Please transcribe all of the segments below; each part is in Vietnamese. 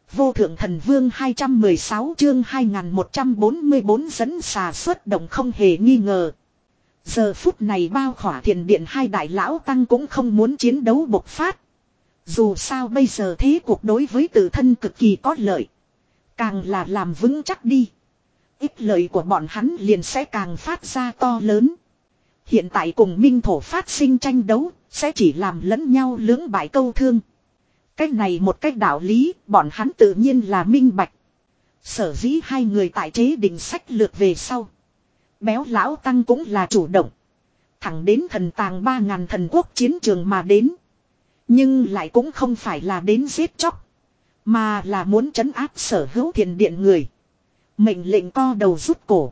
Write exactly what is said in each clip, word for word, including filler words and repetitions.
Vô thượng thần vương hai trăm mười sáu chương hai nghìn một trăm bốn mươi bốn dẫn xà xuất động không hề nghi ngờ. Giờ phút này bao khỏa thiền điện hai đại lão tăng cũng không muốn chiến đấu bộc phát. Dù sao bây giờ thế cuộc đối với tự thân cực kỳ có lợi. Càng là làm vững chắc đi. Ít lợi của bọn hắn liền sẽ càng phát ra to lớn. Hiện tại cùng minh thổ phát sinh tranh đấu, sẽ chỉ làm lẫn nhau lưỡng bại câu thương. Cách này một cách đạo lý, bọn hắn tự nhiên là minh bạch. Sở dĩ hai người tại chế định sách lược về sau. Béo lão tăng cũng là chủ động. Thẳng đến thần tàng ba ngàn thần quốc chiến trường mà đến. Nhưng lại cũng không phải là đến giết chóc. Mà là muốn trấn áp sở hữu thiền điện người. Mệnh lệnh co đầu rút cổ.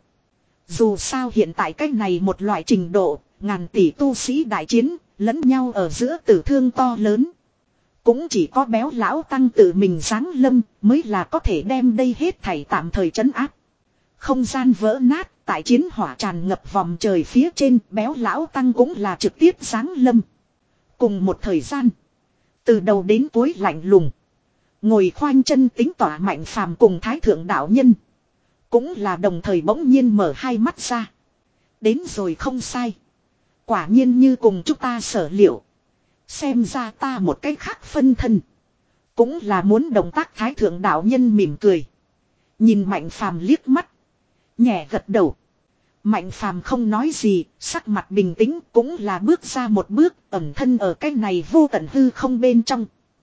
Dù sao hiện tại cách này một loại trình độ, ngàn tỷ tu sĩ đại chiến, lẫn nhau ở giữa tử thương to lớn. Cũng chỉ có béo lão tăng tự mình giáng lâm mới là có thể đem đây hết thảy tạm thời trấn áp. Không gian vỡ nát, tại chiến hỏa tràn ngập vòng trời phía trên, béo lão tăng cũng là trực tiếp giáng lâm. Cùng một thời gian, từ đầu đến cuối lạnh lùng, ngồi khoanh chân tính tỏa Mạnh Phàm cùng Thái Thượng đạo nhân. Cũng là đồng thời bỗng nhiên mở hai mắt ra. Đến rồi không sai. Quả nhiên như cùng chúng ta sở liệu. Xem ra ta một cách khác phân thân. Cũng là muốn động tác Thái Thượng đạo nhân mỉm cười. Nhìn Mạnh Phàm liếc mắt. Nhẹ gật đầu. Mạnh Phàm không nói gì, sắc mặt bình tĩnh cũng là bước ra một bước ẩn thân ở cái này vô tận hư không bên trong.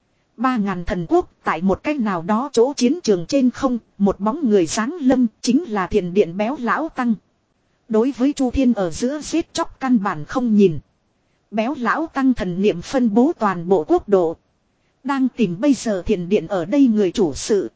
Ba ngàn thần quốc tại một cách nào đó chỗ chiến trường trên không, một bóng người giáng lâm chính là thiền điện béo lão tăng. Đối với Chu Thiên ở giữa giết chóc căn bản không nhìn. Béo lão tăng thần niệm phân bố toàn bộ quốc độ. Đang tìm bây giờ thiền điện ở đây người chủ sự.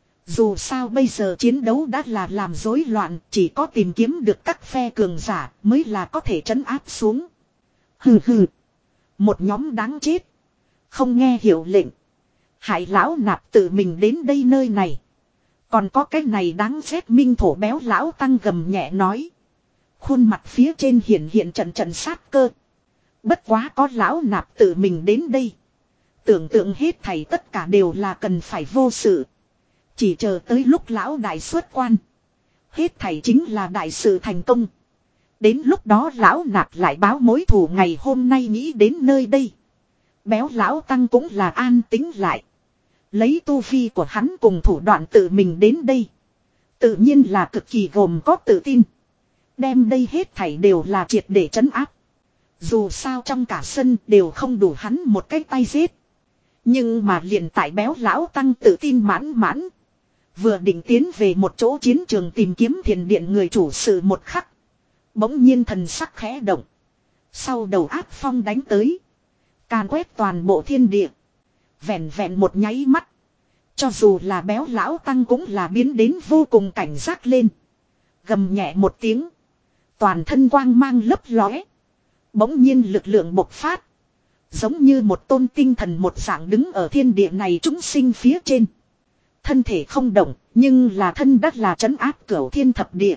Dù sao bây giờ chiến đấu đã là làm rối loạn, chỉ có tìm kiếm được các phe cường giả mới là có thể trấn áp xuống. Hừ hừ. Một nhóm đáng chết. Không nghe hiệu lệnh. Hải lão nạp tự mình đến đây nơi này. Còn có cái này đáng ghét minh thổ béo lão tăng gầm nhẹ nói. Khuôn mặt phía trên hiển hiện trận trận sát cơ. Bất quá có lão nạp tự mình đến đây. Tưởng tượng hết thảy tất cả đều là cần phải vô sự. Chỉ chờ tới lúc lão đại xuất quan. Hết thảy chính là đại sự thành công. Đến lúc đó lão nạp lại báo mối thù ngày hôm nay nghĩ đến nơi đây. Béo lão tăng cũng là an tính lại. Lấy tu vi của hắn cùng thủ đoạn tự mình đến đây. Tự nhiên là cực kỳ gồm có tự tin. Đem đây hết thảy đều là triệt để trấn áp. Dù sao trong cả sân đều không đủ hắn một cái tay giết. Nhưng mà liền tại béo lão tăng tự tin mãn mãn. Vừa định tiến về một chỗ chiến trường tìm kiếm thiền điện người chủ sự một khắc. Bỗng nhiên thần sắc khẽ động. Sau đầu áp phong đánh tới. Càn quét toàn bộ thiên địa. Vẹn vẹn một nháy mắt. Cho dù là béo lão tăng cũng là biến đến vô cùng cảnh giác lên. Gầm nhẹ một tiếng. Toàn thân quang mang lấp lóe. Bỗng nhiên lực lượng bộc phát. Giống như một tôn tinh thần một dạng đứng ở thiên địa này chúng sinh phía trên. Thân thể không động, nhưng là thân đất là trấn áp cửu thiên thập địa.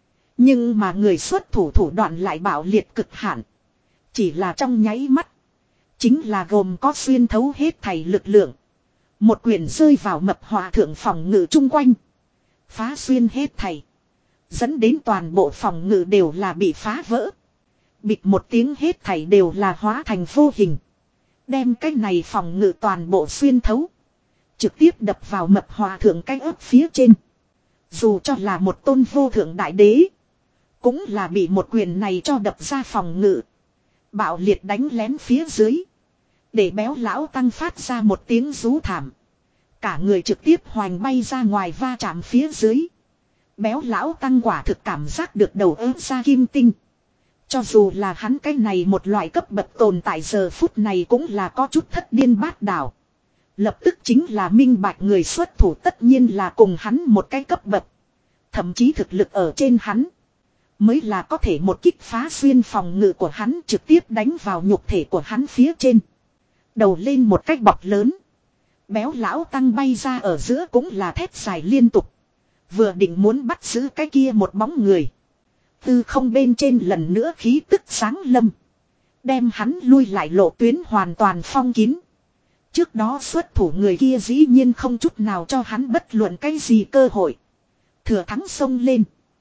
Nhưng mà người xuất thủ thủ đoạn lại bạo liệt cực hạn. Chỉ là trong nháy mắt. Chính là gồm có xuyên thấu hết thảy lực lượng. Một quyển rơi vào mập hòa thượng phòng ngự chung quanh. Phá xuyên hết thảy. Dẫn đến toàn bộ phòng ngự đều là bị phá vỡ. Bịt một tiếng hết thảy đều là hóa thành vô hình. Đem cái này phòng ngự toàn bộ xuyên thấu. Trực tiếp đập vào mập hòa thượng cái ớt phía trên. Dù cho là một tôn vô thượng đại đế. Cũng là bị một quyền này cho đập ra phòng ngự. Bạo liệt đánh lén phía dưới. Để béo lão tăng phát ra một tiếng rú thảm. Cả người trực tiếp hoành bay ra ngoài va chạm phía dưới. Béo lão tăng quả thực cảm giác được đầu ớt ra kim tinh. Cho dù là hắn cái này một loại cấp bậc tồn tại giờ phút này cũng là có chút thất điên bát đảo. Lập tức chính là minh bạch người xuất thủ tất nhiên là cùng hắn một cái cấp bậc. Thậm chí thực lực ở trên hắn. Mới là có thể một kích phá xuyên phòng ngự của hắn trực tiếp đánh vào nhục thể của hắn phía trên. Đầu lên một cách bọc lớn. Béo lão tăng bay ra ở giữa cũng là thét dài liên tục. Vừa định muốn bắt giữ cái kia một bóng người. Tư không bên trên lần nữa khí tức sáng lâm. Đem hắn lui lại lộ tuyến hoàn toàn phong kín. Trước đó xuất thủ người kia dĩ nhiên không chút nào cho hắn bất luận cái gì cơ hội. Thừa thắng xông lên.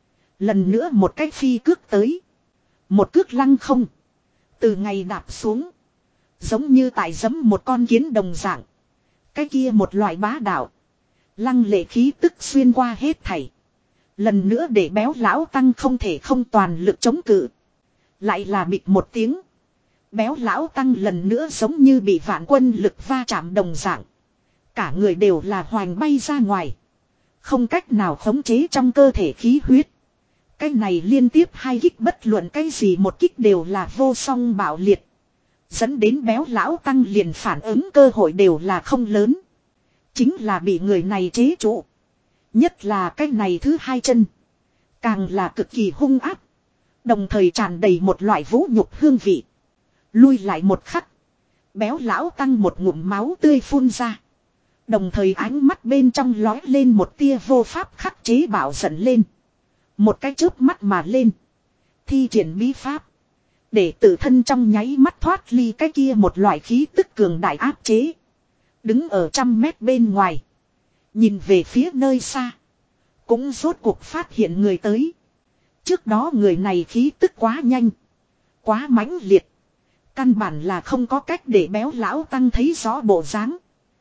Lần nữa một cái phi cước tới. Một cước lăng không. Từ ngày đạp xuống. Giống như tại giẫm một con kiến đồng dạng. Cái kia một loại bá đạo. Lăng lệ khí tức xuyên qua hết thảy. Lần nữa để béo lão tăng không thể không toàn lực chống cự. Lại là bịch một tiếng. Béo lão tăng lần nữa giống như bị vạn quân lực va chạm đồng dạng. Cả người đều là hoành bay ra ngoài. Không cách nào khống chế trong cơ thể khí huyết. Cái này liên tiếp hai kích bất luận cái gì một kích đều là vô song bạo liệt. Dẫn đến béo lão tăng liền phản ứng cơ hội đều là không lớn. Chính là bị người này chế trụ. Nhất là cái này thứ hai chân. Càng là cực kỳ hung áp. Đồng thời tràn đầy một loại vũ nhục hương vị. Lui lại một khắc. Béo lão tăng một ngụm máu tươi phun ra. Đồng thời ánh mắt bên trong lói lên một tia vô pháp khắc chế bảo giận lên. Một cái chớp mắt mà lên. Thi triển bí pháp. Để tự thân trong nháy mắt thoát ly cái kia một loại khí tức cường đại áp chế. Đứng ở trăm mét bên ngoài. Nhìn về phía nơi xa. Cũng rốt cuộc phát hiện người tới. Trước đó người này khí tức quá nhanh. Quá mãnh liệt. Căn bản là không có cách để béo lão tăng thấy rõ bộ dáng.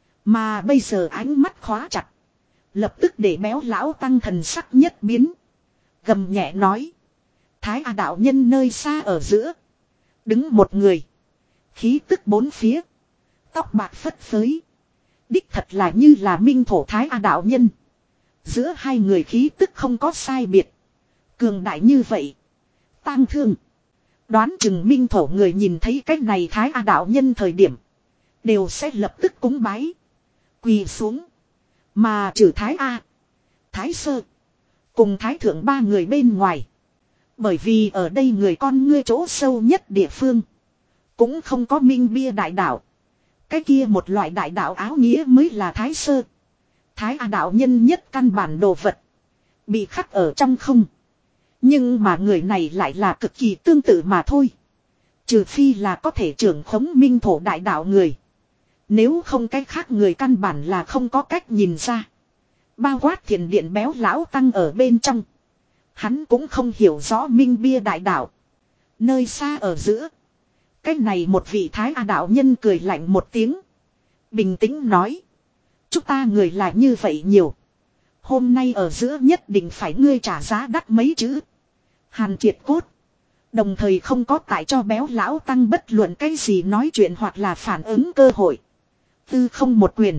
Mà bây giờ ánh mắt khóa chặt. Lập tức để béo lão tăng thần sắc nhất biến. Gầm nhẹ nói. Thái A đạo nhân nơi xa ở giữa. Đứng một người. Khí tức bốn phía. Tóc bạc phất phới. Đích thật là như là minh thổ Thái A đạo nhân. Giữa hai người khí tức không có sai biệt. Cường đại như vậy. Tang thương. Đoán chừng minh thổ người nhìn thấy cách này Thái A đạo nhân thời điểm. Đều sẽ lập tức cúng bái. Quỳ xuống. Mà trừ Thái A. Thái Sơ. Cùng Thái Thượng ba người bên ngoài. Bởi vì ở đây người con ngươi chỗ sâu nhất địa phương. Cũng không có minh bia đại đạo. Cái kia một loại đại đạo áo nghĩa mới là Thái Sơ. Thái A đạo nhân nhất căn bản đồ vật. Bị khắc ở trong không. Nhưng mà người này lại là cực kỳ tương tự mà thôi. Trừ phi là có thể trưởng khống minh thổ đại đạo người. Nếu không cái khác người căn bản là không có cách nhìn ra. Bao quát thiền điện béo lão tăng ở bên trong. Hắn cũng không hiểu rõ minh bia đại đạo. Nơi xa ở giữa. Cái này một vị Thái A đạo nhân cười lạnh một tiếng. Bình tĩnh nói. Chúng ta người là như vậy nhiều. Hôm nay ở giữa nhất định phải ngươi trả giá đắt mấy chữ. Hàn triệt cốt. Đồng thời không có tại cho béo lão tăng bất luận cái gì nói chuyện hoặc là phản ứng cơ hội. Tư không một quyền.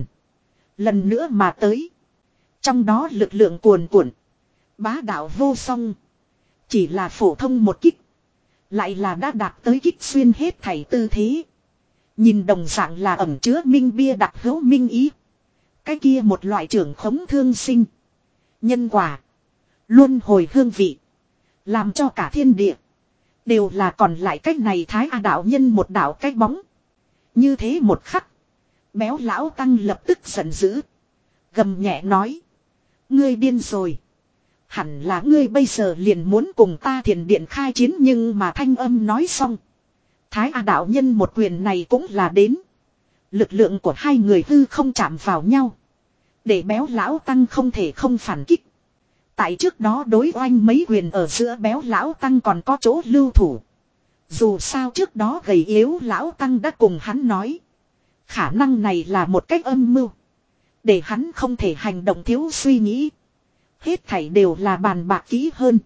Lần nữa mà tới. Trong đó lực lượng cuồn cuộn. Bá đạo vô song. Chỉ là phổ thông một kích. Lại là đã đạt tới kích xuyên hết thảy tư thế. Nhìn đồng dạng là ẩn chứa minh bia đặc hữu minh ý. Cái kia một loại trưởng khống thương sinh. Nhân quả. Luân hồi hương vị. Làm cho cả thiên địa. Đều là còn lại cách này Thái A đạo nhân một đạo cách bóng. Như thế một khắc. Béo lão tăng lập tức giận dữ. Gầm nhẹ nói. Ngươi điên rồi. Hẳn là ngươi bây giờ liền muốn cùng ta thiền điện khai chiến nhưng mà thanh âm nói xong. Thái A đạo nhân một quyền này cũng là đến. Lực lượng của hai người hư không chạm vào nhau. Để béo lão tăng không thể không phản kích. Tại trước đó đối oanh mấy quyền ở giữa béo lão tăng còn có chỗ lưu thủ. Dù sao trước đó gầy yếu lão tăng đã cùng hắn nói. Khả năng này là một cách âm mưu. Để hắn không thể hành động thiếu suy nghĩ. Hết thảy đều là bàn bạc kỹ hơn.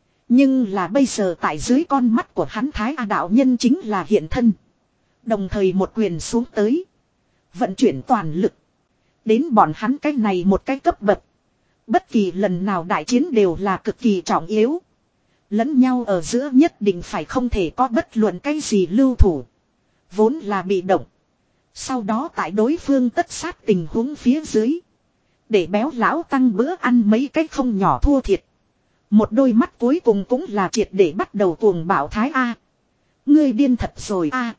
Nhưng là bây giờ tại dưới con mắt của hắn Thái A đạo nhân chính là hiện thân. Đồng thời một quyền xuống tới. Vận chuyển toàn lực. Đến bọn hắn cái này một cái cấp bậc. Bất kỳ lần nào đại chiến đều là cực kỳ trọng yếu. Lẫn nhau ở giữa nhất định phải không thể có bất luận cái gì lưu thủ. Vốn là bị động. Sau đó tại đối phương tất sát tình huống phía dưới. Để béo lão tăng bữa ăn mấy cái không nhỏ thua thiệt. Một đôi mắt cuối cùng cũng là triệt để bắt đầu cuồng bảo Thái A. Ngươi điên thật rồi A.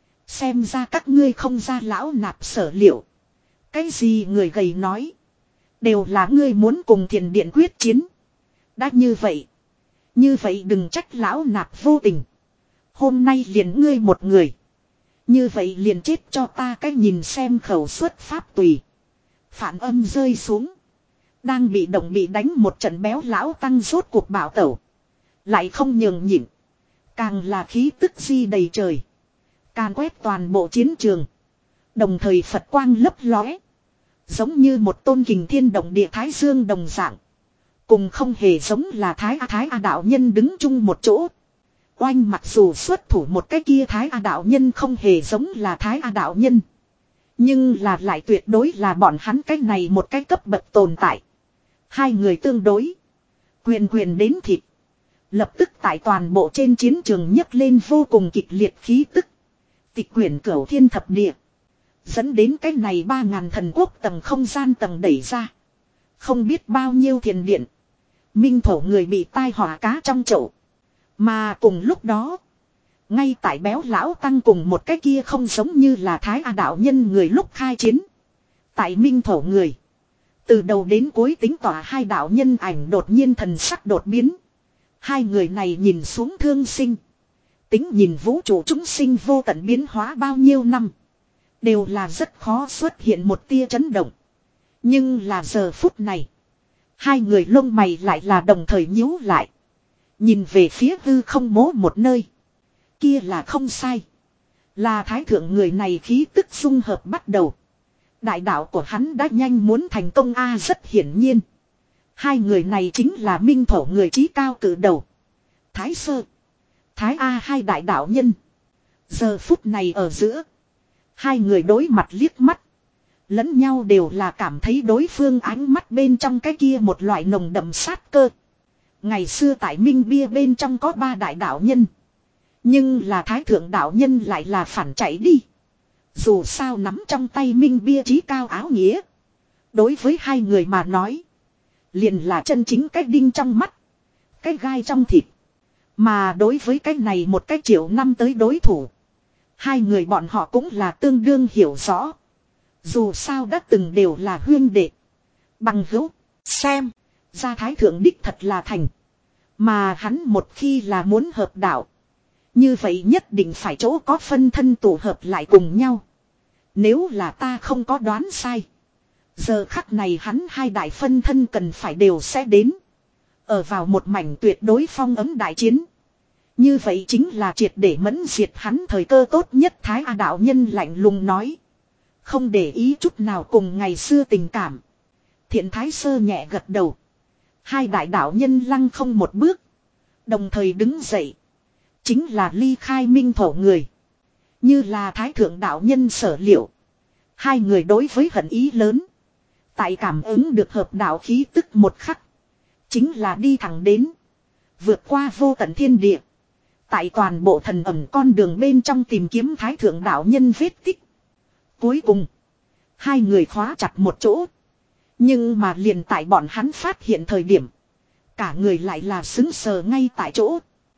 Xem ra các ngươi không ra lão nạp sở liệu. Cái gì người gầy nói. Đều là ngươi muốn cùng thiền điện quyết chiến. Đã như vậy. Như vậy đừng trách lão nạp vô tình. Hôm nay liền ngươi một người. Như vậy liền chết cho ta cái nhìn xem khẩu suất pháp tùy. Phản âm rơi xuống. Đang bị động bị đánh một trận béo lão tăng rốt cuộc bảo tẩu. Lại không nhường nhịn. Càng là khí tức di đầy trời. Càn quét toàn bộ chiến trường. Đồng thời Phật quang lấp lóe. Giống như một tôn kình thiên động địa thái dương đồng dạng. Cùng không hề giống là Thái A Thái A đạo nhân đứng chung một chỗ. Oanh mặc dù xuất thủ một cái kia Thái A đạo nhân không hề giống là Thái A đạo nhân. Nhưng là lại tuyệt đối là bọn hắn cái này một cái cấp bậc tồn tại. Hai người tương đối. Quyền quyền đến thịt. Lập tức tại toàn bộ trên chiến trường nhấc lên vô cùng kịch liệt khí tức. Tịch quyển cửu thiên thập địa. Dẫn đến cái này ba ngàn thần quốc tầng không gian tầng đẩy ra. Không biết bao nhiêu thiền điện. Minh thổ người bị tai họa cá trong chậu. Mà cùng lúc đó. Ngay tại béo lão tăng cùng một cái kia không giống như là Thái A đạo nhân người lúc khai chiến. Tại Minh thổ người. Từ đầu đến cuối tính tỏa hai đạo nhân ảnh đột nhiên thần sắc đột biến. Hai người này nhìn xuống thương sinh. Tính nhìn vũ trụ chúng sinh vô tận biến hóa bao nhiêu năm. Đều là rất khó xuất hiện một tia chấn động. Nhưng là giờ phút này. Hai người lông mày lại là đồng thời nhíu lại. Nhìn về phía hư không mố một nơi. Kia là không sai. Là thái thượng người này khí tức dung hợp bắt đầu. Đại đạo của hắn đã nhanh muốn thành công a rất hiển nhiên. Hai người này chính là Minh thổ người trí cao cử đầu. Thái sơ. Thái A hai đại đạo nhân. Giờ phút này ở giữa. Hai người đối mặt liếc mắt. Lẫn nhau đều là cảm thấy đối phương ánh mắt bên trong cái kia một loại nồng đậm sát cơ. Ngày xưa tại Minh bia bên trong có ba đại đạo nhân. Nhưng là thái thượng đạo nhân lại là phản chạy đi. Dù sao nắm trong tay Minh bia trí cao áo nghĩa. Đối với hai người mà nói. Liền là chân chính cái đinh trong mắt. Cái gai trong thịt. Mà đối với cái này một cái triệu năm tới đối thủ. Hai người bọn họ cũng là tương đương hiểu rõ. Dù sao đã từng đều là huyên đệ. Bằng hữu. Xem. Ra thái thượng đích thật là thành. Mà hắn một khi là muốn hợp đạo. Như vậy nhất định phải chỗ có phân thân tụ hợp lại cùng nhau. Nếu là ta không có đoán sai. Giờ khắc này hắn hai đại phân thân cần phải đều sẽ đến. Ở vào một mảnh tuyệt đối phong ấm đại chiến. Như vậy chính là triệt để mẫn diệt hắn thời cơ tốt nhất. Thái A đạo nhân lạnh lùng nói. Không để ý chút nào cùng ngày xưa tình cảm. Thiện thái sơ nhẹ gật đầu. Hai đại đạo nhân lăng không một bước. Đồng thời đứng dậy. Chính là ly khai Minh thổ người. Như là thái thượng đạo nhân sở liệu. Hai người đối với hận ý lớn. Tại cảm ứng được hợp đạo khí tức một khắc. Chính là đi thẳng đến. Vượt qua vô tận thiên địa. Tại toàn bộ thần ẩm con đường bên trong tìm kiếm thái thượng đạo nhân vết tích. Cuối cùng. Hai người khóa chặt một chỗ. Nhưng mà liền tại bọn hắn phát hiện thời điểm. Cả người lại là xứng sờ ngay tại chỗ.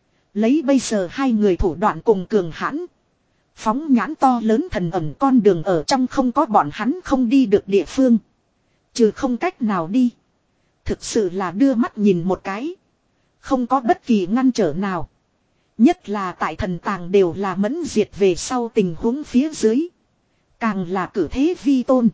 Lấy bây giờ hai người thủ đoạn cùng cường hãn. Phóng nhãn to lớn thần ẩm con đường ở trong không có bọn hắn không đi được địa phương. Trừ không cách nào đi. Thực sự là đưa mắt nhìn một cái. Không có bất kỳ ngăn trở nào. Nhất là tại thần tàng đều là mẫn diệt về sau tình huống phía dưới. Càng là cử thế vi tôn.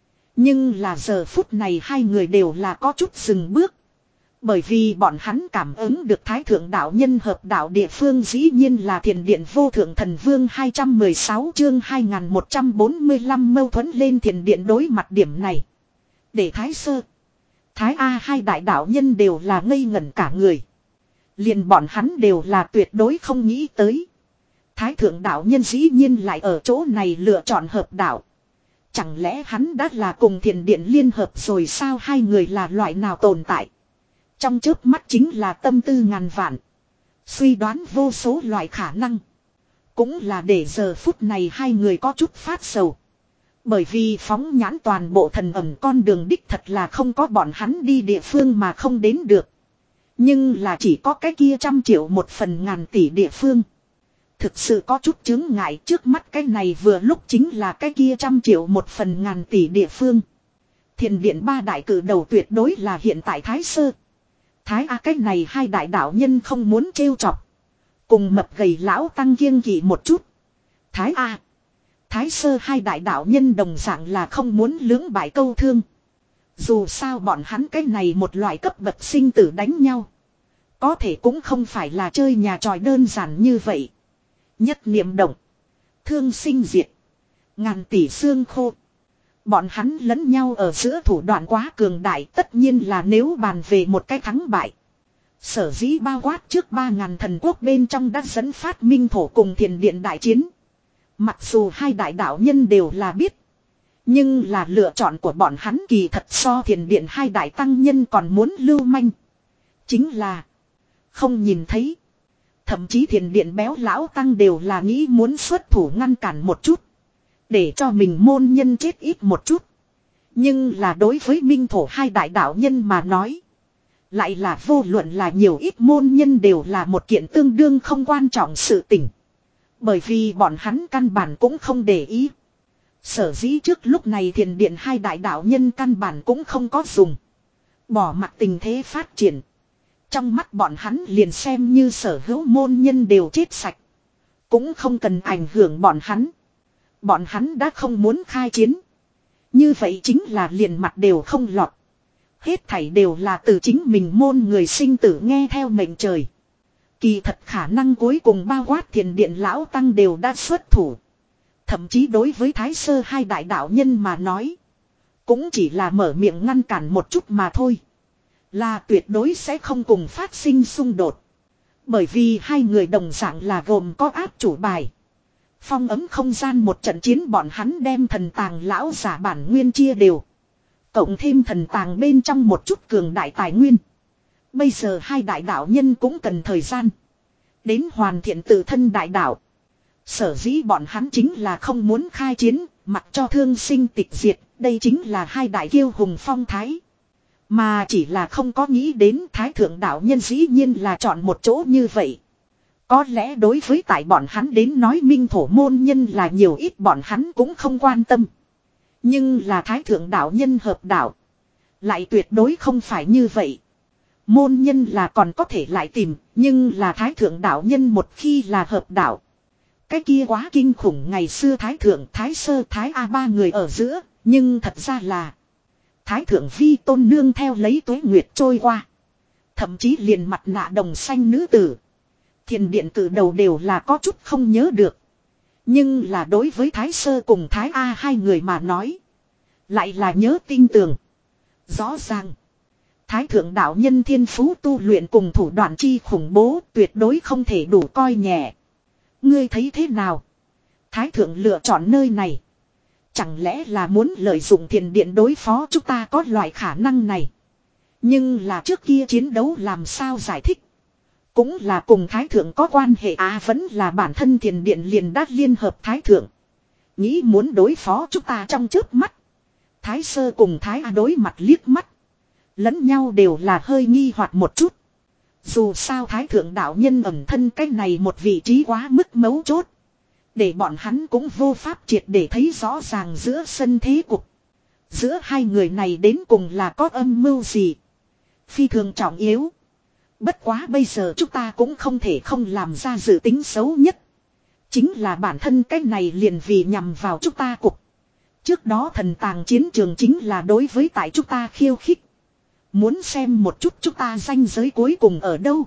Nhưng là giờ phút này hai người đều là có chút dừng bước. Bởi vì bọn hắn cảm ứng được thái thượng đạo nhân hợp đạo địa phương dĩ nhiên là thiền điện vô thượng thần vương hai trăm mười sáu chương hai nghìn một trăm bốn mươi lăm mâu thuẫn lên thiền điện đối mặt điểm này. Để thái sơ. Thái A hai đại đạo nhân đều là ngây ngẩn cả người. Liền bọn hắn đều là tuyệt đối không nghĩ tới. Thái thượng đạo nhân dĩ nhiên lại ở chỗ này lựa chọn hợp đạo. Chẳng lẽ hắn đã là cùng thiền điện liên hợp rồi sao hai người là loại nào tồn tại. Trong chớp mắt chính là tâm tư ngàn vạn. Suy đoán vô số loại khả năng. Cũng là để giờ phút này hai người có chút phát sầu. Bởi vì phóng nhãn toàn bộ thần ẩm con đường đích thật là không có bọn hắn đi địa phương mà không đến được. Nhưng là chỉ có cái kia trăm triệu một phần ngàn tỷ địa phương. Thực sự có chút chứng ngại trước mắt cái này vừa lúc chính là cái kia trăm triệu một phần ngàn tỷ địa phương. Thiền điện ba đại cử đầu tuyệt đối là hiện tại Thái Sơ. Thái A cái này hai đại đạo nhân không muốn trêu chọc. Cùng mập gầy lão tăng kiêng kỵ một chút. Thái A. Thái sơ hai đại đạo nhân đồng dạng là không muốn lưỡng bại câu thương. Dù sao bọn hắn cái này một loại cấp bậc sinh tử đánh nhau. Có thể cũng không phải là chơi nhà tròi đơn giản như vậy. Nhất niệm động. Thương sinh diệt. Ngàn tỷ xương khô. Bọn hắn lẫn nhau ở giữa thủ đoạn quá cường đại, tất nhiên là nếu bàn về một cái thắng bại. Sở dĩ bao quát trước ba ngàn thần quốc bên trong đã dẫn phát minh thổ cùng thiền điện đại chiến. Mặc dù hai đại đạo nhân đều là biết. Nhưng là lựa chọn của bọn hắn kỳ thật so thiền điện hai đại tăng nhân còn muốn lưu manh. Chính là không nhìn thấy. Thậm chí thiền điện béo lão tăng đều là nghĩ muốn xuất thủ ngăn cản một chút. Để cho mình môn nhân chết ít một chút. Nhưng là đối với minh thổ hai đại đạo nhân mà nói. Lại là vô luận là nhiều ít môn nhân đều là một kiện tương đương không quan trọng sự tình. Bởi vì bọn hắn căn bản cũng không để ý. Sở dĩ trước lúc này thiền điện hai đại đạo nhân căn bản cũng không có dùng. Bỏ mặt tình thế phát triển. Trong mắt bọn hắn liền xem như sở hữu môn nhân đều chết sạch. Cũng không cần ảnh hưởng bọn hắn. Bọn hắn đã không muốn khai chiến. Như vậy chính là liền mặt đều không lọt. Hết thảy đều là từ chính mình môn người sinh tử nghe theo mệnh trời. Kỳ thật khả năng cuối cùng bao quát thiền điện lão tăng đều đã xuất thủ. Thậm chí đối với thái sơ hai đại đạo nhân mà nói. Cũng chỉ là mở miệng ngăn cản một chút mà thôi. Là tuyệt đối sẽ không cùng phát sinh xung đột. Bởi vì hai người đồng dạng là gồm có áp chủ bài. Phong ấm không gian một trận chiến bọn hắn đem thần tàng lão giả bản nguyên chia đều. Cộng thêm thần tàng bên trong một chút cường đại tài nguyên. Bây giờ hai đại đạo nhân cũng cần thời gian. Đến hoàn thiện tự thân đại đạo. Sở dĩ bọn hắn chính là không muốn khai chiến, mặc cho thương sinh tịch diệt. Đây chính là hai đại kiêu hùng phong thái. Mà chỉ là không có nghĩ đến thái thượng đạo nhân dĩ nhiên là chọn một chỗ như vậy. Có lẽ đối với tại bọn hắn đến nói minh thổ môn nhân là nhiều ít bọn hắn cũng không quan tâm. Nhưng là thái thượng đạo nhân hợp đạo. Lại tuyệt đối không phải như vậy. Môn nhân là còn có thể lại tìm, nhưng là thái thượng đạo nhân một khi là hợp đạo. Cái kia quá kinh khủng, ngày xưa thái thượng, thái sơ, thái A ba người ở giữa, nhưng thật ra là thái thượng vi tôn nương theo lấy tuế nguyệt trôi qua. Thậm chí liền mặt nạ đồng xanh nữ tử. Thiền điện từ đầu đều là có chút không nhớ được. Nhưng là đối với thái sơ cùng thái A hai người mà nói. Lại là nhớ tin tưởng. Rõ ràng. Thái thượng đạo nhân thiên phú tu luyện cùng thủ đoạn chi khủng bố tuyệt đối không thể đủ coi nhẹ. Ngươi thấy thế nào? Thái thượng lựa chọn nơi này. Chẳng lẽ là muốn lợi dụng thiền điện đối phó chúng ta có loại khả năng này. Nhưng là trước kia chiến đấu làm sao giải thích. Cũng là cùng thái thượng có quan hệ à, vẫn là bản thân thiền điện liền đã liên hợp thái thượng. Nghĩ muốn đối phó chúng ta trong trước mắt. Thái sơ cùng thái A đối mặt liếc mắt. Lẫn nhau đều là hơi nghi hoặc một chút. Dù sao thái thượng đạo nhân ẩn thân cái này một vị trí quá mức mấu chốt. Để bọn hắn cũng vô pháp triệt để thấy rõ ràng giữa sân thế cục. Giữa hai người này đến cùng là có âm mưu gì. Phi thường trọng yếu. Bất quá bây giờ chúng ta cũng không thể không làm ra dự tính xấu nhất. Chính là bản thân cái này liền vì nhằm vào chúng ta cục. Trước đó thần tàng chiến trường chính là đối với tại chúng ta khiêu khích. Muốn xem một chút chúng ta ranh giới cuối cùng ở đâu.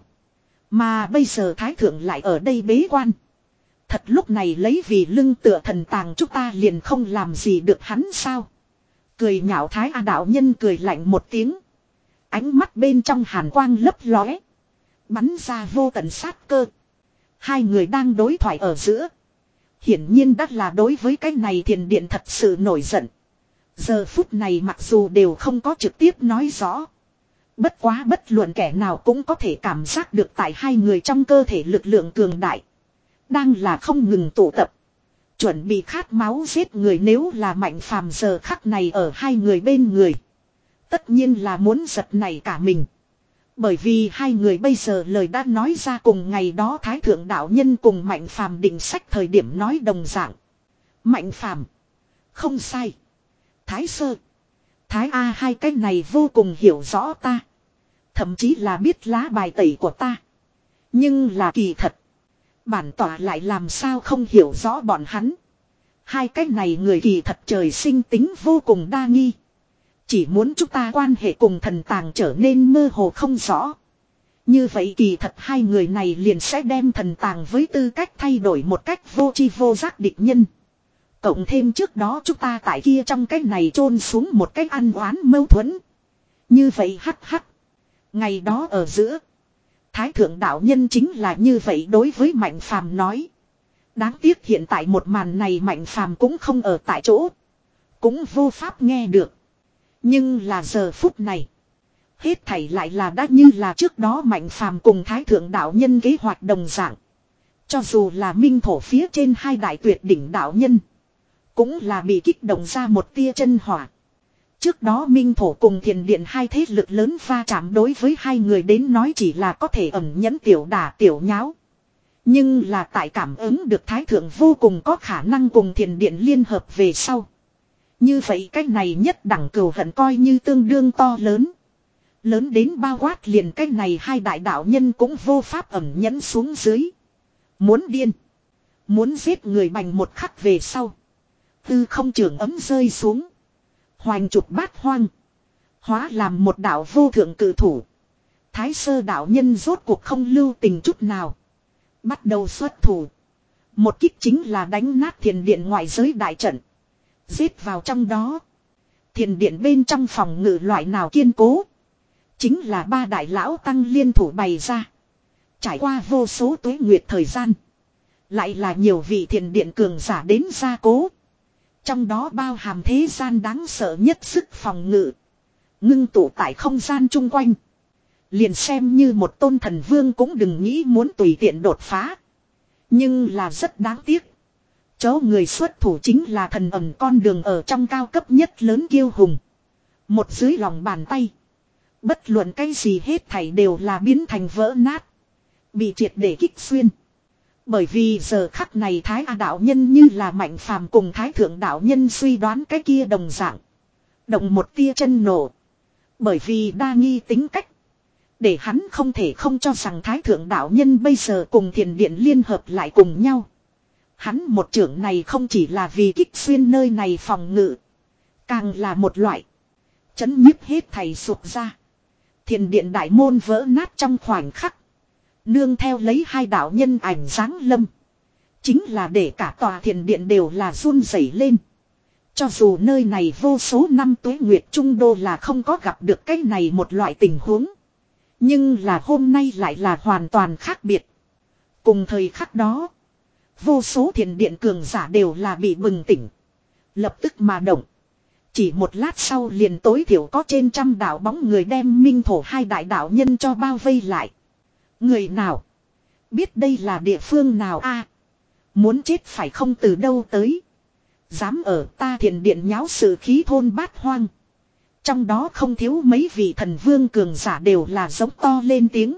Mà bây giờ thái thượng lại ở đây bế quan. Thật lúc này lấy vì lưng tựa thần tàng chúng ta liền không làm gì được hắn sao. Cười nhạo thái A đạo nhân cười lạnh một tiếng. Ánh mắt bên trong hàn quang lấp lóe. Bắn ra vô tận sát cơ. Hai người đang đối thoại ở giữa. Hiển nhiên đắt là đối với cái này thiền điện thật sự nổi giận. Giờ phút này mặc dù đều không có trực tiếp nói rõ. Bất quá bất luận kẻ nào cũng có thể cảm giác được tại hai người trong cơ thể lực lượng cường đại. Đang là không ngừng tụ tập. Chuẩn bị khát máu giết người, nếu là Mạnh Phàm giờ khắc này ở hai người bên người. Tất nhiên là muốn giật nảy cả mình. Bởi vì hai người bây giờ lời đã nói ra cùng ngày đó Thái Thượng đạo nhân cùng Mạnh Phàm định sách thời điểm nói đồng dạng. Mạnh Phàm không sai. Thái Sơ, Thái A hai cái này vô cùng hiểu rõ ta. Thậm chí là biết lá bài tẩy của ta. Nhưng là kỳ thật. Bản tỏa lại làm sao không hiểu rõ bọn hắn. Hai cái này người kỳ thật trời sinh tính vô cùng đa nghi. Chỉ muốn chúng ta quan hệ cùng thần tàng trở nên mơ hồ không rõ. Như vậy kỳ thật hai người này liền sẽ đem thần tàng với tư cách thay đổi một cách vô tri vô giác địch nhân. Cộng thêm trước đó chúng ta tại kia trong cái này chôn xuống một cách ăn oán mâu thuẫn. Như vậy hắc hắc. Ngày đó ở giữa. Thái thượng đạo nhân chính là như vậy đối với Mạnh Phàm nói. Đáng tiếc hiện tại một màn này Mạnh Phàm cũng không ở tại chỗ. Cũng vô pháp nghe được. Nhưng là giờ phút này. Hết thảy lại là đã như là trước đó Mạnh Phàm cùng Thái thượng đạo nhân kế hoạch đồng dạng. Cho dù là minh thổ phía trên hai đại tuyệt đỉnh đạo nhân. Cũng là bị kích động ra một tia chân hỏa. Trước đó minh thổ cùng thiền điện hai thế lực lớn va chạm đối với hai người đến nói chỉ là có thể ẩn nhẫn tiểu đả tiểu nháo. Nhưng là tại cảm ứng được thái thượng vô cùng có khả năng cùng thiền điện liên hợp về sau. Như vậy cách này nhất đẳng cừu hận coi như tương đương to lớn. Lớn đến bao quát liền cách này hai đại đạo nhân cũng vô pháp ẩn nhẫn xuống dưới. Muốn điên. Muốn giết người bành một khắc về sau. Tư không trường ấm rơi xuống. Hoành trục bát hoang. Hóa làm một đạo vô thượng cự thủ. Thái sơ đạo nhân rốt cuộc không lưu tình chút nào. Bắt đầu xuất thủ. Một kích chính là đánh nát thiền điện ngoại giới đại trận. Giết vào trong đó. Thiền điện bên trong phòng ngự loại nào kiên cố. Chính là ba đại lão tăng liên thủ bày ra. Trải qua vô số tuế nguyệt thời gian. Lại là nhiều vị thiền điện cường giả đến gia cố. Trong đó bao hàm thế gian đáng sợ nhất sức phòng ngự. Ngưng tụ tại không gian chung quanh. Liền xem như một tôn thần vương cũng đừng nghĩ muốn tùy tiện đột phá. Nhưng là rất đáng tiếc. Chỗ người xuất thủ chính là thần ẩn con đường ở trong cao cấp nhất lớn kiêu hùng. Một dưới lòng bàn tay. Bất luận cái gì hết thảy đều là biến thành vỡ nát. Bị triệt để kích xuyên. Bởi vì giờ khắc này Thái A đạo nhân như là Mạnh Phàm cùng Thái thượng đạo nhân suy đoán cái kia đồng dạng. Động một tia chân nổ. Bởi vì đa nghi tính cách. Để hắn không thể không cho rằng Thái thượng đạo nhân bây giờ cùng thiền điện liên hợp lại cùng nhau. Hắn một trưởng này không chỉ là vì kích xuyên nơi này phòng ngự. Càng là một loại. Chấn nhiếp hết thầy sụp ra. Thiền điện đại môn vỡ nát trong khoảnh khắc. Nương theo lấy hai đạo nhân ảnh giáng lâm. Chính là để cả tòa thiền điện đều là run rẩy lên. Cho dù nơi này vô số năm tuế nguyệt trung đô là không có gặp được cái này một loại tình huống. Nhưng là hôm nay lại là hoàn toàn khác biệt. Cùng thời khắc đó. Vô số thiền điện cường giả đều là bị bừng tỉnh. Lập tức mà động. Chỉ một lát sau liền tối thiểu có trên trăm đạo bóng người đem minh thổ hai đại đạo nhân cho bao vây lại. Người nào? Biết đây là địa phương nào a? Muốn chết phải không từ đâu tới. Dám ở ta thiền điện nháo sự khí thôn bát hoang. Trong đó không thiếu mấy vị thần vương cường giả đều là giống to lên tiếng.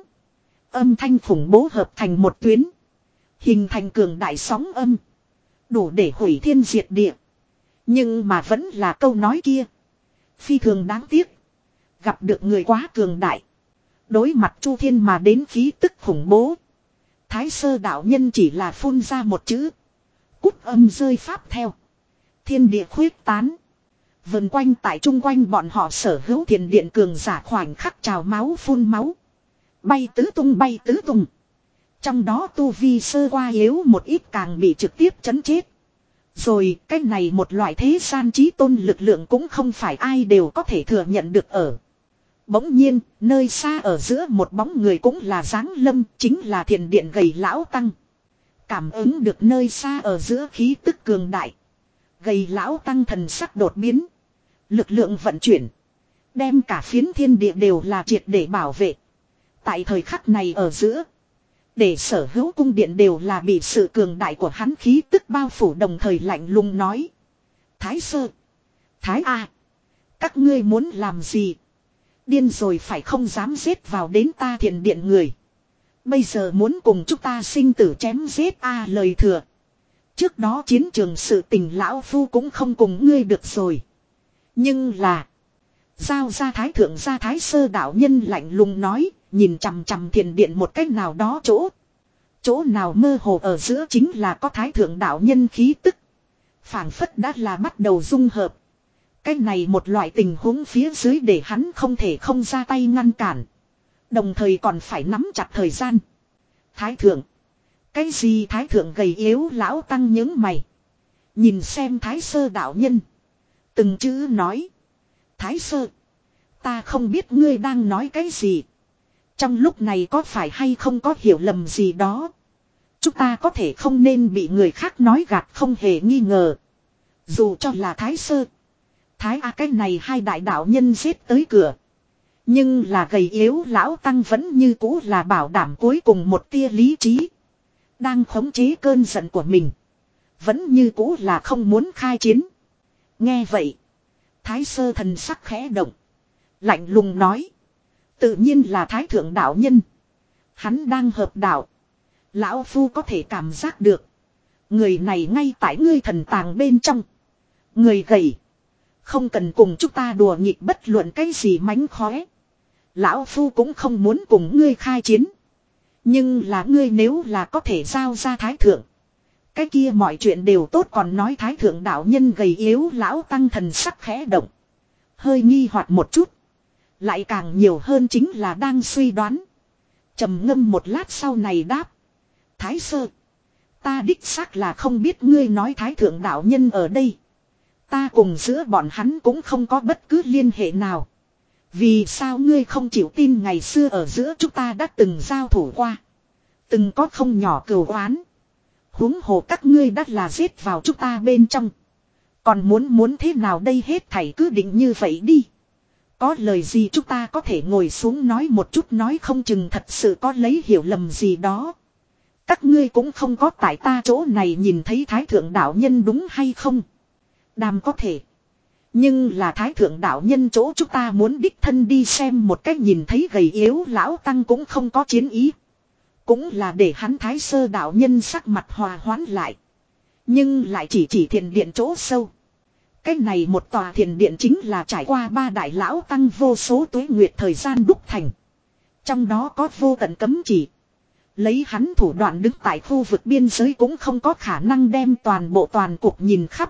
Âm thanh khủng bố hợp thành một tuyến. Hình thành cường đại sóng âm. Đủ để hủy thiên diệt địa. Nhưng mà vẫn là câu nói kia. Phi thường đáng tiếc. Gặp được người quá cường đại. Đối mặt Chu Thiên mà đến khí tức khủng bố. Thái sơ đạo nhân chỉ là phun ra một chữ. Cút âm rơi pháp theo. Thiên địa khuyết tán. Vần quanh tại chung quanh bọn họ sở hữu thiền điện cường giả khoảnh khắc trào máu phun máu. Bay tứ tung bay tứ tung. Trong đó tu vi sơ qua yếu một ít càng bị trực tiếp chấn chết. Rồi cái này một loại thế gian trí tôn lực lượng cũng không phải ai đều có thể thừa nhận được ở. Bỗng nhiên, nơi xa ở giữa một bóng người cũng là giáng lâm, chính là thiền điện gầy lão tăng. Cảm ứng được nơi xa ở giữa khí tức cường đại. Gầy lão tăng thần sắc đột biến. Lực lượng vận chuyển. Đem cả phiến thiên địa đều là triệt để bảo vệ. Tại thời khắc này ở giữa. Để sở hữu cung điện đều là bị sự cường đại của hắn khí tức bao phủ đồng thời lạnh lùng nói. Thái sơ. Thái A. Các ngươi muốn làm gì? Điên rồi phải không dám giết vào đến ta thiền điện người. Bây giờ muốn cùng chúng ta sinh tử chém giết A lời thừa. Trước đó chiến trường sự tình lão phu cũng không cùng ngươi được rồi. Nhưng là. Giao ra thái thượng ra thái sơ đạo nhân lạnh lùng nói. Nhìn chằm chằm thiền điện một cách nào đó chỗ. Chỗ nào mơ hồ ở giữa chính là có thái thượng đạo nhân khí tức. Phảng phất đã là bắt đầu dung hợp. Cái này một loại tình huống phía dưới để hắn không thể không ra tay ngăn cản. Đồng thời còn phải nắm chặt thời gian. Thái thượng. Cái gì thái thượng gầy yếu lão tăng những mày. Nhìn xem thái sơ đạo nhân. Từng chữ nói. Thái sơ. Ta không biết ngươi đang nói cái gì. Trong lúc này có phải hay không có hiểu lầm gì đó. Chúng ta có thể không nên bị người khác nói gạt không hề nghi ngờ. Dù cho là thái sơ. Thái A cái này hai đại đạo nhân giết tới cửa. Nhưng là gầy yếu lão tăng vẫn như cũ là bảo đảm cuối cùng một tia lý trí. Đang khống chế cơn giận của mình. Vẫn như cũ là không muốn khai chiến. Nghe vậy. Thái sơ thần sắc khẽ động. Lạnh lùng nói. Tự nhiên là thái thượng đạo nhân. Hắn đang hợp đạo. Lão Phu có thể cảm giác được. Người này ngay tại ngươi thần tàng bên trong. Người gầy. Không cần cùng chúng ta đùa nghịch bất luận cái gì mánh khóe. Lão Phu cũng không muốn cùng ngươi khai chiến. Nhưng là ngươi nếu là có thể giao ra thái thượng. Cái kia mọi chuyện đều tốt còn nói thái thượng đạo nhân gầy yếu lão tăng thần sắc khẽ động. Hơi nghi hoặc một chút. Lại càng nhiều hơn chính là đang suy đoán. Trầm ngâm một lát sau này đáp. Thái sơ. Ta đích xác là không biết ngươi nói thái thượng đạo nhân ở đây. Ta cùng giữa bọn hắn cũng không có bất cứ liên hệ nào. Vì sao ngươi không chịu tin ngày xưa ở giữa chúng ta đã từng giao thủ qua. Từng có không nhỏ cừu oán. Huống hồ các ngươi đã là giết vào chúng ta bên trong. Còn muốn muốn thế nào đây hết thảy cứ định như vậy đi. Có lời gì chúng ta có thể ngồi xuống nói một chút nói không chừng thật sự có lấy hiểu lầm gì đó. Các ngươi cũng không có tại ta chỗ này nhìn thấy thái thượng đạo nhân đúng hay không. Đàm có thể. Nhưng là thái thượng đạo nhân chỗ chúng ta muốn đích thân đi xem một cách nhìn thấy gầy yếu lão tăng cũng không có chiến ý. Cũng là để hắn thái sơ đạo nhân sắc mặt hòa hoãn lại. Nhưng lại chỉ chỉ thiền điện chỗ sâu. Cái này một tòa thiền điện chính là trải qua ba đại lão tăng vô số tuế nguyệt thời gian đúc thành. Trong đó có vô tận cấm chỉ. Lấy hắn thủ đoạn đứng tại khu vực biên giới cũng không có khả năng đem toàn bộ toàn cục nhìn khắp.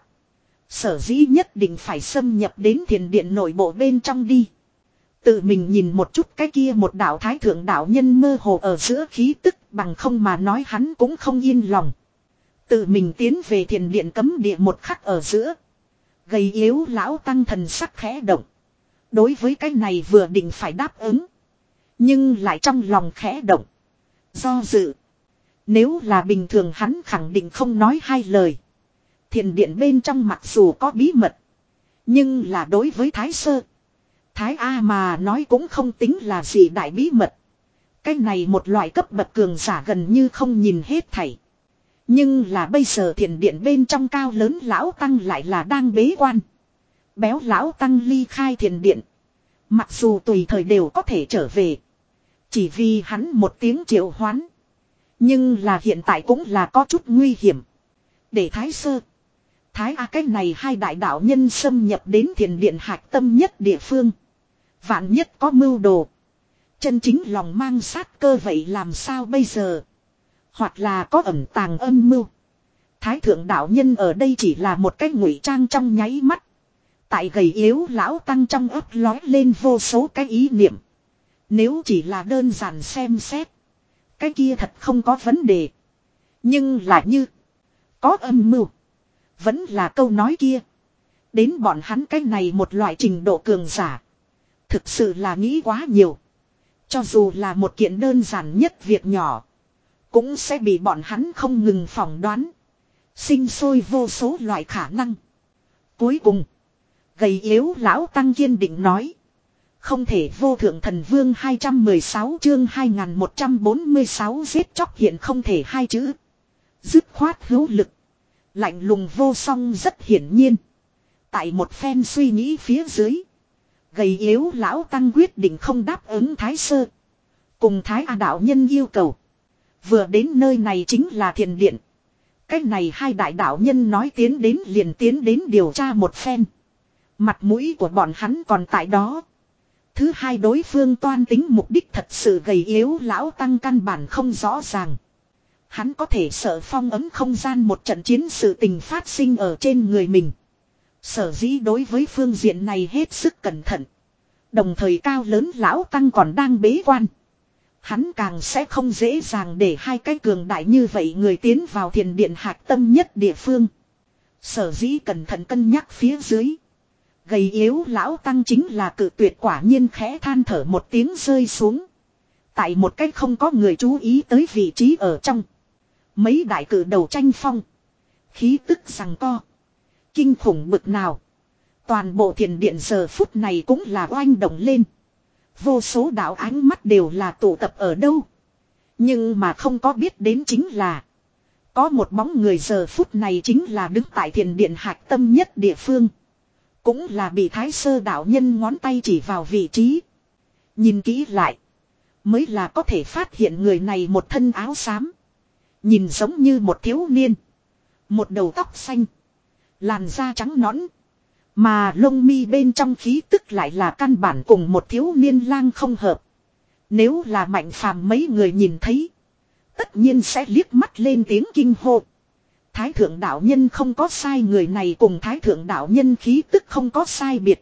Sở dĩ nhất định phải xâm nhập đến thiền điện nội bộ bên trong đi. Tự mình nhìn một chút cái kia một đạo thái thượng đạo nhân mơ hồ ở giữa khí tức bằng không mà nói hắn cũng không yên lòng. Tự mình tiến về thiền điện cấm địa một khắc ở giữa. Gầy yếu lão tăng thần sắc khẽ động. Đối với cái này vừa định phải đáp ứng. Nhưng lại trong lòng khẽ động. Do dự. Nếu là bình thường hắn khẳng định không nói hai lời. Thiền điện bên trong mặc dù có bí mật. Nhưng là đối với Thái Sơ. Thái A mà nói cũng không tính là gì đại bí mật. Cái này một loại cấp bậc cường giả gần như không nhìn hết thảy. Nhưng là bây giờ thiền điện bên trong cao lớn lão tăng lại là đang bế quan. Béo lão tăng ly khai thiền điện. Mặc dù tùy thời đều có thể trở về. Chỉ vì hắn một tiếng triệu hoán. Nhưng là hiện tại cũng là có chút nguy hiểm. Để Thái Sơ. Thái A cái này hai đại đạo nhân xâm nhập đến thiền điện hạch tâm nhất địa phương. Vạn nhất có mưu đồ. Chân chính lòng mang sát cơ vậy làm sao bây giờ. Hoặc là có ẩn tàng âm mưu. Thái thượng đạo nhân ở đây chỉ là một cái ngụy trang trong nháy mắt. Tại gầy yếu lão tăng trong ấp lói lên vô số cái ý niệm. Nếu chỉ là đơn giản xem xét. Cái kia thật không có vấn đề. Nhưng là như. Có âm mưu. Vẫn là câu nói kia. Đến bọn hắn cái này một loại trình độ cường giả. Thực sự là nghĩ quá nhiều. Cho dù là một kiện đơn giản nhất việc nhỏ. Cũng sẽ bị bọn hắn không ngừng phỏng đoán. Sinh sôi vô số loại khả năng. Cuối cùng. Gầy yếu lão tăng kiên định nói. Không thể vô thượng thần vương hai trăm mười sáu chương hai nghìn một trăm bốn mươi sáu giết chóc hiện không thể hai chữ. Dứt khoát hữu lực. Lạnh lùng vô song rất hiển nhiên. Tại một phen suy nghĩ phía dưới. Gầy yếu lão tăng quyết định không đáp ứng Thái Sơ. Cùng Thái A đạo nhân yêu cầu. Vừa đến nơi này chính là thiền điện. Cái này hai đại đạo nhân nói tiến đến liền tiến đến điều tra một phen. Mặt mũi của bọn hắn còn tại đó. Thứ hai đối phương toan tính mục đích thật sự gầy yếu lão tăng căn bản không rõ ràng. Hắn có thể sợ phong ấm không gian một trận chiến sự tình phát sinh ở trên người mình. Sở dĩ đối với phương diện này hết sức cẩn thận. Đồng thời cao lớn lão tăng còn đang bế quan. Hắn càng sẽ không dễ dàng để hai cái cường đại như vậy người tiến vào thiền điện hạch tâm nhất địa phương. Sở dĩ cẩn thận cân nhắc phía dưới. Gầy yếu lão tăng chính là cự tuyệt, quả nhiên khẽ than thở một tiếng rơi xuống. Tại một cách không có người chú ý tới vị trí ở trong. Mấy đại cử đầu tranh phong. Khí tức giằng co. Kinh khủng bực nào. Toàn bộ thiền điện giờ phút này cũng là oanh động lên. Vô số đạo ánh mắt đều là tụ tập ở đâu. Nhưng mà không có biết đến chính là. Có một bóng người giờ phút này chính là đứng tại thiền điện hạch tâm nhất địa phương. Cũng là bị thái sơ đạo nhân ngón tay chỉ vào vị trí. Nhìn kỹ lại. Mới là có thể phát hiện người này một thân áo xám. Nhìn giống như một thiếu niên. Một đầu tóc xanh. Làn da trắng nõn. Mà lông mi bên trong khí tức lại là căn bản cùng một thiếu niên lang không hợp. Nếu là Mạnh Phàm mấy người nhìn thấy. Tất nhiên sẽ liếc mắt lên tiếng kinh hô. Thái thượng đạo nhân không có sai, người này cùng thái thượng đạo nhân khí tức không có sai biệt.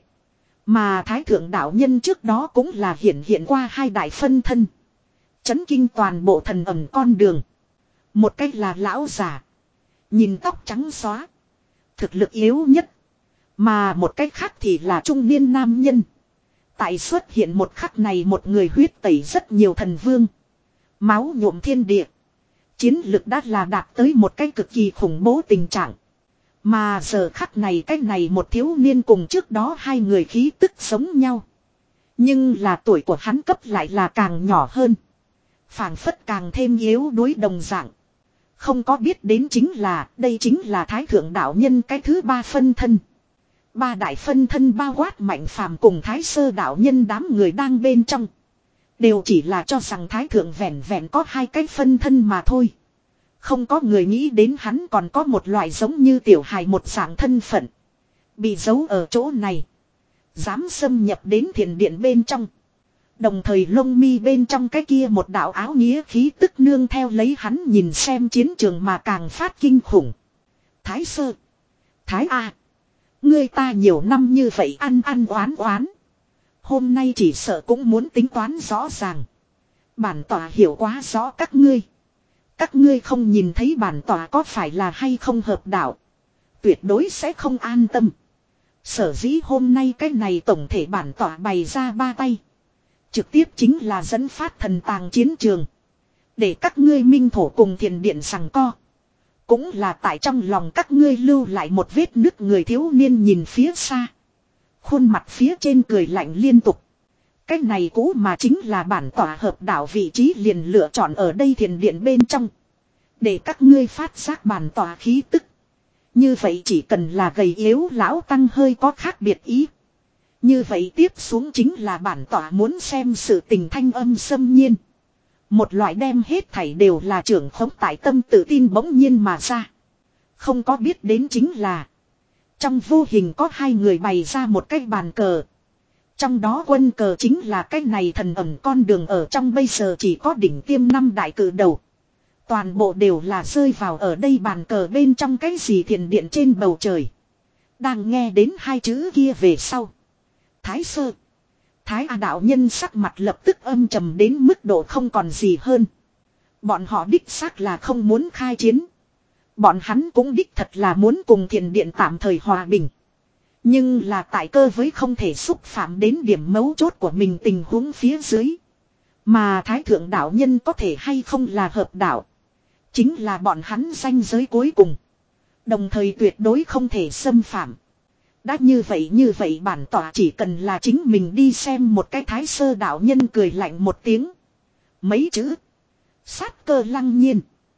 Mà thái thượng đạo nhân trước đó cũng là hiện hiện qua hai đại phân thân. Chấn kinh toàn bộ thần ẩm con đường. Một cách là lão già. Nhìn tóc trắng xóa. Thực lực yếu nhất. Mà một cách khác thì là trung niên nam nhân. Tại xuất hiện một khắc này một người huyết tẩy rất nhiều thần vương. Máu nhuộm thiên địa. Chiến lực đã là đạt tới một cái cực kỳ khủng bố tình trạng. Mà giờ khắc này cái này một thiếu niên cùng trước đó hai người khí tức giống nhau. Nhưng là tuổi của hắn cấp lại là càng nhỏ hơn. Phảng phất càng thêm yếu đuối đồng dạng. Không có biết đến chính là đây chính là thái thượng đạo nhân cái thứ ba phân thân. Ba đại phân thân bao quát Mạnh Phàm cùng thái sơ đạo nhân đám người đang bên trong. Đều chỉ là cho rằng thái thượng vẹn vẹn có hai cái phân thân mà thôi. Không có người nghĩ đến hắn còn có một loại giống như tiểu hài một dạng thân phận. Bị giấu ở chỗ này. Dám xâm nhập đến thiền điện bên trong. Đồng thời lông mi bên trong cái kia một đạo áo nghĩa khí tức nương theo lấy hắn nhìn xem chiến trường mà càng phát kinh khủng. Thái sơ. Thái A. Ngươi ta nhiều năm như vậy ăn ăn oán oán. Hôm nay chỉ sợ cũng muốn tính toán rõ ràng. Bản tỏa hiểu quá rõ các ngươi. Các ngươi không nhìn thấy bản tỏa có phải là hay không hợp đạo. Tuyệt đối sẽ không an tâm. Sở dĩ hôm nay cái này tổng thể bản tỏa bày ra ba tay. Trực tiếp chính là dẫn phát thần tàng chiến trường. Để các ngươi minh thổ cùng thiền điện sằng co. Cũng là tại trong lòng các ngươi lưu lại một vết nứt. Người thiếu niên nhìn phía xa. Khuôn mặt phía trên cười lạnh liên tục. Cái này cũ mà chính là bản tỏa hợp đạo vị trí liền lựa chọn ở đây thiền điện bên trong. Để các ngươi phát giác bản tỏa khí tức. Như vậy chỉ cần là gầy yếu lão tăng hơi có khác biệt ý. Như vậy tiếp xuống chính là bản tỏa muốn xem sự tình thanh âm xâm nhiên. Một loại đem hết thảy đều là trưởng khống tại tâm tự tin bỗng nhiên mà ra. Không có biết đến chính là. Trong vô hình có hai người bày ra một cái bàn cờ. Trong đó quân cờ chính là cái này thần ẩn con đường ở trong bây giờ chỉ có đỉnh tiêm năm đại cử đầu. Toàn bộ đều là rơi vào ở đây bàn cờ bên trong cái gì thiền điện trên bầu trời. Đang nghe đến hai chữ kia về sau. Thái sơ. Thái A đạo nhân sắc mặt lập tức âm trầm đến mức độ không còn gì hơn. Bọn họ đích xác là không muốn khai chiến. Bọn hắn cũng đích thật là muốn cùng thiền điện tạm thời hòa bình. Nhưng là tại cơ với không thể xúc phạm đến điểm mấu chốt của mình tình huống phía dưới. Mà thái thượng đạo nhân có thể hay không là hợp đạo. Chính là bọn hắn ranh giới cuối cùng. Đồng thời tuyệt đối không thể xâm phạm. Đã như vậy như vậy bản tỏa chỉ cần là chính mình đi xem một cái thái sơ đạo nhân cười lạnh một tiếng. Mấy chữ. Sát cơ lăng nhiên.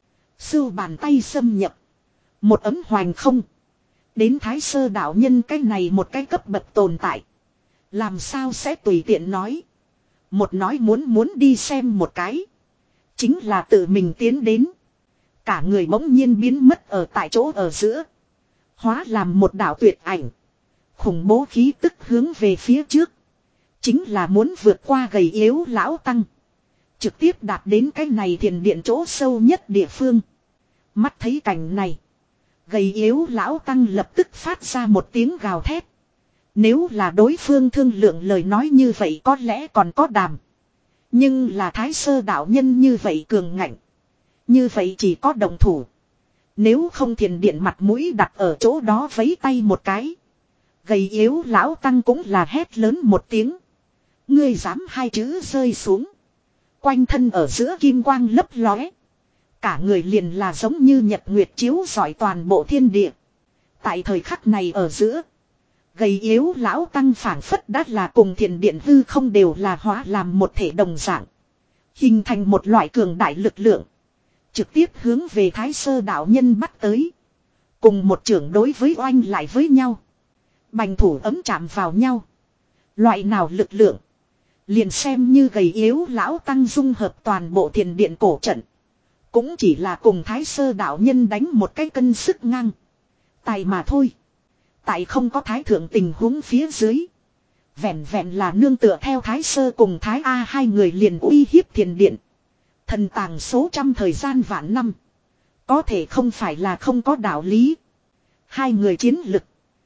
Sưu bàn tay xâm nhập. Một ấm hoành không. Đến thái sơ đạo nhân cái này một cái cấp bậc tồn tại. Làm sao sẽ tùy tiện nói. Một nói muốn muốn đi xem một cái. Chính là tự mình tiến đến. Cả người bỗng nhiên biến mất ở tại chỗ ở giữa. Hóa làm một đạo tuyệt ảnh. Khủng bố khí tức hướng về phía trước. Chính là muốn vượt qua gầy yếu lão tăng. Trực tiếp đạt đến cái này thiền điện chỗ sâu nhất địa phương. Mắt thấy cảnh này. Gầy yếu lão tăng lập tức phát ra một tiếng gào thét. Nếu là đối phương thương lượng lời nói như vậy có lẽ còn có đàm. Nhưng là thái sơ đạo nhân như vậy cường ngạnh. Như vậy chỉ có đồng thủ. Nếu không thiền điện mặt mũi đặt ở chỗ đó vấy tay một cái. Gầy yếu lão tăng cũng là hét lớn một tiếng. Ngươi dám hai chữ rơi xuống. Quanh thân ở giữa kim quang lấp lóe. Cả người liền là giống như nhật nguyệt chiếu rọi toàn bộ thiên địa. Tại thời khắc này ở giữa. Gầy yếu lão tăng phảng phất đã là cùng thiền điện hư không đều là hóa làm một thể đồng dạng. Hình thành một loại cường đại lực lượng. Trực tiếp hướng về thái sơ đạo nhân bắt tới. Cùng một trưởng đối với oanh lại với nhau. Bành thủ ấm chạm vào nhau. Loại nào lực lượng. Liền xem như gầy yếu lão tăng dung hợp toàn bộ thiền điện cổ trận. Cũng chỉ là cùng thái sơ đạo nhân đánh một cái cân sức ngang. Tài mà thôi. Tại không có thái thượng tình huống phía dưới. Vẹn vẹn là nương tựa theo thái sơ cùng thái A hai người liền uy hiếp thiền điện. Thần tàng số trăm thời gian vạn năm. Có thể không phải là không có đạo lý. Hai người chiến lực.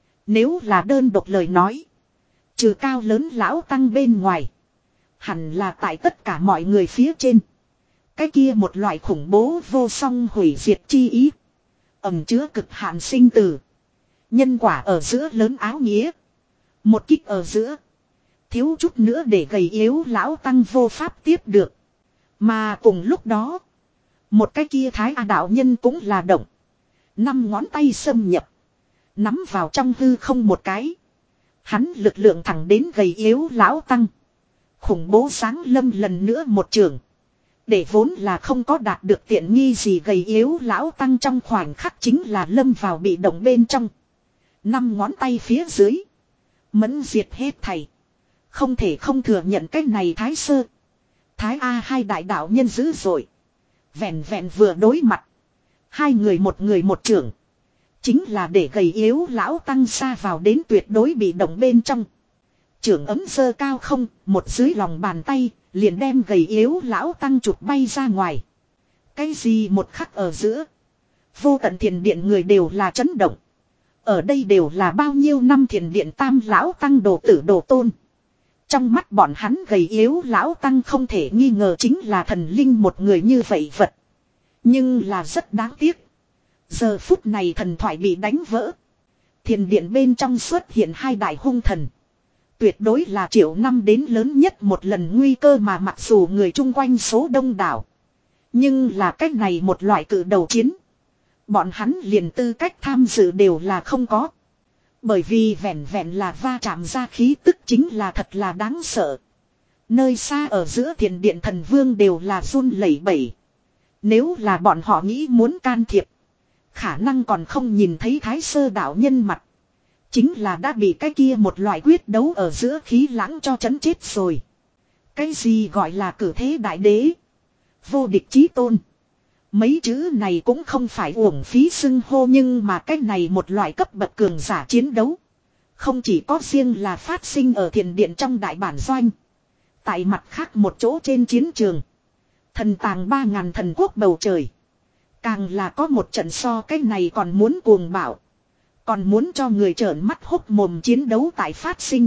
Nếu là đơn độc lời nói. Trừ cao lớn lão tăng bên ngoài. Hẳn là tại tất cả mọi người phía trên. Cái kia một loại khủng bố vô song hủy diệt chi ý. Ẩm chứa cực hạn sinh tử. Nhân quả ở giữa lớn áo nghĩa. Một kích ở giữa. Thiếu chút nữa để gầy yếu lão tăng vô pháp tiếp được. Mà cùng lúc đó. Một cái kia thái A đạo nhân cũng là động. Năm ngón tay xâm nhập. Nắm vào trong hư không một cái. Hắn lực lượng thẳng đến gầy yếu lão tăng. Khủng bố sáng lâm lần nữa một trường. Để vốn là không có đạt được tiện nghi gì gầy yếu lão tăng trong khoảnh khắc chính là lâm vào bị động bên trong. Năm ngón tay phía dưới. Mẫn diệt hết thầy. Không thể không thừa nhận cái này thái sơ. Thái A hai đại đạo nhân dữ dội. Vẹn vẹn vừa đối mặt. Hai người một người một trưởng. Chính là để gầy yếu lão tăng xa vào đến tuyệt đối bị động bên trong. Trưởng ấm sơ cao không, một dưới lòng bàn tay, liền đem gầy yếu lão tăng chụp bay ra ngoài. Cái gì một khắc ở giữa. Vô tận thiền điện người đều là chấn động. Ở đây đều là bao nhiêu năm thiền điện tam lão tăng đồ tử đồ tôn. Trong mắt bọn hắn gầy yếu lão tăng không thể nghi ngờ chính là thần linh một người như vậy vật. Nhưng là rất đáng tiếc. Giờ phút này thần thoại bị đánh vỡ. Thiền điện bên trong xuất hiện hai đại hung thần. Tuyệt đối là triệu năm đến lớn nhất một lần nguy cơ mà mặc dù người chung quanh số đông đảo. Nhưng là cách này một loại cử đầu chiến. Bọn hắn liền tư cách tham dự đều là không có. Bởi vì vẹn vẹn là va chạm ra khí tức chính là thật là đáng sợ. Nơi xa ở giữa thiền điện thần vương đều là run lẩy bẩy. Nếu là bọn họ nghĩ muốn can thiệp. Khả năng còn không nhìn thấy thái sơ đạo nhân mặt. Chính là đã bị cái kia một loại quyết đấu ở giữa khí lãng cho chấn chết rồi. Cái gì gọi là cử thế đại đế. Vô địch chí tôn. Mấy chữ này cũng không phải uổng phí xưng hô nhưng mà cái này một loại cấp bậc cường giả chiến đấu. Không chỉ có riêng là phát sinh ở thiền điện trong đại bản doanh. Tại mặt khác một chỗ trên chiến trường. Thần tàng ba ngàn thần quốc bầu trời. Càng là có một trận so cái này còn muốn cuồng bạo. Còn muốn cho người trợn mắt hốc mồm chiến đấu tại phát sinh.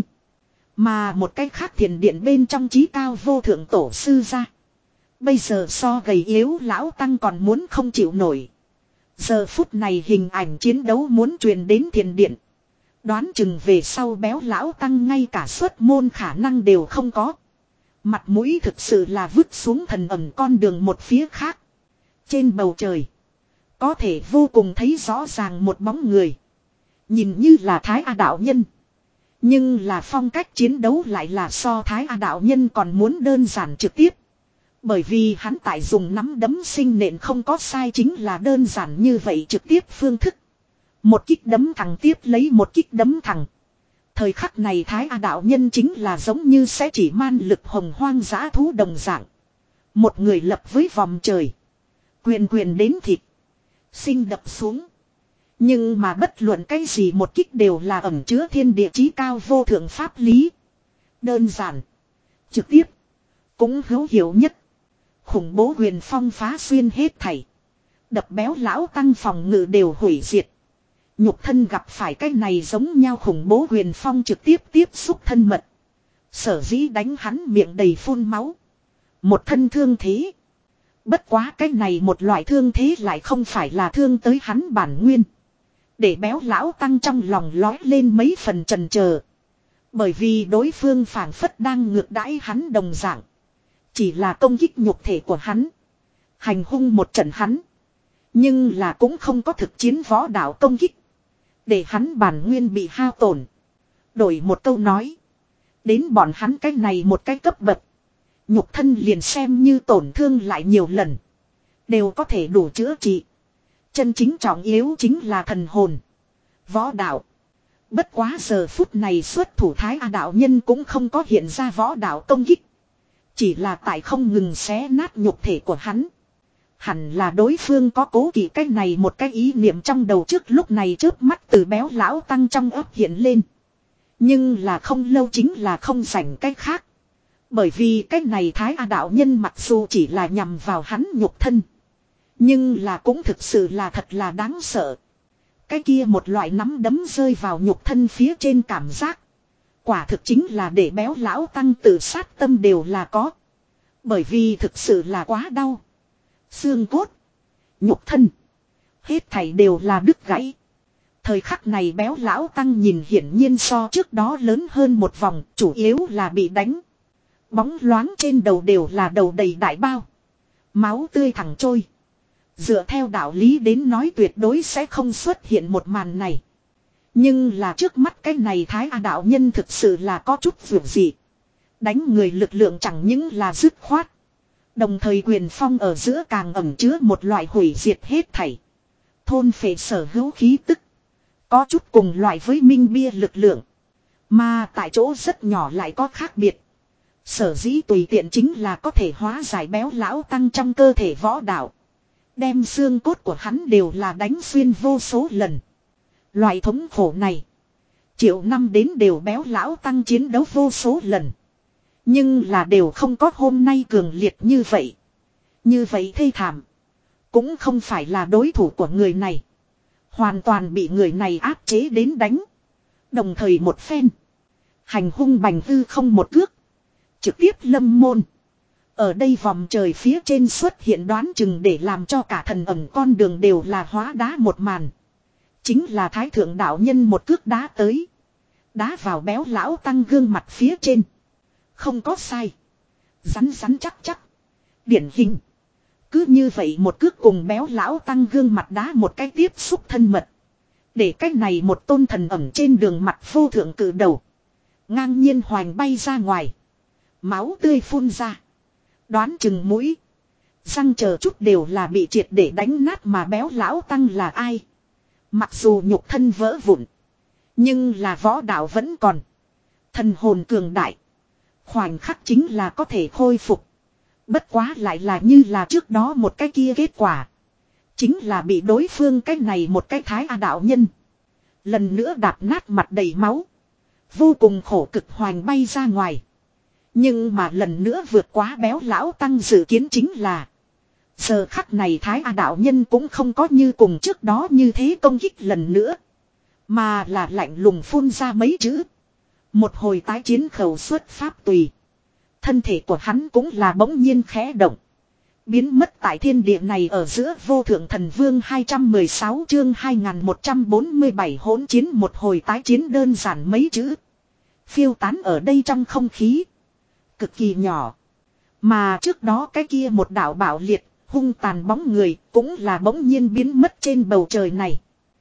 Mà một cái khác thiền điện bên trong chí cao vô thượng tổ sư ra. Bây giờ so gầy yếu lão tăng còn muốn không chịu nổi. Giờ phút này hình ảnh chiến đấu muốn truyền đến thiền điện. Đoán chừng về sau béo lão tăng ngay cả xuất môn khả năng đều không có. Mặt mũi thực sự là vứt xuống thần ẩm con đường một phía khác. Trên bầu trời. Có thể vô cùng thấy rõ ràng một bóng người. Nhìn như là Thái A đạo nhân. Nhưng là phong cách chiến đấu lại là so Thái A đạo nhân còn muốn đơn giản trực tiếp. Bởi vì hắn tại dùng nắm đấm sinh nện không có sai chính là đơn giản như vậy trực tiếp phương thức. Một kích đấm thẳng tiếp lấy một kích đấm thẳng. Thời khắc này Thái A đạo nhân chính là giống như sẽ chỉ man lực hồng hoang dã thú đồng dạng. Một người lập với vòng trời. Quyền quyền đến thịt. Sinh đập xuống. Nhưng mà bất luận cái gì một kích đều là ẩn chứa thiên địa chí cao vô thượng pháp lý. Đơn giản. Trực tiếp. Cũng hữu hiệu nhất. khủng bố huyền phong phá xuyên hết thảy. Đập béo lão tăng phòng ngự đều hủy diệt. Nhục thân gặp phải cái này giống nhau khủng bố huyền phong trực tiếp tiếp xúc thân mật. Sở dĩ đánh hắn miệng đầy phun máu. Một thân thương thế. Bất quá cái này một loại thương thế lại không phải là thương tới hắn bản nguyên. Để béo lão tăng trong lòng lói lên mấy phần chần chờ. Bởi vì đối phương phảng phất đang ngược đãi hắn đồng dạng. Chỉ là công kích nhục thể của hắn. Hành hung một trận hắn. Nhưng là cũng không có thực chiến võ đạo công kích. Để hắn bản nguyên bị hao tổn. Đổi một câu nói. Đến bọn hắn cái này một cái cấp bậc. Nhục thân liền xem như tổn thương lại nhiều lần. Đều có thể đủ chữa trị. Chân chính trọng yếu chính là thần hồn. Võ đạo. Bất quá giờ phút này xuất thủ thái A đạo nhân cũng không có hiện ra võ đạo công kích. Chỉ là tại không ngừng xé nát nhục thể của hắn. Hẳn là đối phương có cố kỵ cái này một cái ý niệm trong đầu trước lúc này chớp mắt từ béo lão tăng trong ấp hiện lên. Nhưng là không lâu chính là không rảnh cái khác. Bởi vì cái này thái A đạo nhân mặc dù chỉ là nhằm vào hắn nhục thân. Nhưng là cũng thực sự là thật là đáng sợ. Cái kia một loại nắm đấm rơi vào nhục thân phía trên cảm giác. Quả thực chính là để béo lão tăng tự sát tâm đều là có. Bởi vì thực sự là quá đau. Xương cốt. Nhục thân. Hết thảy đều là đứt gãy. Thời khắc này béo lão tăng nhìn hiển nhiên so trước đó lớn hơn một vòng. Chủ yếu là bị đánh. Bóng loáng trên đầu đều là đầu đầy đại bao. Máu tươi thẳng trôi. Dựa theo đạo lý đến nói tuyệt đối sẽ không xuất hiện một màn này. Nhưng là trước mắt cái này thái A đạo nhân thực sự là có chút vượt dị. Đánh người lực lượng chẳng những là dứt khoát. Đồng thời quyền phong ở giữa càng ẩn chứa một loại hủy diệt hết thảy. Thôn phệ sở hữu khí tức. Có chút cùng loại với minh bia lực lượng. Mà tại chỗ rất nhỏ lại có khác biệt. Sở dĩ tùy tiện chính là có thể hóa giải béo lão tăng trong cơ thể võ đạo. Đem xương cốt của hắn đều là đánh xuyên vô số lần. Loại thống khổ này. Triệu năm đến đều béo lão tăng chiến đấu vô số lần. Nhưng là đều không có hôm nay cường liệt như vậy. Như vậy thê thảm. Cũng không phải là đối thủ của người này. Hoàn toàn bị người này áp chế đến đánh. Đồng thời một phen. Hành hung bành hư không một cước. Trực tiếp lâm môn. Ở đây vòng trời phía trên xuất hiện đoán chừng để làm cho cả thần ẩn con đường đều là hóa đá một màn. Chính là thái thượng đạo nhân một cước đá tới. Đá vào béo lão tăng gương mặt phía trên. Không có sai. Rắn rắn chắc chắc. Điển hình. Cứ như vậy một cước cùng béo lão tăng gương mặt đá một cái tiếp xúc thân mật. Để cái này một tôn thần ẩn trên đường mặt vô thượng cử đầu. Ngang nhiên hoành bay ra ngoài. Máu tươi phun ra. Đoán chừng mũi. Răng chờ chút đều là bị triệt để đánh nát mà béo lão tăng là ai. Mặc dù nhục thân vỡ vụn. Nhưng là võ đạo vẫn còn. Thần hồn cường đại. Khoảnh khắc chính là có thể khôi phục. Bất quá lại là như là trước đó một cái kia kết quả. Chính là bị đối phương cái này một cái thái A đạo nhân. Lần nữa đạp nát mặt đầy máu. Vô cùng khổ cực hoành bay ra ngoài. Nhưng mà lần nữa vượt quá béo lão tăng dự kiến chính là. Giờ khắc này thái A đạo nhân cũng không có như cùng trước đó như thế công kích lần nữa. Mà là lạnh lùng phun ra mấy chữ. Một hồi tái chiến khẩu xuất pháp tùy. Thân thể của hắn cũng là bỗng nhiên khẽ động. Biến mất tại thiên địa này ở giữa vô thượng thần vương hai trăm mười sáu chương hai nghìn một trăm bốn mươi bảy hỗn chiến một hồi tái chiến đơn giản mấy chữ. Phiêu tán ở đây trong không khí. Cực kỳ nhỏ. Mà trước đó cái kia một đạo bạo liệt, hung tàn bóng người cũng là bỗng nhiên biến mất trên bầu trời này.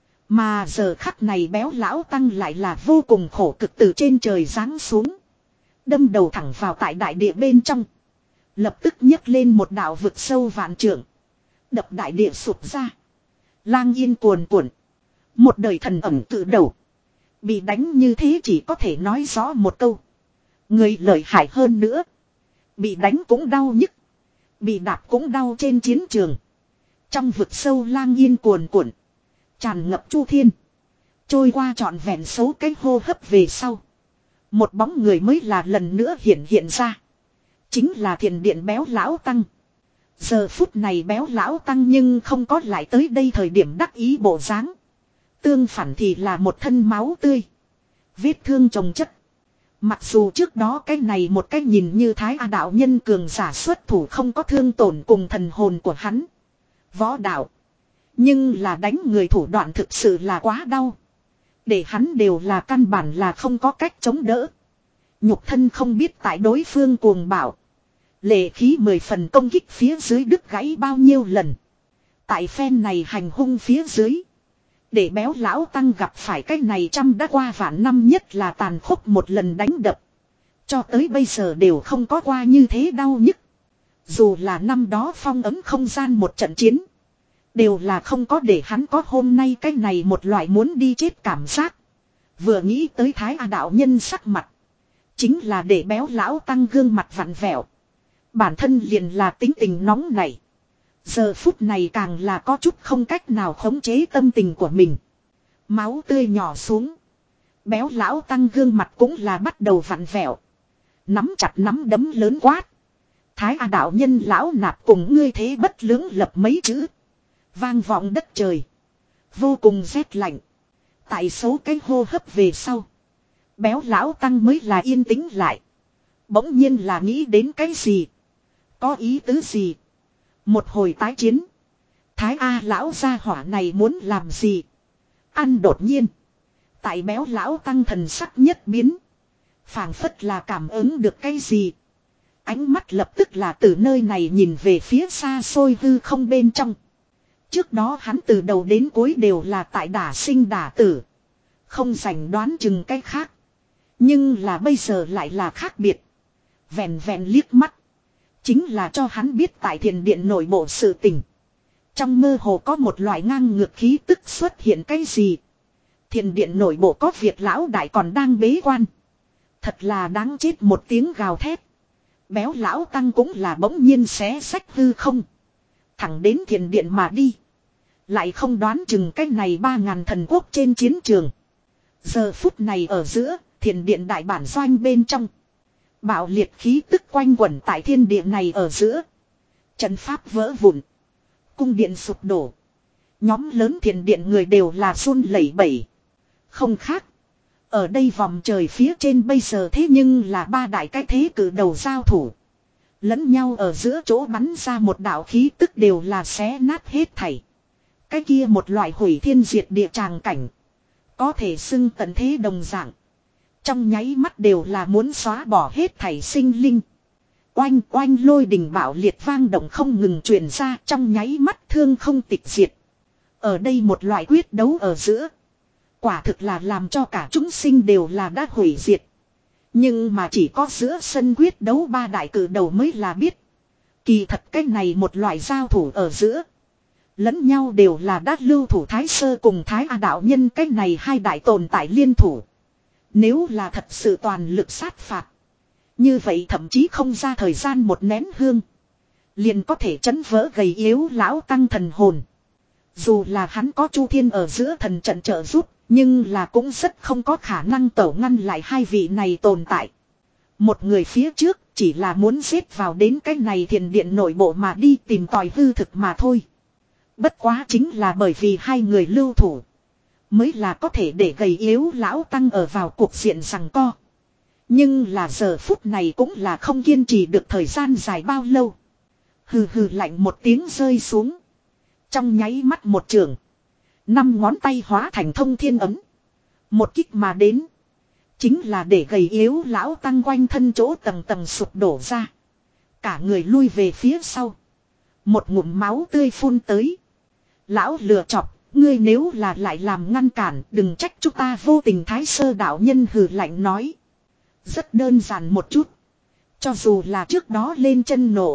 Mà giờ khắc này béo lão tăng lại là vô cùng khổ cực từ trên trời giáng xuống. Đâm đầu thẳng vào tại đại địa bên trong. Lập tức nhấc lên một đạo vực sâu vạn trượng. Đập đại địa sụp ra. Lang yên cuồn cuộn. Một đời thần ẩm tự đầu. Bị đánh như thế chỉ có thể nói rõ một câu. Người lợi hại hơn nữa. Bị đánh cũng đau nhức. Bị đạp cũng đau trên chiến trường. Trong vực sâu lang yên cuồn cuộn. Tràn ngập chu thiên. Trôi qua trọn vẹn số cái hô hấp về sau. Một bóng người mới là lần nữa hiện hiện ra. Chính là thiền điện béo lão tăng. Giờ phút này béo lão tăng nhưng không có lại tới đây thời điểm đắc ý bộ dáng. Tương phản thì là một thân máu tươi. Vết thương chồng chất. Mặc dù trước đó cái này một cái nhìn như Thái A đạo nhân cường giả xuất thủ không có thương tổn cùng thần hồn của hắn. Võ đạo. Nhưng là đánh người thủ đoạn thực sự là quá đau. Để hắn đều là căn bản là không có cách chống đỡ. Nhục thân không biết tại đối phương cuồng bạo. Lệ khí mười phần công kích phía dưới đứt gãy bao nhiêu lần. Tại phen này hành hung phía dưới. Để béo lão tăng gặp phải cái này trăm đã qua vạn năm nhất là tàn khốc một lần đánh đập. Cho tới bây giờ đều không có qua như thế đau nhức. Dù là năm đó phong ấm không gian một trận chiến. Đều là không có để hắn có hôm nay cái này một loại muốn đi chết cảm giác. Vừa nghĩ tới Thái A đạo nhân sắc mặt. Chính là để béo lão tăng gương mặt vặn vẹo. Bản thân liền là tính tình nóng này. Giờ phút này càng là có chút không cách nào khống chế tâm tình của mình. Máu tươi nhỏ xuống. Béo lão tăng gương mặt cũng là bắt đầu vặn vẹo. Nắm chặt nắm đấm lớn quát. Thái A đạo nhân lão nạp cùng ngươi thế bất lưỡng lập mấy chữ. Vang vọng đất trời. Vô cùng rét lạnh. Tại số cái hô hấp về sau. Béo lão tăng mới là yên tĩnh lại. Bỗng nhiên là nghĩ đến cái gì. Có ý tứ gì. Một hồi tái chiến. Thái A lão gia hỏa này muốn làm gì. Ăn đột nhiên. Tại béo lão tăng thần sắc nhất biến. Phảng phất là cảm ứng được cái gì. Ánh mắt lập tức là từ nơi này nhìn về phía xa xôi hư không bên trong. Trước đó hắn từ đầu đến cuối đều là tại đả sinh đả tử. Không rảnh đoán chừng cái khác. Nhưng là bây giờ lại là khác biệt. Vẹn vẹn liếc mắt. Chính là cho hắn biết tại thiền điện nội bộ sự tình. Trong mơ hồ có một loại ngang ngược khí tức xuất hiện cái gì. Thiền điện nội bộ có việc lão đại còn đang bế quan. Thật là đáng chết một tiếng gào thét. Béo lão tăng cũng là bỗng nhiên xé sách hư không. Thẳng đến thiền điện mà đi. Lại không đoán chừng cái này ba ngàn thần quốc trên chiến trường. Giờ phút này ở giữa, thiền điện đại bản doanh bên trong. Bạo liệt khí tức quanh quẩn tại thiên địa này ở giữa. Trận pháp vỡ vụn. Cung điện sụp đổ. Nhóm lớn thiền điện người đều là run lẩy bẩy. Không khác. Ở đây vòng trời phía trên bây giờ thế nhưng là ba đại cái thế cử đầu giao thủ. Lẫn nhau ở giữa chỗ bắn ra một đạo khí tức đều là xé nát hết thảy. Cái kia một loại hủy thiên diệt địa tràng cảnh. Có thể xưng tận thế đồng dạng. Trong nháy mắt đều là muốn xóa bỏ hết thảy sinh linh. Oanh oanh lôi đình bạo liệt vang động không ngừng truyền ra trong nháy mắt thương không tịch diệt. Ở đây một loại quyết đấu ở giữa. Quả thực là làm cho cả chúng sinh đều là đã hủy diệt. Nhưng mà chỉ có giữa sân quyết đấu ba đại cử đầu mới là biết. Kỳ thật cái này một loại giao thủ ở giữa. Lẫn nhau đều là đã lưu thủ Thái Sơ cùng Thái A đạo nhân cái này hai đại tồn tại liên thủ. Nếu là thật sự toàn lực sát phạt. Như vậy thậm chí không ra thời gian một nén hương. Liền có thể chấn vỡ gầy yếu lão tăng thần hồn. Dù là hắn có Chu Thiên ở giữa thần trận trợ giúp. Nhưng là cũng rất không có khả năng tẩu ngăn lại hai vị này tồn tại. Một người phía trước chỉ là muốn xếp vào đến cái này thiền điện nội bộ mà đi tìm tòi hư thực mà thôi. Bất quá chính là bởi vì hai người lưu thủ. Mới là có thể để gầy yếu lão tăng ở vào cuộc diện rằng co. Nhưng là giờ phút này cũng là không kiên trì được thời gian dài bao lâu. Hừ hừ lạnh một tiếng rơi xuống. Trong nháy mắt một trường. Năm ngón tay hóa thành thông thiên ấm. Một kích mà đến. Chính là để gầy yếu lão tăng quanh thân chỗ tầng tầng sụp đổ ra. Cả người lui về phía sau. Một ngụm máu tươi phun tới. Lão lừa chọc. Ngươi nếu là lại làm ngăn cản. Đừng trách chúng ta vô tình Thái Sơ đạo nhân hừ lạnh nói. Rất đơn giản một chút. Cho dù là trước đó lên chân nổ.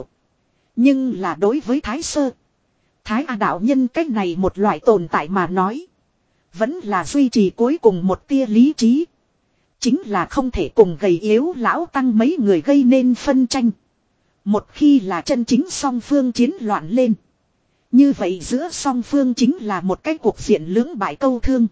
Nhưng là đối với Thái Sơ. Thái A đạo nhân cách này một loại tồn tại mà nói. Vẫn là duy trì cuối cùng một tia lý trí. Chính là không thể cùng gầy yếu lão tăng mấy người gây nên phân tranh. Một khi là chân chính song phương chiến loạn lên. Như vậy giữa song phương chính là một cái cuộc diện lưỡng bại câu thương.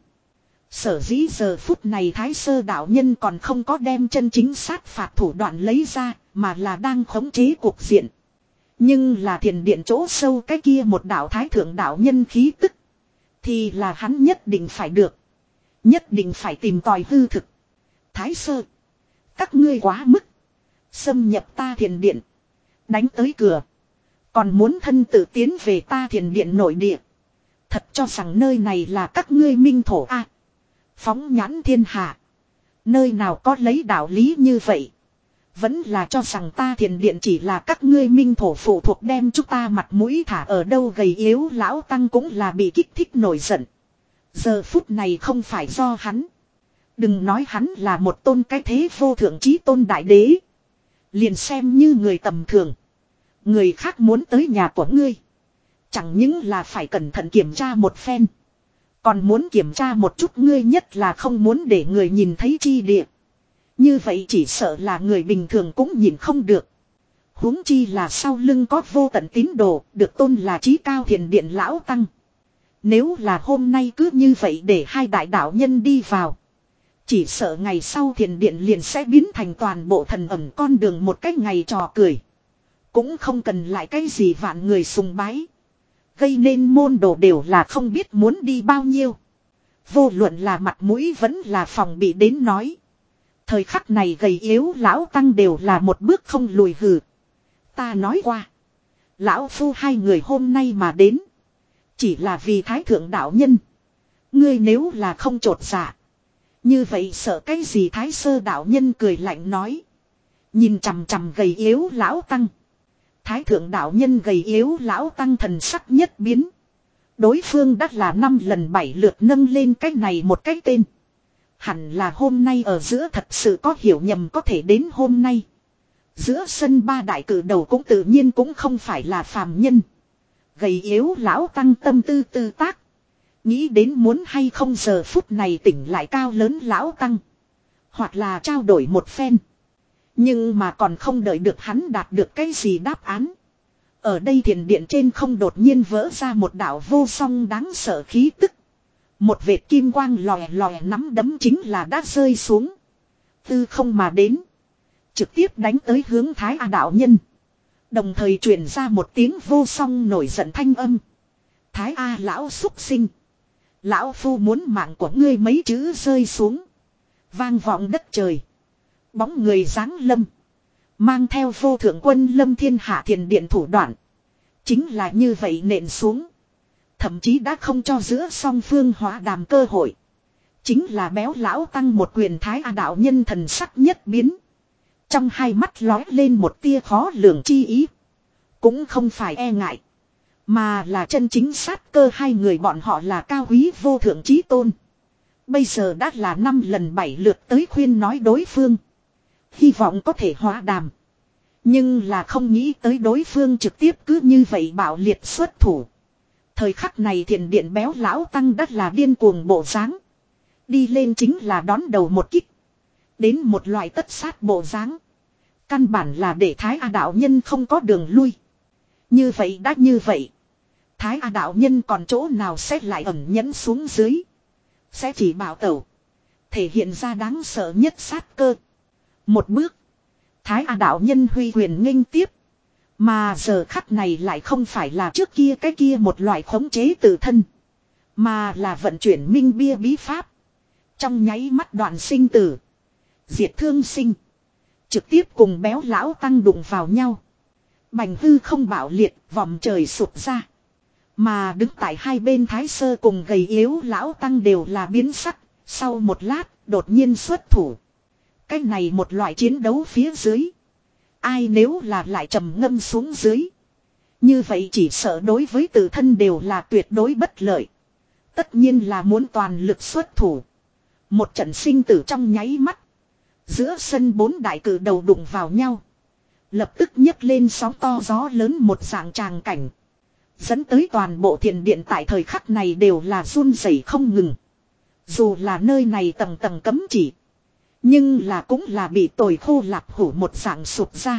Sở dĩ giờ phút này Thái Sơ đạo nhân còn không có đem chân chính sát phạt thủ đoạn lấy ra. Mà là đang khống chế cuộc diện. Nhưng là thiền điện chỗ sâu cái kia một đạo thái thượng đạo nhân khí tức. Thì là hắn nhất định phải được. Nhất định phải tìm tòi hư thực. Thái sơ. Các ngươi quá mức. Xâm nhập ta thiền điện. Đánh tới cửa. Còn muốn thân tự tiến về ta thiền điện nội địa. Thật cho rằng nơi này là các ngươi minh thổ a à, phóng nhãn thiên hạ. Nơi nào có lấy đạo lý như vậy. Vẫn là cho rằng ta thiền điện chỉ là các ngươi minh thổ phụ thuộc đem chúng ta mặt mũi thả ở đâu gầy yếu lão tăng cũng là bị kích thích nổi giận. Giờ phút này không phải do hắn. Đừng nói hắn là một tôn cái thế vô thượng chí tôn đại đế. Liền xem như người tầm thường. Người khác muốn tới nhà của ngươi. Chẳng những là phải cẩn thận kiểm tra một phen. Còn muốn kiểm tra một chút ngươi nhất là không muốn để người nhìn thấy chi địa. Như vậy chỉ sợ là người bình thường cũng nhìn không được. Huống chi là sau lưng có vô tận tín đồ, được tôn là chí cao thiền điện lão tăng. Nếu là hôm nay cứ như vậy để hai đại đạo nhân đi vào. Chỉ sợ ngày sau thiền điện liền sẽ biến thành toàn bộ thần ẩm con đường một cách ngày trò cười. Cũng không cần lại cái gì vạn người sùng bái. Gây nên môn đồ đều là không biết muốn đi bao nhiêu. Vô luận là mặt mũi vẫn là phòng bị đến nói. Thời khắc này gầy yếu lão tăng đều là một bước không lùi hừ. Ta nói qua. Lão phu hai người hôm nay mà đến. Chỉ là vì thái thượng đạo nhân. Ngươi nếu là không trột dạ. Như vậy sợ cái gì thái sơ đạo nhân cười lạnh nói. Nhìn chằm chằm gầy yếu lão tăng. Thái thượng đạo nhân gầy yếu lão tăng thần sắc nhất biến. Đối phương đã là năm lần bảy lượt nâng lên cái này một cái tên. Hẳn là hôm nay ở giữa thật sự có hiểu nhầm có thể đến hôm nay. Giữa sân ba đại cử đầu cũng tự nhiên cũng không phải là phàm nhân. Gầy yếu lão tăng tâm tư tư tác. Nghĩ đến muốn hay không giờ phút này tỉnh lại cao lớn lão tăng. Hoặc là trao đổi một phen. Nhưng mà còn không đợi được hắn đạt được cái gì đáp án. Ở đây thiền điện trên không đột nhiên vỡ ra một đạo vô song đáng sợ khí tức. Một vệt kim quang lòe lòe nắm đấm chính là đã rơi xuống. Tư không mà đến. Trực tiếp đánh tới hướng Thái A đạo nhân. Đồng thời truyền ra một tiếng vô song nổi giận thanh âm. Thái A lão xúc sinh. Lão phu muốn mạng của ngươi mấy chữ rơi xuống. Vang vọng đất trời. Bóng người giáng lâm. Mang theo vô thượng quân lâm thiên hạ thiền điện thủ đoạn. Chính là như vậy nện xuống. Thậm chí đã không cho giữa song phương hóa đàm cơ hội. Chính là béo lão tăng một quyền Thái A đạo nhân thần sắc nhất biến. Trong hai mắt lói lên một tia khó lường chi ý. Cũng không phải e ngại. Mà là chân chính sát cơ hai người bọn họ là cao quý vô thượng chí tôn. Bây giờ đã là năm lần bảy lượt tới khuyên nói đối phương. Hy vọng có thể hóa đàm. Nhưng là không nghĩ tới đối phương trực tiếp cứ như vậy bạo liệt xuất thủ. Thời khắc này thiền điện béo lão tăng đắt là điên cuồng bộ dáng. Đi lên chính là đón đầu một kích. Đến một loại tất sát bộ dáng. Căn bản là để Thái A đạo nhân không có đường lui. Như vậy đã như vậy. Thái A đạo nhân còn chỗ nào sẽ lại ẩn nhẫn xuống dưới. Sẽ chỉ bảo tẩu. Thể hiện ra đáng sợ nhất sát cơ. Một bước. Thái A đạo nhân huy quyền nghênh tiếp. Mà giờ khắc này lại không phải là trước kia cái kia một loại khống chế tự thân. Mà là vận chuyển minh bia bí pháp. Trong nháy mắt đoạn sinh tử. Diệt thương sinh. Trực tiếp cùng béo lão tăng đụng vào nhau. Bành hư không bạo liệt, vòng trời sụp ra. Mà đứng tại hai bên thái sơ cùng gầy yếu lão tăng đều là biến sắc. Sau một lát, đột nhiên xuất thủ. Cái này một loại chiến đấu phía dưới. Ai nếu là lại trầm ngâm xuống dưới. Như vậy chỉ sợ đối với tự thân đều là tuyệt đối bất lợi. Tất nhiên là muốn toàn lực xuất thủ. Một trận sinh tử trong nháy mắt. Giữa sân bốn đại cử đầu đụng vào nhau. Lập tức nhấc lên sóng to gió lớn một dạng tràng cảnh. Dẫn tới toàn bộ thiền điện tại thời khắc này đều là run rẩy không ngừng. Dù là nơi này tầng tầng cấm chỉ. Nhưng là cũng là bị tồi khô lạp hủ một dạng sụp ra.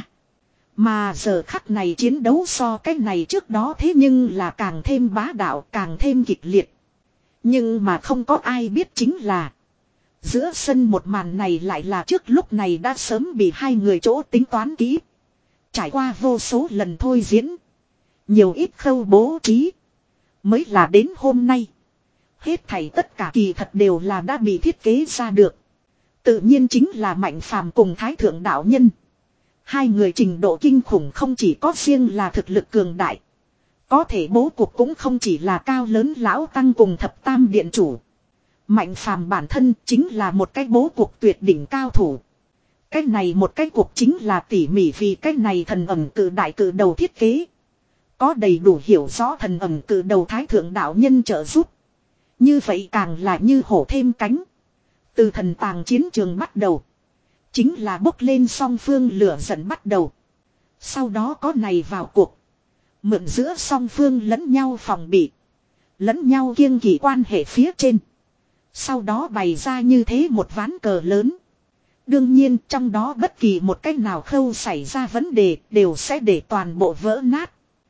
Mà giờ khắc này chiến đấu so cái này trước đó thế nhưng là càng thêm bá đạo, càng thêm kịch liệt. Nhưng mà không có ai biết chính là. Giữa sân một màn này lại là trước lúc này đã sớm bị hai người chỗ tính toán kỹ. Trải qua vô số lần thôi diễn. Nhiều ít khâu bố trí. Mới là đến hôm nay. Hết thảy tất cả kỳ thật đều là đã bị thiết kế ra được. Tự nhiên chính là Mạnh Phàm cùng Thái Thượng đạo nhân. Hai người trình độ kinh khủng không chỉ có riêng là thực lực cường đại. Có thể bố cục cũng không chỉ là cao lớn lão tăng cùng thập tam điện chủ. Mạnh Phàm bản thân chính là một cái bố cục tuyệt đỉnh cao thủ. Cái này một cái cuộc chính là tỉ mỉ vì cái này thần ẩm cử đại cử đầu thiết kế. Có đầy đủ hiểu rõ thần ẩm cử đầu Thái Thượng đạo nhân trợ giúp. Như vậy càng là như hổ thêm cánh. Từ thần tàng chiến trường bắt đầu. Chính là bốc lên song phương lửa giận bắt đầu. Sau đó có này vào cuộc. Mượn giữa song phương lẫn nhau phòng bị. Lẫn nhau kiêng kỵ quan hệ phía trên. Sau đó bày ra như thế một ván cờ lớn. Đương nhiên trong đó bất kỳ một cách nào khâu xảy ra vấn đề đều sẽ để toàn bộ vỡ nát.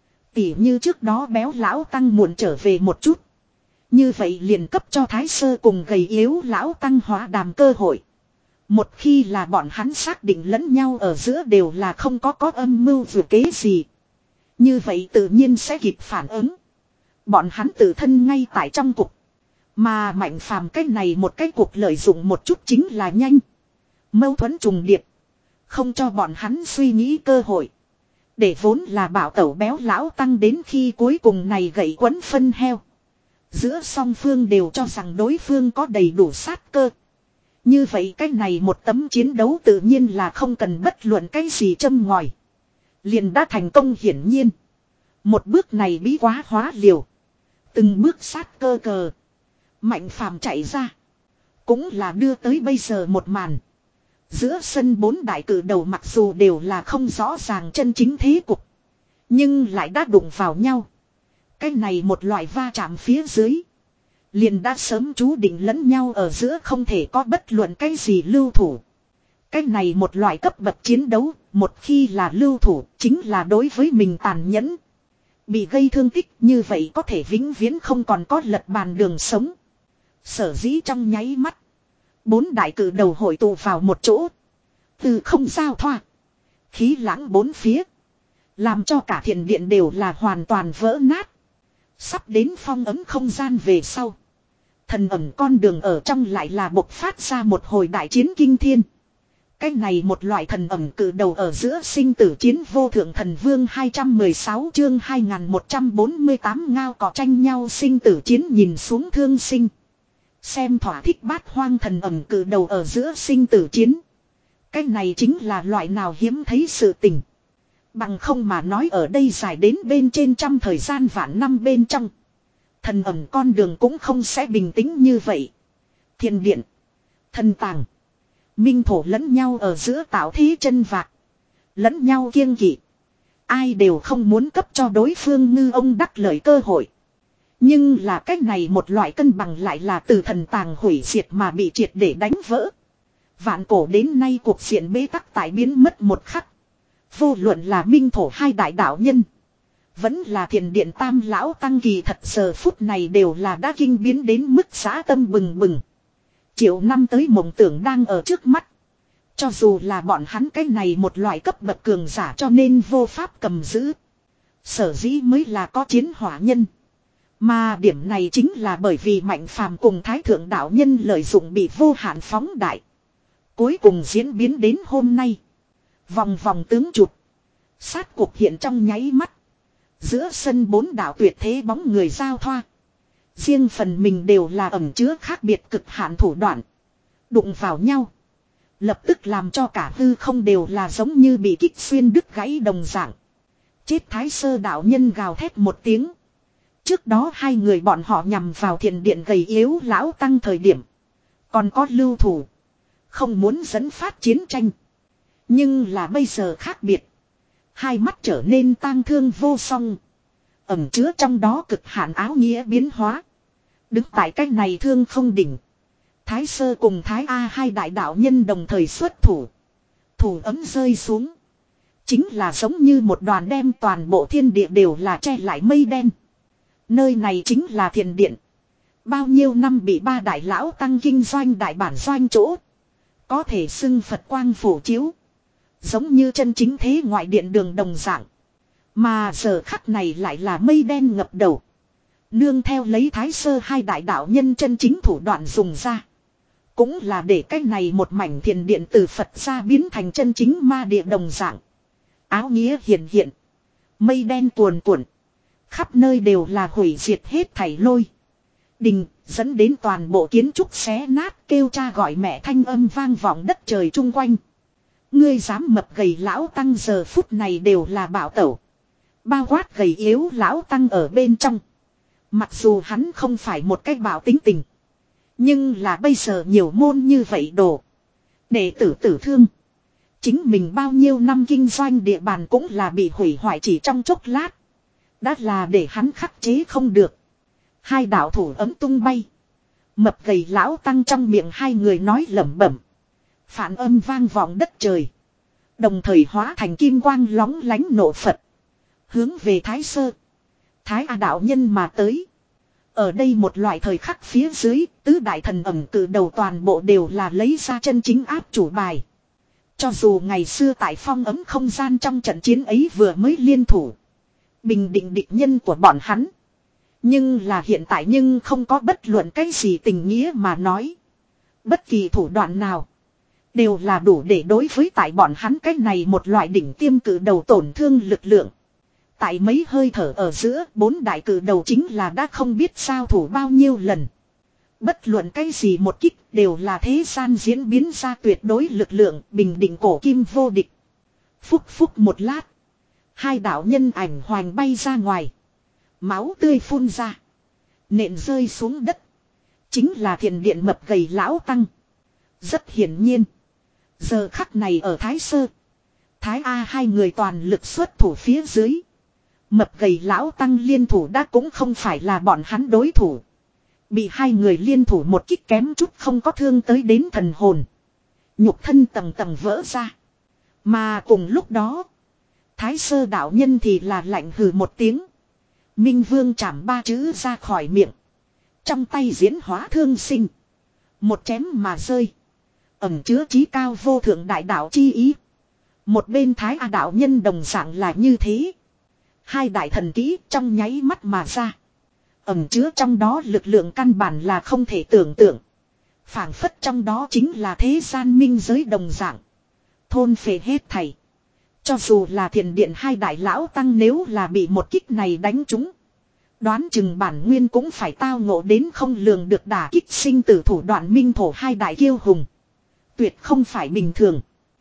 Tỉ như trước đó béo lão tăng muộn trở về một chút. Như vậy liền cấp cho Thái Sơ cùng gầy yếu lão tăng hóa đàm cơ hội. Một khi là bọn hắn xác định lẫn nhau ở giữa đều là không có có âm mưu vừa kế gì. Như vậy tự nhiên sẽ kịp phản ứng. Bọn hắn tự thân ngay tại trong cục. Mà Mạnh Phàm cái này một cái cuộc lợi dụng một chút chính là nhanh. Mâu thuẫn trùng điệp. Không cho bọn hắn suy nghĩ cơ hội. Để vốn là bảo tẩu béo lão tăng đến khi cuối cùng này gậy quấn phân heo. Giữa song phương đều cho rằng đối phương có đầy đủ sát cơ. Như vậy cái này một tấm chiến đấu tự nhiên là không cần bất luận cái gì châm ngòi. Liền đã thành công hiển nhiên. Một bước này bí quá hóa liều. Từng bước sát cơ cờ. Mạnh Phàm chạy ra. Cũng là đưa tới bây giờ một màn. Giữa sân bốn đại cử đầu mặc dù đều là không rõ ràng chân chính thế cục. Nhưng lại đã đụng vào nhau. Cái này một loại va chạm phía dưới. Liền đã sớm chú định lẫn nhau ở giữa không thể có bất luận cái gì lưu thủ. Cái này một loại cấp bậc chiến đấu, một khi là lưu thủ, chính là đối với mình tàn nhẫn. Bị gây thương tích như vậy có thể vĩnh viễn không còn có lật bàn đường sống. Sở dĩ trong nháy mắt. Bốn đại cử đầu hội tụ vào một chỗ. Từ không giao thoa. Khí lãng bốn phía. Làm cho cả thiền điện đều là hoàn toàn vỡ nát. Sắp đến phong ấm không gian về sau. Thần ẩm con đường ở trong lại là bộc phát ra một hồi đại chiến kinh thiên. Cái này một loại thần ẩm cử đầu ở giữa sinh tử chiến vô thượng thần vương hai trăm mười sáu chương hai nghìn một trăm bốn mươi tám ngao cỏ tranh nhau sinh tử chiến nhìn xuống thương sinh. Xem thỏa thích bát hoang thần ẩm cử đầu ở giữa sinh tử chiến. Cái này chính là loại nào hiếm thấy sự tình. Bằng không mà nói ở đây dài đến bên trên trăm thời gian vạn năm bên trong. Thần ẩm con đường cũng không sẽ bình tĩnh như vậy. Thiên điện. Thần tàng. Minh thổ lẫn nhau ở giữa tạo thế chân vạc. Lẫn nhau kiêng kỵ. Ai đều không muốn cấp cho đối phương ngư ông đắc lợi cơ hội. Nhưng là cách này một loại cân bằng lại là từ thần tàng hủy diệt mà bị triệt để đánh vỡ. Vạn cổ đến nay cuộc diện bế tắc tại biến mất một khắc. Vô luận là minh thổ hai đại đạo nhân. Vẫn là thiền điện tam lão tăng kỳ thật giờ phút này đều là đã kinh biến đến mức xã tâm bừng bừng. Triệu năm tới mộng tưởng đang ở trước mắt. Cho dù là bọn hắn cái này một loại cấp bậc cường giả cho nên vô pháp cầm giữ. Sở dĩ mới là có chiến hỏa nhân. Mà điểm này chính là bởi vì Mạnh Phàm cùng Thái Thượng đạo nhân lợi dụng bị vô hạn phóng đại. Cuối cùng diễn biến đến hôm nay. Vòng vòng tướng chụp. Sát cuộc hiện trong nháy mắt. Giữa sân bốn đạo tuyệt thế bóng người giao thoa. Riêng phần mình đều là ẩn chứa khác biệt cực hạn thủ đoạn. Đụng vào nhau. Lập tức làm cho cả hư không đều là giống như bị kích xuyên đứt gãy đồng dạng. Chết Thái Sơ đạo nhân gào thét một tiếng. Trước đó hai người bọn họ nhằm vào thiền điện gầy yếu lão tăng thời điểm. Còn có lưu thủ. Không muốn dẫn phát chiến tranh. Nhưng là bây giờ khác biệt. Hai mắt trở nên tang thương vô song. Ẩm chứa trong đó cực hạn áo nghĩa biến hóa. Đứng tại cách này thương không đỉnh. Thái Sơ cùng Thái A hai đại đạo nhân đồng thời xuất thủ. Thủ ấm rơi xuống. Chính là giống như một đoàn đem toàn bộ thiên địa đều là che lại mây đen. Nơi này chính là thiền điện. Bao nhiêu năm bị ba đại lão tăng kinh doanh đại bản doanh chỗ. Có thể xưng Phật quang phổ chiếu. Giống như chân chính thế ngoại điện đường đồng dạng. Mà giờ khắc này lại là mây đen ngập đầu. Nương theo lấy Thái Sơ hai đại đạo nhân chân chính thủ đoạn dùng ra. Cũng là để cái này một mảnh thiền điện từ Phật ra biến thành chân chính ma địa đồng dạng. Áo nghĩa hiện hiện. Mây đen cuồn cuộn. Khắp nơi đều là hủy diệt hết thảy lôi. Đình dẫn đến toàn bộ kiến trúc xé nát kêu cha gọi mẹ thanh âm vang vọng đất trời chung quanh. Ngươi dám mập gầy lão tăng giờ phút này đều là bảo tẩu. Bao quát gầy yếu lão tăng ở bên trong. Mặc dù hắn không phải một cách bảo tính tình. Nhưng là bây giờ nhiều môn như vậy đồ. Đệ tử tử thương. Chính mình bao nhiêu năm kinh doanh địa bàn cũng là bị hủy hoại chỉ trong chốc lát. Đã là để hắn khắc chế không được. Hai đạo thủ ấm tung bay. Mập gầy lão tăng trong miệng hai người nói lẩm bẩm. Phản âm vang vọng đất trời. Đồng thời hóa thành kim quang lóng lánh nộ Phật. Hướng về Thái Sơ. Thái A đạo nhân mà tới. Ở đây một loại thời khắc phía dưới, tứ đại thần ẩm cử đầu toàn bộ đều là lấy ra chân chính áp chủ bài. Cho dù ngày xưa tại phong ấm không gian trong trận chiến ấy vừa mới liên thủ. Bình định địch nhân của bọn hắn. Nhưng là hiện tại nhưng không có bất luận cái gì tình nghĩa mà nói. Bất kỳ thủ đoạn nào. Đều là đủ để đối với tại bọn hắn cái này một loại đỉnh tiêm cử đầu tổn thương lực lượng. Tại mấy hơi thở ở giữa bốn đại cử đầu chính là đã không biết sao thủ bao nhiêu lần. Bất luận cái gì một kích đều là thế gian diễn biến ra tuyệt đối lực lượng bình định cổ kim vô địch. Phúc phúc một lát. Hai đạo nhân ảnh hoành bay ra ngoài. Máu tươi phun ra. Nện rơi xuống đất. Chính là thiền điện mập gầy lão tăng. Rất hiển nhiên. Giờ khắc này ở Thái Sơ. Thái A hai người toàn lực xuất thủ phía dưới. Mập gầy lão tăng liên thủ đã cũng không phải là bọn hắn đối thủ. Bị hai người liên thủ một kích kém chút không có thương tới đến thần hồn. Nhục thân tầng tầng vỡ ra. Mà cùng lúc đó. Thái Sơ đạo nhân thì là lạnh hừ một tiếng. Minh Vương chảm ba chữ ra khỏi miệng. Trong tay diễn hóa thương sinh. Một chém mà rơi. Ẩm chứa chí cao vô thượng đại đạo chi ý. Một bên Thái A đạo nhân đồng dạng là như thế. Hai đại thần kỹ trong nháy mắt mà ra. Ẩm chứa trong đó lực lượng căn bản là không thể tưởng tượng. Phảng phất trong đó chính là thế gian minh giới đồng dạng. Thôn phệ hết thảy. Cho dù là thiền điện hai đại lão tăng nếu là bị một kích này đánh trúng. Đoán chừng bản nguyên cũng phải tao ngộ đến không lường được đả kích sinh tử thủ đoạn minh thổ hai đại kiêu hùng. Tuyệt không phải bình thường.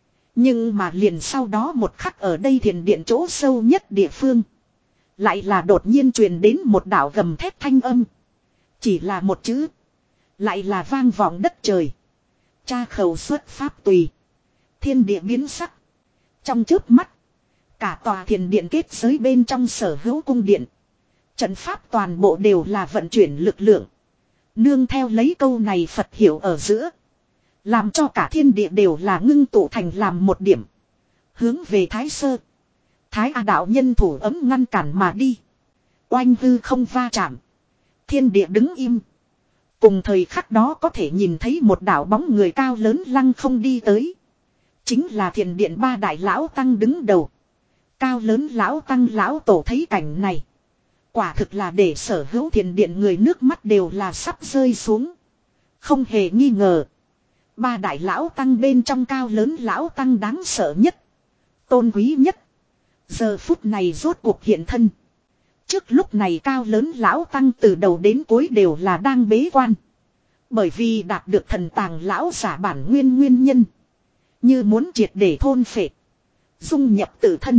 Nhưng mà liền sau đó một khắc ở đây thiền điện chỗ sâu nhất địa phương. Lại là đột nhiên truyền đến một đạo gầm thét thanh âm. Chỉ là một chữ. Lại là vang vọng đất trời. Cha khẩu xuất pháp tùy. Thiên địa biến sắc. Trong chớp mắt. Cả tòa thiền điện kết giới bên trong sở hữu cung điện. Trận pháp toàn bộ đều là vận chuyển lực lượng. Nương theo lấy câu này Phật hiểu ở giữa. Làm cho cả thiên địa đều là ngưng tụ thành làm một điểm. Hướng về Thái Sơ. Thái A đạo nhân thủ ấm ngăn cản mà đi. Oanh hư không va chạm. Thiên địa đứng im. Cùng thời khắc đó có thể nhìn thấy một đạo bóng người cao lớn lăng không đi tới. Chính là thiền điện ba đại lão tăng đứng đầu. Cao lớn lão tăng lão tổ thấy cảnh này. Quả thực là để sở hữu thiền điện người nước mắt đều là sắp rơi xuống. Không hề nghi ngờ. Ba đại lão tăng bên trong cao lớn lão tăng đáng sợ nhất. Tôn quý nhất. Giờ phút này rốt cuộc hiện thân. Trước lúc này cao lớn lão tăng từ đầu đến cuối đều là đang bế quan. Bởi vì đạt được thần tàng lão giả bản nguyên nguyên nhân. Như muốn triệt để thôn phệ. Dung nhập tự thân.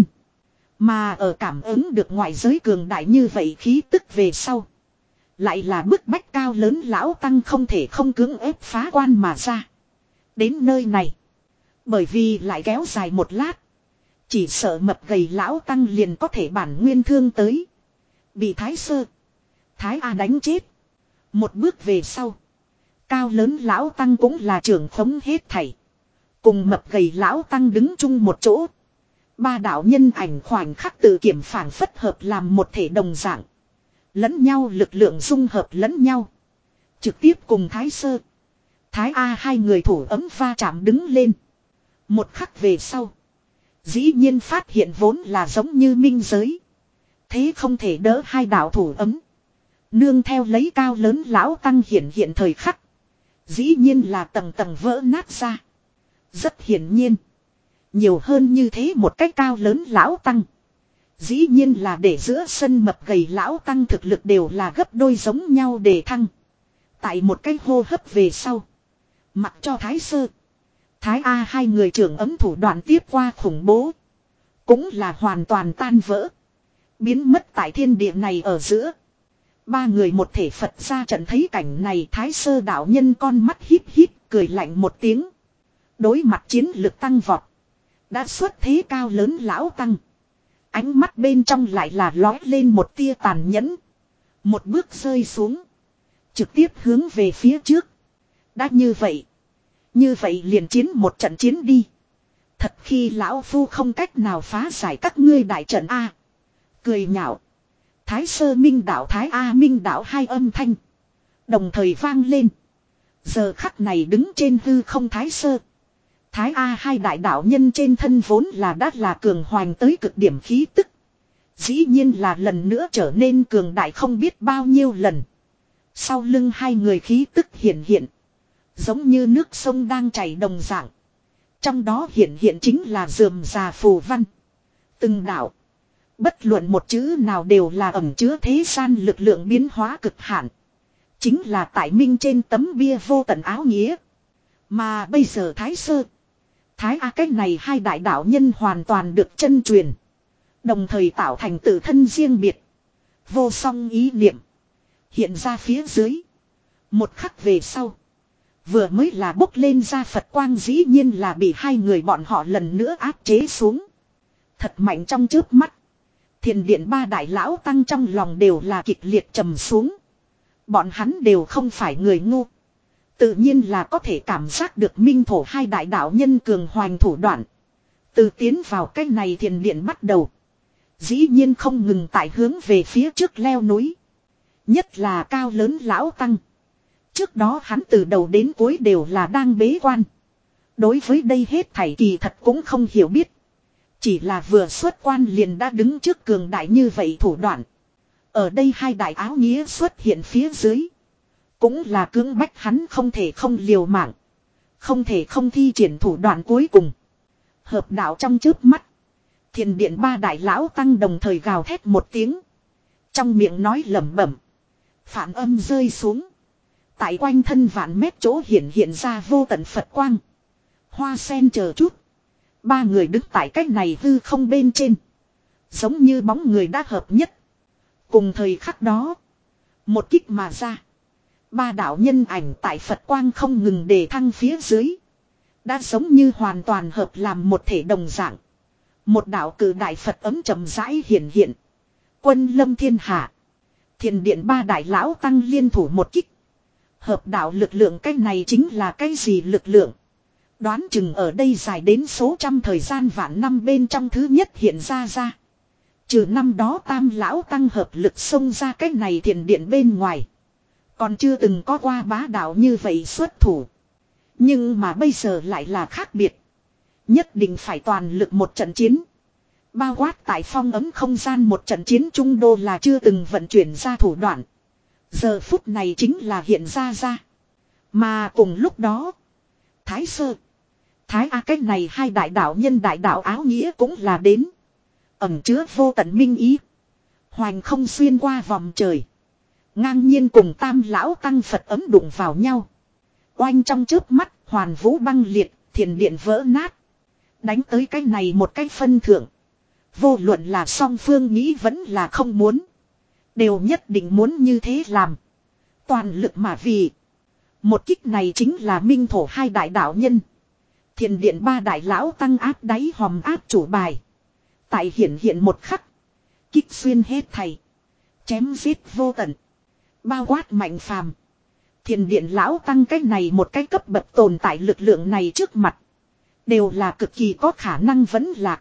Mà ở cảm ứng được ngoại giới cường đại như vậy khí tức về sau. Lại là bức bách cao lớn lão tăng không thể không cưỡng ép phá quan mà ra. Đến nơi này. Bởi vì lại kéo dài một lát. Chỉ sợ mập gầy lão tăng liền có thể bản nguyên thương tới. Bị Thái Sơ. Thái A đánh chết. Một bước về sau. Cao lớn lão tăng cũng là trưởng khống hết thảy. Cùng mập gầy lão tăng đứng chung một chỗ. Ba đạo nhân ảnh khoảnh khắc tự kiểm phản phất hợp làm một thể đồng dạng. Lẫn nhau lực lượng dung hợp lẫn nhau. Trực tiếp cùng Thái Sơ. Thái A hai người thủ ấm va chạm đứng lên. Một khắc về sau. Dĩ nhiên phát hiện vốn là giống như minh giới. Thế không thể đỡ hai đạo thủ ấm. Nương theo lấy cao lớn lão tăng hiện hiện thời khắc. Dĩ nhiên là tầng tầng vỡ nát ra. Rất hiển nhiên. Nhiều hơn như thế một cách cao lớn lão tăng. Dĩ nhiên là để giữa sân mập gầy lão tăng thực lực đều là gấp đôi giống nhau để thăng. Tại một cái hô hấp về sau. Mặc cho Thái Sơ. Thái A hai người trưởng ấm thủ đoạn tiếp qua khủng bố. Cũng là hoàn toàn tan vỡ. Biến mất tại thiên địa này ở giữa. Ba người một thể Phật ra trận thấy cảnh này, Thái Sơ đạo nhân con mắt híp híp cười lạnh một tiếng. Đối mặt chiến lực tăng vọt. Đã xuất thế cao lớn lão tăng. Ánh mắt bên trong lại là lói lên một tia tàn nhẫn. Một bước rơi xuống. Trực tiếp hướng về phía trước. Đã như vậy. Như vậy liền chiến một trận chiến đi. Thật khi lão phu không cách nào phá giải các ngươi đại trận A. Cười nhạo. Thái Sơ Minh đạo Thái A Minh đạo hai âm thanh. Đồng thời vang lên. Giờ khắc này đứng trên hư không Thái Sơ. Thái A hai đại đạo nhân trên thân vốn là đắt là cường hoành tới cực điểm khí tức. Dĩ nhiên là lần nữa trở nên cường đại không biết bao nhiêu lần. Sau lưng hai người khí tức hiện hiện. Giống như nước sông đang chảy đồng dạng. Trong đó hiện hiện chính là rườm rà phù văn. Từng đạo. Bất luận một chữ nào đều là ẩn chứa thế gian lực lượng biến hóa cực hạn. Chính là tại minh trên tấm bia vô tận áo nghĩa. Mà bây giờ Thái Sơ. Thái A cách này hai đại đạo nhân hoàn toàn được chân truyền. Đồng thời tạo thành tự thân riêng biệt. Vô song ý niệm. Hiện ra phía dưới. Một khắc về sau. Vừa mới là bốc lên ra Phật quang dĩ nhiên là bị hai người bọn họ lần nữa áp chế xuống. Thật mạnh trong trước mắt. Thiền điện ba đại lão tăng trong lòng đều là kịch liệt trầm xuống. Bọn hắn đều không phải người ngu. Tự nhiên là có thể cảm giác được minh thổ hai đại đạo nhân cường hoành thủ đoạn. Từ tiến vào cái này thiền điện bắt đầu. Dĩ nhiên không ngừng tại hướng về phía trước leo núi. Nhất là cao lớn lão tăng. Trước đó hắn từ đầu đến cuối đều là đang bế quan. Đối với đây hết thảy kỳ thật cũng không hiểu biết. Chỉ là vừa xuất quan liền đã đứng trước cường đại như vậy thủ đoạn. Ở đây hai đại áo nghĩa xuất hiện phía dưới. Cũng là cưỡng bách hắn không thể không liều mạng. Không thể không thi triển thủ đoạn cuối cùng. Hợp đạo trong trước mắt. Thiền điện ba đại lão tăng đồng thời gào thét một tiếng. Trong miệng nói lẩm bẩm. Phản âm rơi xuống. Tại quanh thân vạn mét chỗ hiện hiện ra vô tận Phật quang. Hoa sen chờ chút. Ba người đứng tại cách này hư không bên trên. Giống như bóng người đã hợp nhất. Cùng thời khắc đó. Một kích mà ra. Ba đạo nhân ảnh tại Phật quang không ngừng đề thăng phía dưới. Đã giống như hoàn toàn hợp làm một thể đồng dạng. Một đạo cử đại Phật ấm chậm rãi hiện hiện. Quân lâm thiên hạ. Thiền điện ba đại lão tăng liên thủ một kích. Hợp đạo lực lượng cái này chính là cái gì lực lượng? Đoán chừng ở đây dài đến số trăm thời gian vạn năm bên trong thứ nhất hiện ra ra. Trừ năm đó tam lão tăng hợp lực xông ra cái này thiền điện bên ngoài. Còn chưa từng có qua bá đạo như vậy xuất thủ. Nhưng mà bây giờ lại là khác biệt. Nhất định phải toàn lực một trận chiến. Bao quát tại phong ấm không gian một trận chiến trung đô là chưa từng vận chuyển ra thủ đoạn. Giờ phút này chính là hiện ra ra. Mà cùng lúc đó. Thái Sơ. Thái A cách này hai đại đạo nhân đại đạo áo nghĩa cũng là đến. Ẩm chứa vô tận minh ý. Hoành không xuyên qua vòng trời. Ngang nhiên cùng tam lão tăng Phật ấm đụng vào nhau. Oanh trong trước mắt hoàn vũ băng liệt, thiền điện vỡ nát. Đánh tới cái này một cái phân thượng. Vô luận là song phương nghĩ vẫn là không muốn. Đều nhất định muốn như thế làm. Toàn lực mà vì. Một kích này chính là minh thổ hai đại đạo nhân. Thiền điện ba đại lão tăng áp đáy hòm áp chủ bài. Tại hiện hiện một khắc. Kích xuyên hết thầy. Chém giết vô tận. Bao quát mạnh phàm. Thiền điện lão tăng cái này một cái cấp bậc tồn tại lực lượng này trước mặt. Đều là cực kỳ có khả năng vẫn lạc.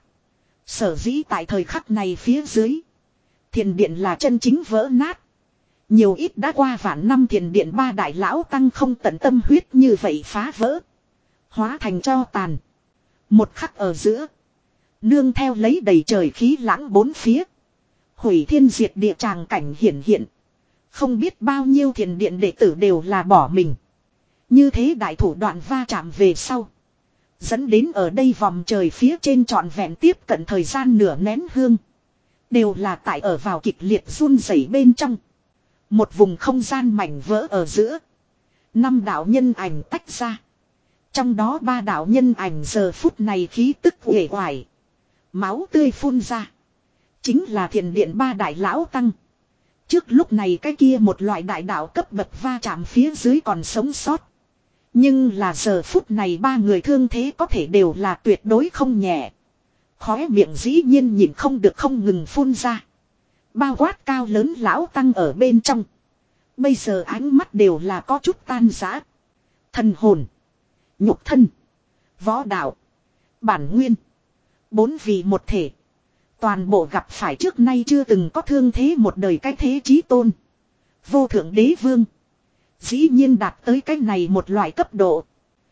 Sở dĩ tại thời khắc này phía dưới. Thiền điện là chân chính vỡ nát. Nhiều ít đã qua vạn năm thiền điện ba đại lão tăng không tận tâm huyết như vậy phá vỡ. Hóa thành cho tàn. Một khắc ở giữa. Nương theo lấy đầy trời khí lãng bốn phía. Hủy thiên diệt địa tràng cảnh hiển hiện. Không biết bao nhiêu thiền điện đệ tử đều là bỏ mình. Như thế đại thủ đoạn va chạm về sau. Dẫn đến ở đây vòng trời phía trên trọn vẹn tiếp cận thời gian nửa nén hương. Đều là tại ở vào kịch liệt run rẩy bên trong. Một vùng không gian mảnh vỡ ở giữa. Năm đạo nhân ảnh tách ra. Trong đó ba đạo nhân ảnh giờ phút này khí tức uể oải. Máu tươi phun ra. Chính là thiền điện ba đại lão tăng. Trước lúc này cái kia một loại đại đạo cấp bậc va chạm phía dưới còn sống sót. Nhưng là giờ phút này ba người thương thế có thể đều là tuyệt đối không nhẹ. Khóe miệng dĩ nhiên nhìn không được không ngừng phun ra. Bao quát cao lớn lão tăng ở bên trong. Bây giờ ánh mắt đều là có chút tan rã. Thần hồn. Nhục thân. Võ đạo. Bản nguyên. Bốn vì một thể. Toàn bộ gặp phải trước nay chưa từng có thương thế một đời cái thế chí tôn. Vô thượng đế vương. Dĩ nhiên đạt tới cái này một loại cấp độ.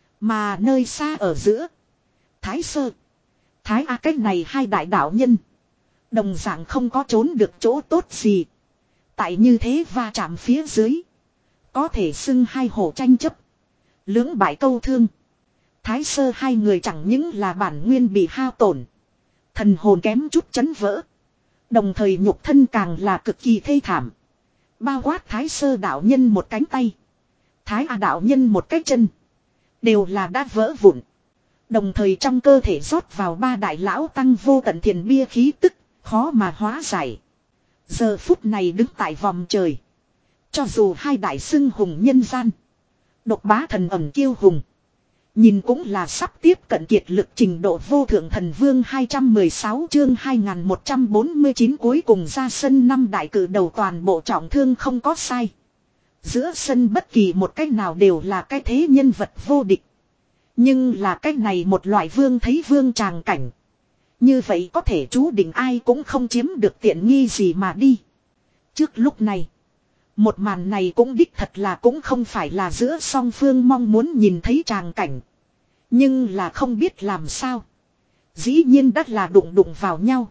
Mà nơi xa ở giữa. Thái sơ. Thái A cái này hai đại đạo nhân. Đồng dạng không có trốn được chỗ tốt gì. Tại như thế va chạm phía dưới. Có thể xưng hai hổ tranh chấp. Lưỡng bại câu thương. Thái sơ hai người chẳng những là bản nguyên bị hao tổn. Thần hồn kém chút chấn vỡ. Đồng thời nhục thân càng là cực kỳ thê thảm. Bao quát thái sơ đạo nhân một cánh tay. Thái A đạo nhân một cái chân. Đều là đã vỡ vụn. Đồng thời trong cơ thể rót vào ba đại lão tăng vô tận thiền bia khí tức. Khó mà hóa giải. Giờ phút này đứng tại vòng trời. Cho dù hai đại xưng hùng nhân gian. Độc bá thần ẩm kiêu hùng. Nhìn cũng là sắp tiếp cận kiệt lực trình độ vô thượng thần vương hai trăm mười sáu chương hai nghìn một trăm bốn mươi chín cuối cùng ra sân năm đại cử đầu toàn bộ trọng thương không có sai. Giữa sân bất kỳ một cách nào đều là cái thế nhân vật vô địch. Nhưng là cách này một loại vương thấy vương tràng cảnh. Như vậy có thể chú định ai cũng không chiếm được tiện nghi gì mà đi. Trước lúc này. Một màn này cũng đích thật là cũng không phải là giữa song phương mong muốn nhìn thấy tràng cảnh. Nhưng là không biết làm sao. Dĩ nhiên đắt là đụng đụng vào nhau.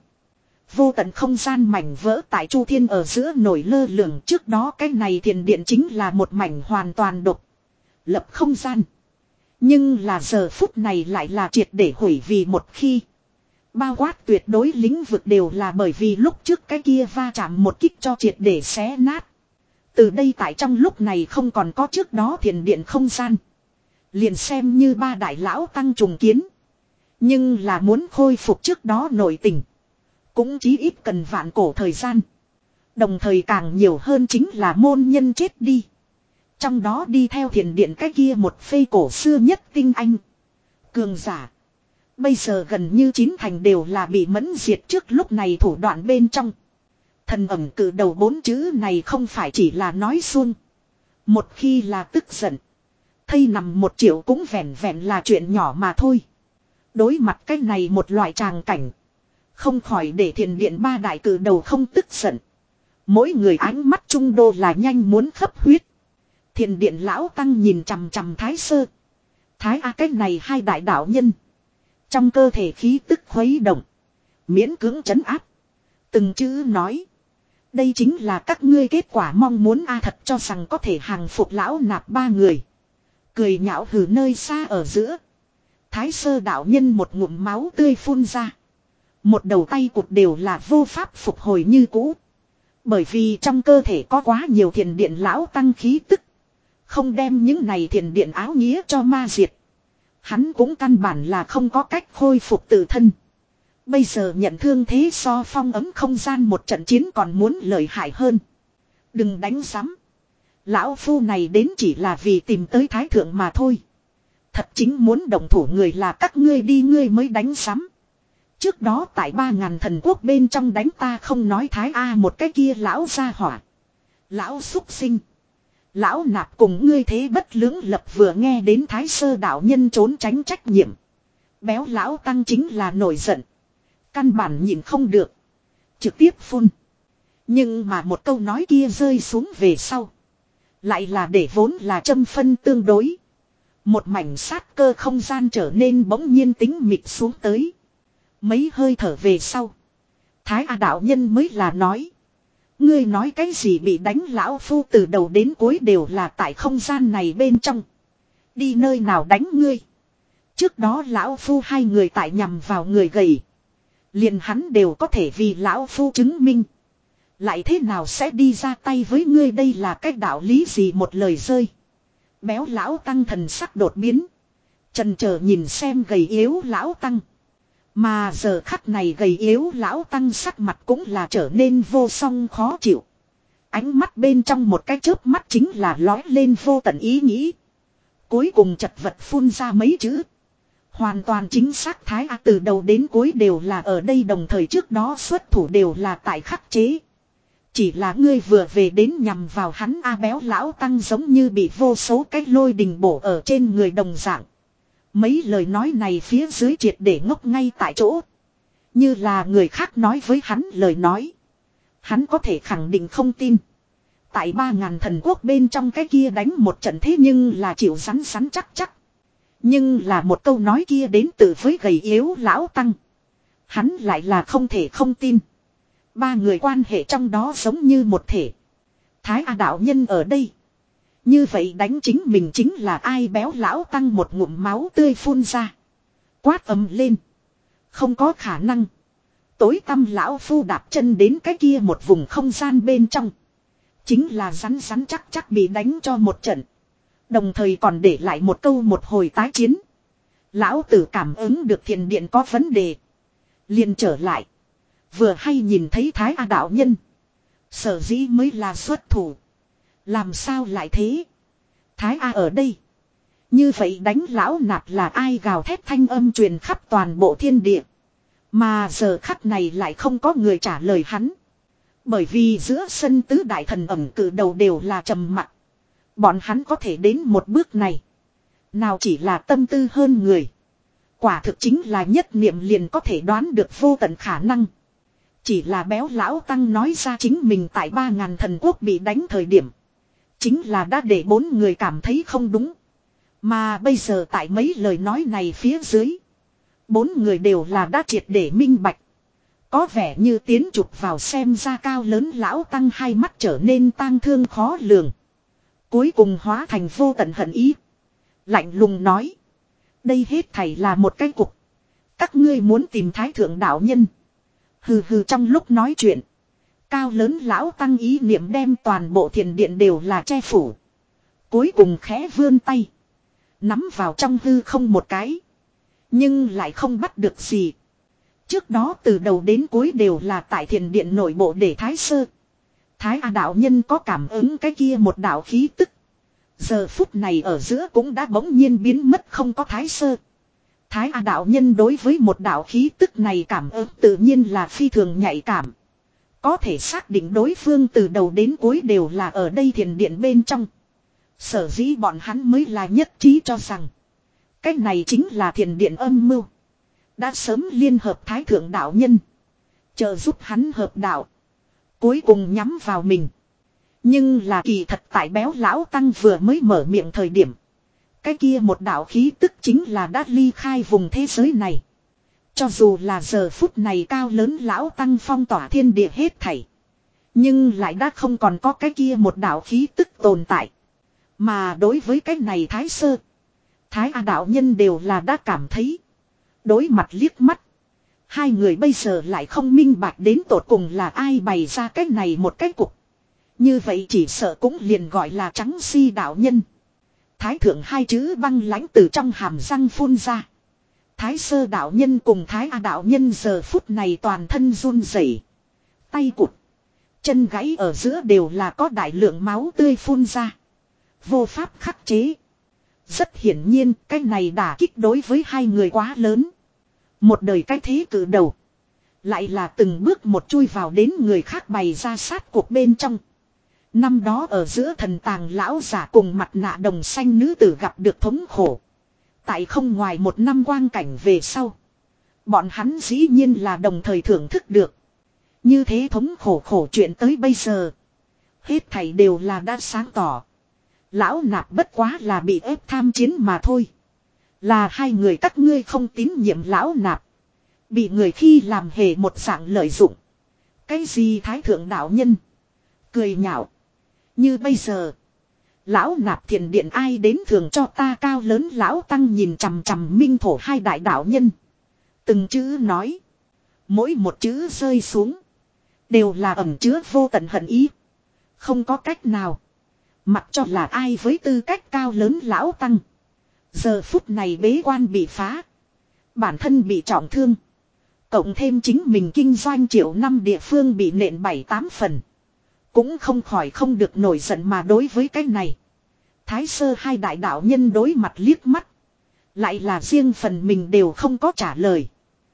Vô tận không gian mảnh vỡ tại Chu Thiên ở giữa nổi lơ lửng, trước đó cái này thiền điện chính là một mảnh hoàn toàn độc lập không gian. Nhưng là giờ phút này lại là triệt để hủy vì một khi. Bao quát tuyệt đối lĩnh vực đều là bởi vì lúc trước cái kia va chạm một kích cho triệt để xé nát. Từ đây tại trong lúc này không còn có trước đó thiền điện không gian. Liền xem như ba đại lão tăng trùng kiến. Nhưng là muốn khôi phục trước đó nội tình. Cũng chí ít cần vạn cổ thời gian. Đồng thời càng nhiều hơn chính là môn nhân chết đi. Trong đó đi theo thiền điện cái kia một phê cổ xưa nhất tinh anh. Cường giả. Bây giờ gần như chín thành đều là bị mẫn diệt trước lúc này thủ đoạn bên trong. Thần ẩm cử đầu bốn chữ này không phải chỉ là nói suông. Một khi là tức giận. Thây nằm một triệu cũng vẹn vẹn là chuyện nhỏ mà thôi. Đối mặt cái này một loại tràng cảnh. Không khỏi để thiền điện ba đại cử đầu không tức giận. Mỗi người ánh mắt trung đô là nhanh muốn khấp huyết. Thiền điện lão tăng nhìn chằm chằm thái sơ. Thái A cái này hai đại đạo nhân. Trong cơ thể khí tức khuấy động. Miễn cưỡng trấn áp. Từng chữ nói. Đây chính là các ngươi kết quả mong muốn A thật cho rằng có thể hàng phục lão nạp ba người. Cười nhạo hừ nơi xa ở giữa. Thái sơ đạo nhân một ngụm máu tươi phun ra. Một đầu tay cụt đều là vô pháp phục hồi như cũ. Bởi vì trong cơ thể có quá nhiều thiền điện lão tăng khí tức. Không đem những này thiền điện áo nghĩa cho ma diệt. Hắn cũng căn bản là không có cách khôi phục tự thân. Bây giờ nhận thương thế so phong ấm không gian một trận chiến còn muốn lợi hại hơn. Đừng đánh giám. Lão phu này đến chỉ là vì tìm tới thái thượng mà thôi. Thật chính muốn động thủ người là các ngươi đi ngươi mới đánh giám. Trước đó tại ba ngàn thần quốc bên trong đánh ta không nói thái A một cái kia lão gia hỏa. Lão xúc sinh. Lão nạp cùng ngươi thế bất lưỡng lập vừa nghe đến thái sơ đạo nhân trốn tránh trách nhiệm. Béo lão tăng chính là nổi giận. Căn bản nhìn không được. Trực tiếp phun. Nhưng mà một câu nói kia rơi xuống về sau. Lại là để vốn là châm phân tương đối. Một mảnh sát cơ không gian trở nên bỗng nhiên tính mịt xuống tới. Mấy hơi thở về sau. Thái A đạo nhân mới là nói. Ngươi nói cái gì bị đánh lão phu từ đầu đến cuối đều là tại không gian này bên trong. Đi nơi nào đánh ngươi. Trước đó lão phu hai người tại nhằm vào người gầy. Liền hắn đều có thể vì lão phu chứng minh. Lại thế nào sẽ đi ra tay với ngươi, đây là cách đạo lý gì, một lời rơi. Béo lão tăng thần sắc đột biến. Chần chờ nhìn xem gầy yếu lão tăng. Mà giờ khắc này gầy yếu lão tăng sắc mặt cũng là trở nên vô song khó chịu. Ánh mắt bên trong một cái chớp mắt chính là lói lên vô tận ý nghĩ. Cuối cùng chật vật phun ra mấy chữ. Hoàn toàn chính xác Thái A từ đầu đến cuối đều là ở đây, đồng thời trước đó xuất thủ đều là tại khắc chế. Chỉ là ngươi vừa về đến nhằm vào hắn. A béo lão tăng giống như bị vô số cái lôi đình bổ ở trên người đồng dạng. Mấy lời nói này phía dưới triệt để ngốc ngay tại chỗ. Như là người khác nói với hắn lời nói. Hắn có thể khẳng định không tin. Tại ba ngàn thần quốc bên trong cái kia đánh một trận thế nhưng là chịu rắn rắn chắc chắc. Nhưng là một câu nói kia đến từ với gầy yếu lão tăng. Hắn lại là không thể không tin. Ba người quan hệ trong đó giống như một thể. Thái A đạo nhân ở đây. Như vậy đánh chính mình chính là ai, béo lão tăng một ngụm máu tươi phun ra. Quát ầm lên. Không có khả năng. Tối tăm lão phu đạp chân đến cái kia một vùng không gian bên trong. Chính là rắn rắn chắc chắc bị đánh cho một trận. Đồng thời còn để lại một câu một hồi tái chiến. Lão tử cảm ứng được thiền điện có vấn đề. Liền trở lại. Vừa hay nhìn thấy Thái A đạo nhân. Sở dĩ mới là xuất thủ. Làm sao lại thế? Thái A ở đây. Như vậy đánh lão nạp là ai, gào thét thanh âm truyền khắp toàn bộ thiên địa. Mà giờ khắc này lại không có người trả lời hắn. Bởi vì giữa sân tứ đại thần ẩm cử đầu đều là trầm mặc. Bọn hắn có thể đến một bước này. Nào chỉ là tâm tư hơn người. Quả thực chính là nhất niệm liền có thể đoán được vô tận khả năng. Chỉ là béo lão tăng nói ra chính mình tại ba ngàn thần quốc bị đánh thời điểm. Chính là đã để bốn người cảm thấy không đúng. Mà bây giờ tại mấy lời nói này phía dưới. Bốn người đều là đã triệt để minh bạch. Có vẻ như tiến chụp vào, xem ra cao lớn lão tăng hai mắt trở nên tang thương khó lường. Cuối cùng hóa thành vô tận hận ý. Lạnh lùng nói. Đây hết thảy là một cái cục. Các ngươi muốn tìm thái thượng đạo nhân. Hừ hừ, trong lúc nói chuyện. Cao lớn lão tăng ý niệm đem toàn bộ thiền điện đều là che phủ. Cuối cùng khẽ vươn tay. Nắm vào trong hư không một cái. Nhưng lại không bắt được gì. Trước đó từ đầu đến cuối đều là tại thiền điện nội bộ để thái sơ. Thái A đạo nhân có cảm ứng cái kia một đạo khí tức. Giờ phút này ở giữa cũng đã bỗng nhiên biến mất, không có thái sơ. Thái A đạo nhân đối với một đạo khí tức này cảm ứng tự nhiên là phi thường nhạy cảm. Có thể xác định đối phương từ đầu đến cuối đều là ở đây thiền điện bên trong. Sở dĩ bọn hắn mới là nhất trí cho rằng. Cái này chính là thiền điện âm mưu. Đã sớm liên hợp thái thượng đạo nhân. Trợ giúp hắn hợp đạo. Cuối cùng nhắm vào mình. Nhưng là kỳ thật tại béo lão tăng vừa mới mở miệng thời điểm. Cái kia một đạo khí tức chính là đã ly khai vùng thế giới này. Cho dù là giờ phút này cao lớn lão tăng phong tỏa thiên địa hết thảy. Nhưng lại đã không còn có cái kia một đạo khí tức tồn tại. Mà đối với cái này thái sơ. Thái A đạo nhân đều là đã cảm thấy. Đối mặt liếc mắt. Hai người bây giờ lại không minh bạch đến tột cùng là ai bày ra cái này một cái cục. Như vậy chỉ sợ cũng liền gọi là trắng si đạo nhân. Thái thượng hai chữ băng lãnh từ trong hàm răng phun ra. Thái sơ đạo nhân cùng Thái A đạo nhân giờ phút này toàn thân run rẩy, tay cụt, chân gãy ở giữa đều là có đại lượng máu tươi phun ra. Vô pháp khắc chế. Rất hiển nhiên cái này đả kích đối với hai người quá lớn. Một đời cái thế cử đầu. Lại là từng bước một chui vào đến người khác bày ra sát cuộc bên trong. Năm đó ở giữa thần tàng lão giả cùng mặt nạ đồng xanh nữ tử gặp được thống khổ. Tại không ngoài một năm quang cảnh về sau. Bọn hắn dĩ nhiên là đồng thời thưởng thức được. Như thế thống khổ khổ chuyện tới bây giờ. Hết thảy đều là đã sáng tỏ. Lão nạp bất quá là bị ép tham chiến mà thôi. Là hai người các ngươi không tín nhiệm lão nạp. Bị người khi làm hề một dạng lợi dụng. Cái gì thái thượng đạo nhân. Cười nhạo. Như bây giờ. Lão nạp thiền điện ai đến thường cho ta cao lớn lão tăng nhìn chằm chằm minh thổ hai đại đạo nhân. Từng chữ nói. Mỗi một chữ rơi xuống. Đều là ẩn chứa vô tận hận ý. Không có cách nào. Mặc cho là ai với tư cách cao lớn lão tăng. Giờ phút này bế quan bị phá. Bản thân bị trọng thương. Cộng thêm chính mình kinh doanh triệu năm địa phương bị nện bảy tám phần. Cũng không khỏi không được nổi giận mà đối với cái này. Thái sơ hai đại đạo nhân đối mặt liếc mắt. Lại là riêng phần mình đều không có trả lời.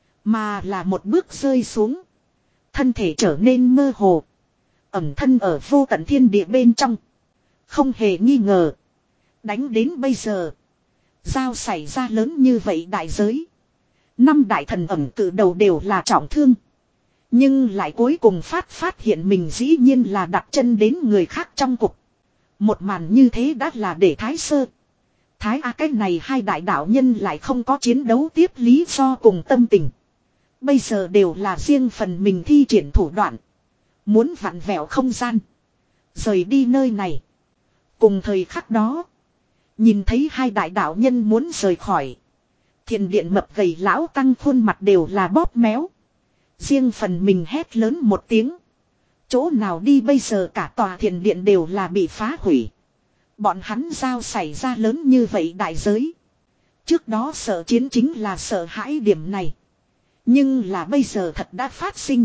Mà là một bước rơi xuống. Thân thể trở nên mơ hồ. Ẩm thân ở vô tận thiên địa bên trong. Không hề nghi ngờ. Đánh đến bây giờ. Giao xảy ra lớn như vậy đại giới. Năm đại thần ẩm cử đầu đều là trọng thương. Nhưng lại cuối cùng phát phát hiện mình dĩ nhiên là đặt chân đến người khác trong cục. Một màn như thế đã là để Thái Sơ. Thái A cái này hai đại đạo nhân lại không có chiến đấu tiếp lý do cùng tâm tình. Bây giờ đều là riêng phần mình thi triển thủ đoạn. Muốn vặn vẹo không gian. Rời đi nơi này. Cùng thời khắc đó. Nhìn thấy hai đại đạo nhân muốn rời khỏi. Thiền điện mập gầy lão tăng khuôn mặt đều là bóp méo. Riêng phần mình hét lớn một tiếng. Chỗ nào đi bây giờ cả tòa thiền điện đều là bị phá hủy. Bọn hắn giao xảy ra lớn như vậy đại giới. Trước đó sợ chiến chính là sợ hãi điểm này. Nhưng là bây giờ thật đã phát sinh.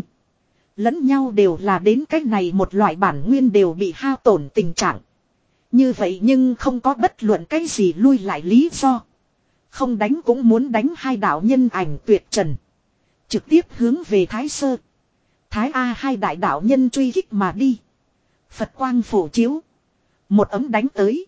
Lẫn nhau đều là đến cách này một loại bản nguyên đều bị hao tổn tình trạng. Như vậy nhưng không có bất luận cái gì lui lại lý do. Không đánh cũng muốn đánh hai đạo nhân ảnh tuyệt trần. Trực tiếp hướng về Thái Sơ. Thái A hai đại đạo nhân truy kích mà đi. Phật quang phổ chiếu. Một ấm đánh tới.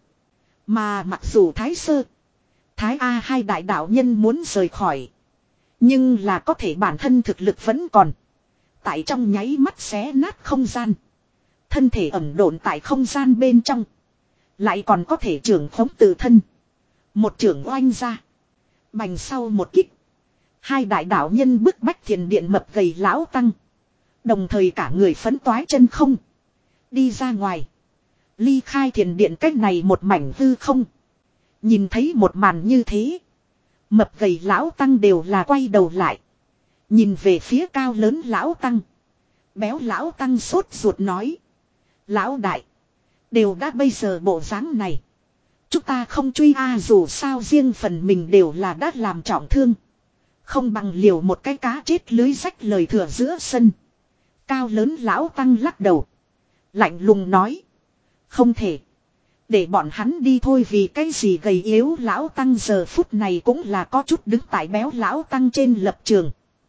Mà mặc dù Thái Sơ. Thái A hai đại đạo nhân muốn rời khỏi. Nhưng là có thể bản thân thực lực vẫn còn. Tại trong nháy mắt xé nát không gian. Thân thể ẩn độn tại không gian bên trong. Lại còn có thể trưởng khống tự thân. Một trưởng oanh ra. Bành sau một kích. Hai đại đạo nhân bức bách thiền điện mập gầy lão tăng. Đồng thời cả người phấn toái chân không. Đi ra ngoài. Ly khai thiền điện cách này một mảnh hư không. Nhìn thấy một màn như thế. Mập gầy lão tăng đều là quay đầu lại. Nhìn về phía cao lớn lão tăng. Béo lão tăng sốt ruột nói. Lão đại. Đều đã bây giờ bộ dáng này. Chúng ta không truy a dù sao riêng phần mình đều là đã làm trọng thương. Không bằng liều một cái cá chết lưới rách lời thừa giữa sân. Cao lớn lão tăng lắc đầu. Lạnh lùng nói. Không thể. Để bọn hắn đi thôi vì cái gì gầy yếu lão tăng giờ phút này cũng là có chút đứng tại béo lão tăng trên lập trường.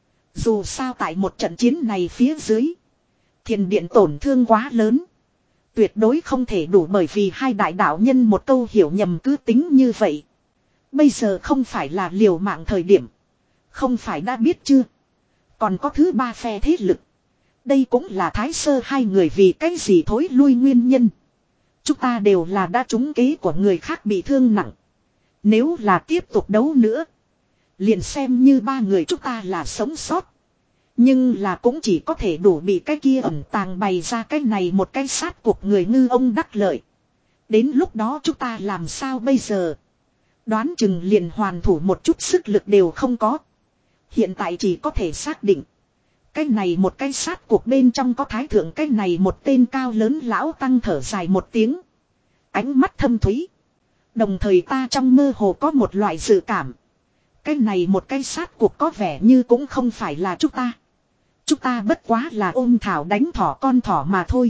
Dù sao tại một trận chiến này phía dưới. Thiền điện tổn thương quá lớn. Tuyệt đối không thể đủ bởi vì hai đại đạo nhân một câu hiểu nhầm cứ tính như vậy. Bây giờ không phải là liều mạng thời điểm. Không phải đã biết chưa. Còn có thứ ba phe thế lực. Đây cũng là Thái Sơ hai người vì cái gì thối lui nguyên nhân. Chúng ta đều là đã trúng kế của người khác bị thương nặng. Nếu là tiếp tục đấu nữa. Liền xem như ba người chúng ta là sống sót. Nhưng là cũng chỉ có thể đủ bị cái kia ẩn tàng bày ra cái này một cái sát cuộc người ngư ông đắc lợi. Đến lúc đó chúng ta làm sao bây giờ. Đoán chừng liền hoàn thủ một chút sức lực đều không có. Hiện tại chỉ có thể xác định. Cái này một cái sát cuộc bên trong có thái thượng cái này một tên cao lớn lão tăng thở dài một tiếng. Ánh mắt thâm thúy. Đồng thời ta trong mơ hồ có một loại dự cảm. Cái này một cái sát cuộc có vẻ như cũng không phải là chúng ta. Chúng ta bất quá là ôm thảo đánh thỏ con thỏ mà thôi.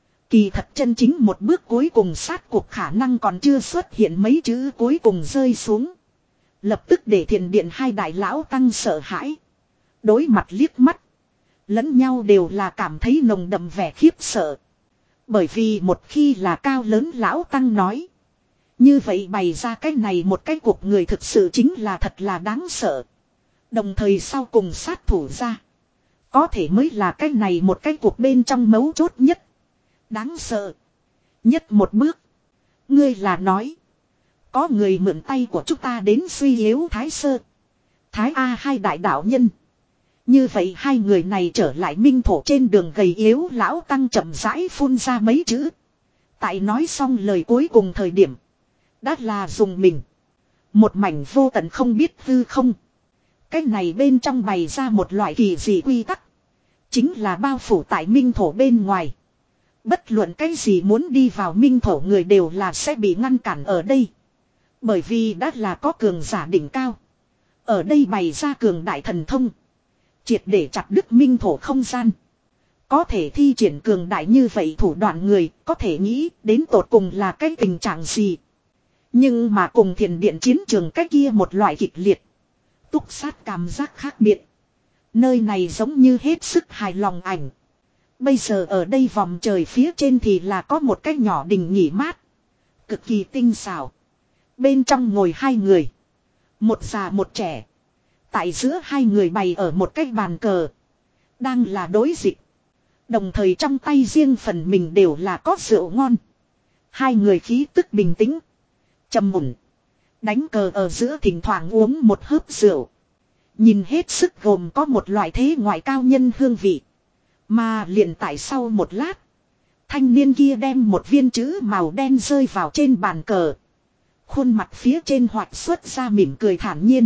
Kỳ thật chân chính một bước cuối cùng sát cuộc khả năng còn chưa xuất hiện mấy chữ cuối cùng rơi xuống. Lập tức để thiền điện hai đại lão tăng sợ hãi. Đối mặt liếc mắt. Lẫn nhau đều là cảm thấy nồng đậm vẻ khiếp sợ. Bởi vì một khi là cao lớn lão tăng nói. Như vậy bày ra cái này một cái cuộc người thực sự chính là thật là đáng sợ. Đồng thời sau cùng sát thủ ra. Có thể mới là cái này một cái cuộc bên trong mấu chốt nhất. Đáng sợ. Nhất một bước. Ngươi là nói. Có người mượn tay của chúng ta đến suy yếu Thái Sơ. Thái A hai đại đạo nhân. Như vậy hai người này trở lại minh thổ trên đường gầy yếu lão tăng chậm rãi phun ra mấy chữ. Tại nói xong lời cuối cùng thời điểm. Đã là dùng mình. Một mảnh vô tận không biết hư không. Cái này bên trong bày ra một loại kỳ dị quy tắc. Chính là bao phủ tại minh thổ bên ngoài. Bất luận cái gì muốn đi vào minh thổ người đều là sẽ bị ngăn cản ở đây. Bởi vì đã là có cường giả đỉnh cao. Ở đây bày ra cường đại thần thông. Triệt để chặt đứt minh thổ không gian. Có thể thi triển cường đại như vậy thủ đoạn người có thể nghĩ đến tột cùng là cái tình trạng gì. Nhưng mà cùng thiền điện chiến trường cái kia một loại kịch liệt. Túc sát cảm giác khác biệt. Nơi này giống như hết sức hài lòng ảnh. Bây giờ ở đây vòng trời phía trên thì là có một cái nhỏ đình nghỉ mát. Cực kỳ tinh xảo. Bên trong ngồi hai người. Một già một trẻ. Tại giữa hai người bày ở một cái bàn cờ. Đang là đối dịch. Đồng thời trong tay riêng phần mình đều là có rượu ngon. Hai người khí tức bình tĩnh. Trầm mùn. Đánh cờ ở giữa thỉnh thoảng uống một hớp rượu. Nhìn hết sức gồm có một loại thế ngoại cao nhân hương vị. Mà liền tại sau một lát. Thanh niên kia đem một viên chữ màu đen rơi vào trên bàn cờ. Khuôn mặt phía trên hoạt xuất ra mỉm cười thản nhiên.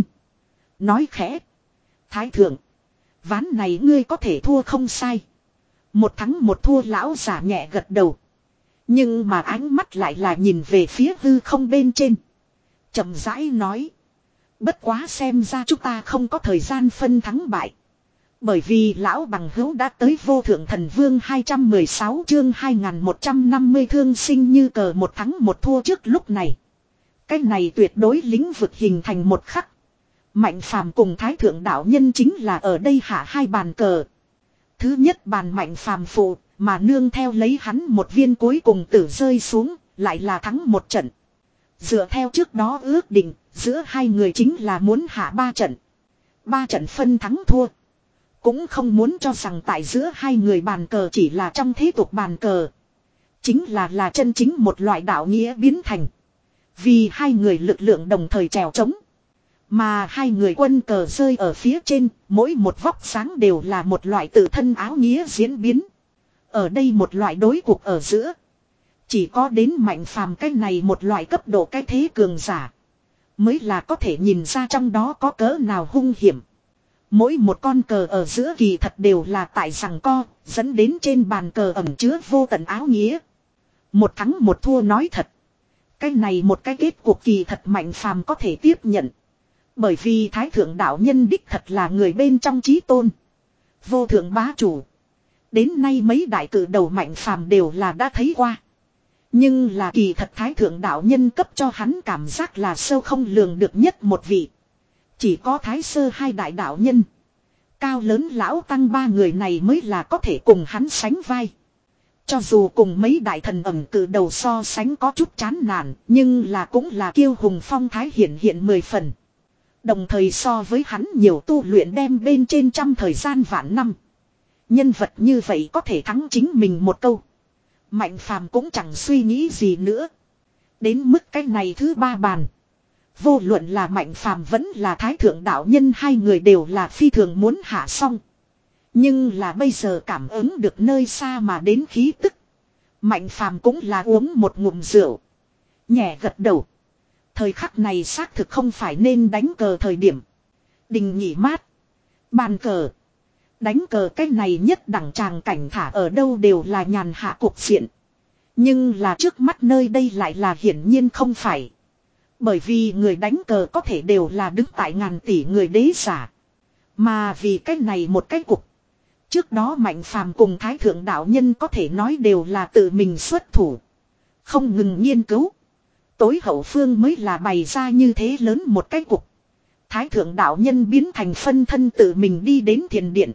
Nói khẽ. Thái thượng. Ván này ngươi có thể thua không sai. Một thắng một thua lão giả nhẹ gật đầu. Nhưng mà ánh mắt lại là nhìn về phía hư không bên trên. Chậm rãi nói. Bất quá xem ra chúng ta không có thời gian phân thắng bại. Bởi vì lão bằng hữu đã tới vô thượng thần vương hai trăm mười sáu chương hai nghìn một trăm năm mươi thương sinh như cờ một thắng một thua trước lúc này. Cái này tuyệt đối lĩnh vực hình thành một khắc. Mạnh phàm cùng thái thượng đạo nhân chính là ở đây hạ hai bàn cờ. Thứ nhất bàn mạnh phàm phụ, mà nương theo lấy hắn một viên cuối cùng tử rơi xuống, lại là thắng một trận. Dựa theo trước đó ước định, giữa hai người chính là muốn hạ ba trận. Ba trận phân thắng thua. Cũng không muốn cho rằng tại giữa hai người bàn cờ chỉ là trong thế tục bàn cờ. Chính là là chân chính một loại đạo nghĩa biến thành. Vì hai người lực lượng đồng thời trèo trống. Mà hai người quân cờ rơi ở phía trên, mỗi một vóc sáng đều là một loại tự thân áo nghĩa diễn biến. Ở đây một loại đối cuộc ở giữa. Chỉ có đến mạnh phàm cái này một loại cấp độ cái thế cường giả. Mới là có thể nhìn ra trong đó có cỡ nào hung hiểm. Mỗi một con cờ ở giữa kỳ thật đều là tại rằng co, dẫn đến trên bàn cờ ẩn chứa vô tận áo nghĩa. Một thắng một thua nói thật. Cái này một cái kết cuộc kỳ thật mạnh phàm có thể tiếp nhận. Bởi vì thái thượng đạo nhân đích thật là người bên trong chí tôn. Vô thượng bá chủ. Đến nay mấy đại cử đầu mạnh phàm đều là đã thấy qua. Nhưng là kỳ thật thái thượng đạo nhân cấp cho hắn cảm giác là sâu không lường được nhất một vị. Chỉ có thái sơ hai đại đạo nhân. Cao lớn lão tăng ba người này mới là có thể cùng hắn sánh vai. Cho dù cùng mấy đại thần ẩm cử đầu so sánh có chút chán nản, nhưng là cũng là kiêu hùng phong thái hiển hiện mười phần. Đồng thời so với hắn nhiều tu luyện đem bên trên trăm thời gian vạn năm. Nhân vật như vậy có thể thắng chính mình một câu. Mạnh phàm cũng chẳng suy nghĩ gì nữa. Đến mức cái này thứ ba bàn. Vô luận là mạnh phàm vẫn là thái thượng đạo nhân hai người đều là phi thường muốn hạ xong. Nhưng là bây giờ cảm ứng được nơi xa mà đến khí tức. Mạnh phàm cũng là uống một ngụm rượu. Nhẹ gật đầu. Thời khắc này xác thực không phải nên đánh cờ thời điểm. Đình nghỉ mát. Bàn cờ. Đánh cờ cái này nhất đẳng tràng cảnh thả ở đâu đều là nhàn hạ cuộc diện. Nhưng là trước mắt nơi đây lại là hiển nhiên không phải. Bởi vì người đánh cờ có thể đều là đứng tại ngàn tỷ người đế giả. Mà vì cái này một cái cục. Trước đó mạnh phàm cùng thái thượng đạo nhân có thể nói đều là tự mình xuất thủ. Không ngừng nghiên cứu. Tối hậu phương mới là bày ra như thế lớn một cái cục. Thái thượng đạo nhân biến thành phân thân tự mình đi đến thiền điện.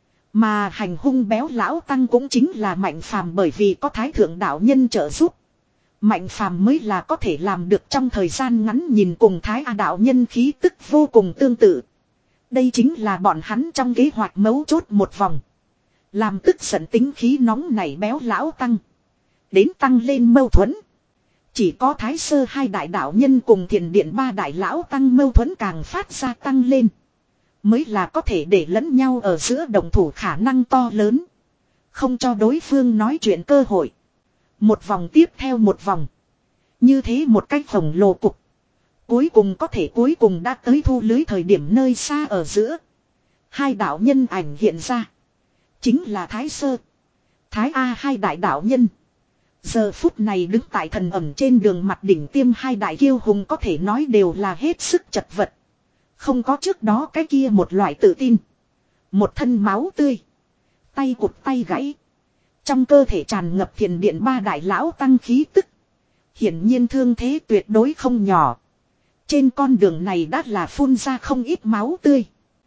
Mà hành hung béo lão tăng cũng chính là mạnh phàm bởi vì có thái thượng đạo nhân trợ giúp. Mạnh phàm mới là có thể làm được trong thời gian ngắn nhìn cùng thái A đạo nhân khí tức vô cùng tương tự. Đây chính là bọn hắn trong kế hoạch mấu chốt một vòng. Làm tức giận tính khí nóng nảy béo lão tăng. Đến tăng lên mâu thuẫn. Chỉ có thái sơ hai đại đạo nhân cùng thiền điện ba đại lão tăng mâu thuẫn càng phát ra tăng lên. mới là có thể để lẫn nhau ở giữa đồng thủ khả năng to lớn. Không cho đối phương nói chuyện cơ hội. Một vòng tiếp theo một vòng. Như thế một cách khổng lồ cục. Cuối cùng có thể cuối cùng đã tới thu lưới thời điểm nơi xa ở giữa. Hai đạo nhân ảnh hiện ra. Chính là Thái Sơ, Thái A hai đại đạo nhân. Giờ phút này đứng tại thần ẩm trên đường mặt đỉnh tiêm hai đại kiêu hùng có thể nói đều là hết sức chật vật. Không có trước đó cái kia một loại tự tin. Một thân máu tươi. Tay cụt tay gãy. Trong cơ thể tràn ngập thiền điện ba đại lão tăng khí tức. Hiển nhiên thương thế tuyệt đối không nhỏ. Trên con đường này đã là phun ra không ít máu tươi.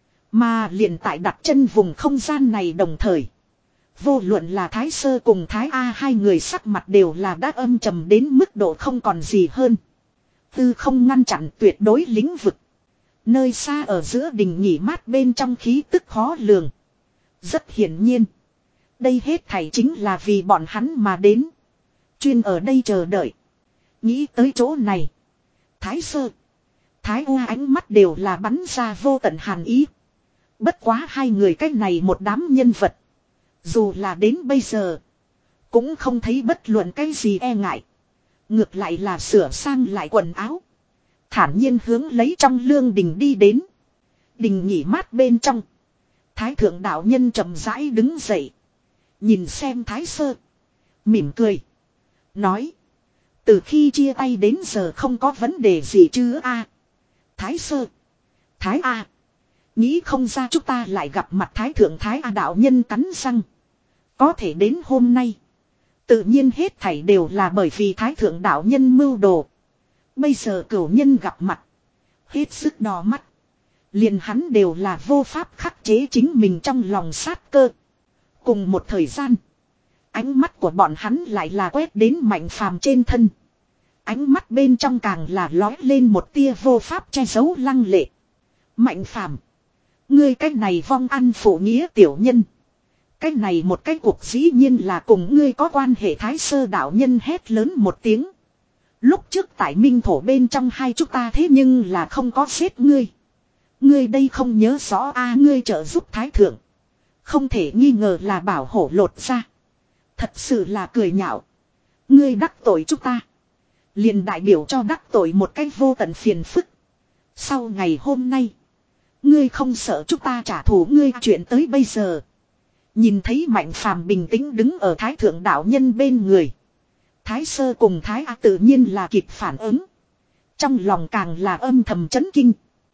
Mà liền tại đặt chân vùng không gian này đồng thời. Vô luận là Thái Sơ cùng Thái A hai người sắc mặt đều là đã âm trầm đến mức độ không còn gì hơn. Tư không ngăn chặn tuyệt đối lĩnh vực. Nơi xa ở giữa đình nghỉ mát bên trong khí tức khó lường. Rất hiển nhiên. Đây hết thảy chính là vì bọn hắn mà đến. Chuyên ở đây chờ đợi. Nghĩ tới chỗ này. Thái Sơ, Thái U ánh mắt đều là bắn ra vô tận hàn ý. Bất quá hai người cách này một đám nhân vật. Dù là đến bây giờ. Cũng không thấy bất luận cái gì e ngại. Ngược lại là sửa sang lại quần áo. Thản nhiên hướng lấy trong lương đình đi đến. Đình nghỉ mát bên trong. Thái thượng đạo nhân chậm rãi đứng dậy. Nhìn xem Thái Sơ. Mỉm cười. Nói. Từ khi chia tay đến giờ không có vấn đề gì chứ a. Thái Sơ, Thái A. Nghĩ không ra chúng ta lại gặp mặt Thái thượng Thái A đạo nhân cắn răng. Có thể đến hôm nay. Tự nhiên hết thảy đều là bởi vì Thái thượng đạo nhân mưu đồ. Bây giờ cửu nhân gặp mặt. Hết sức đỏ mắt. Liền hắn đều là vô pháp khắc chế chính mình trong lòng sát cơ. Cùng một thời gian. Ánh mắt của bọn hắn lại là quét đến Mạnh Phàm trên thân. Ánh mắt bên trong càng là lói lên một tia vô pháp che giấu lăng lệ. Mạnh Phàm, ngươi cái này vong ăn phụ nghĩa tiểu nhân. Cái này một cái cuộc dĩ nhiên là cùng ngươi có quan hệ. Thái Sơ đạo nhân hét lớn một tiếng. Lúc trước tại minh thổ bên trong hai chúng ta thế nhưng là không có giết ngươi. Ngươi đây không nhớ rõ a. Ngươi trợ giúp Thái thượng. Không thể nghi ngờ là bảo hổ lột ra. Thật sự là cười nhạo. Ngươi đắc tội chúng ta. Liền đại biểu cho đắc tội một cách vô tận phiền phức. Sau ngày hôm nay. Ngươi không sợ chúng ta trả thù ngươi chuyện tới bây giờ. Nhìn thấy Mạnh Phàm bình tĩnh đứng ở Thái thượng đạo nhân bên người. Thái Sơ cùng Thái A tự nhiên là kịp phản ứng. Trong lòng càng là âm thầm chấn kinh.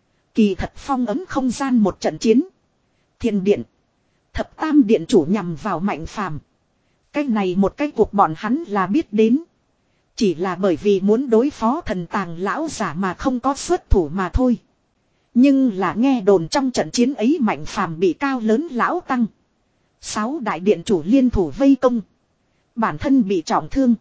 Kỳ thật phong ấm không gian một trận chiến. Thiên điện. Thập tam điện chủ nhằm vào Mạnh Phàm. Cái này một cái cuộc bọn hắn là biết đến. Chỉ là bởi vì muốn đối phó thần tàng lão giả mà không có xuất thủ mà thôi. Nhưng là nghe đồn trong trận chiến ấy Mạnh Phàm bị cao lớn lão tăng. Sáu đại điện chủ liên thủ vây công. Bản thân bị trọng thương.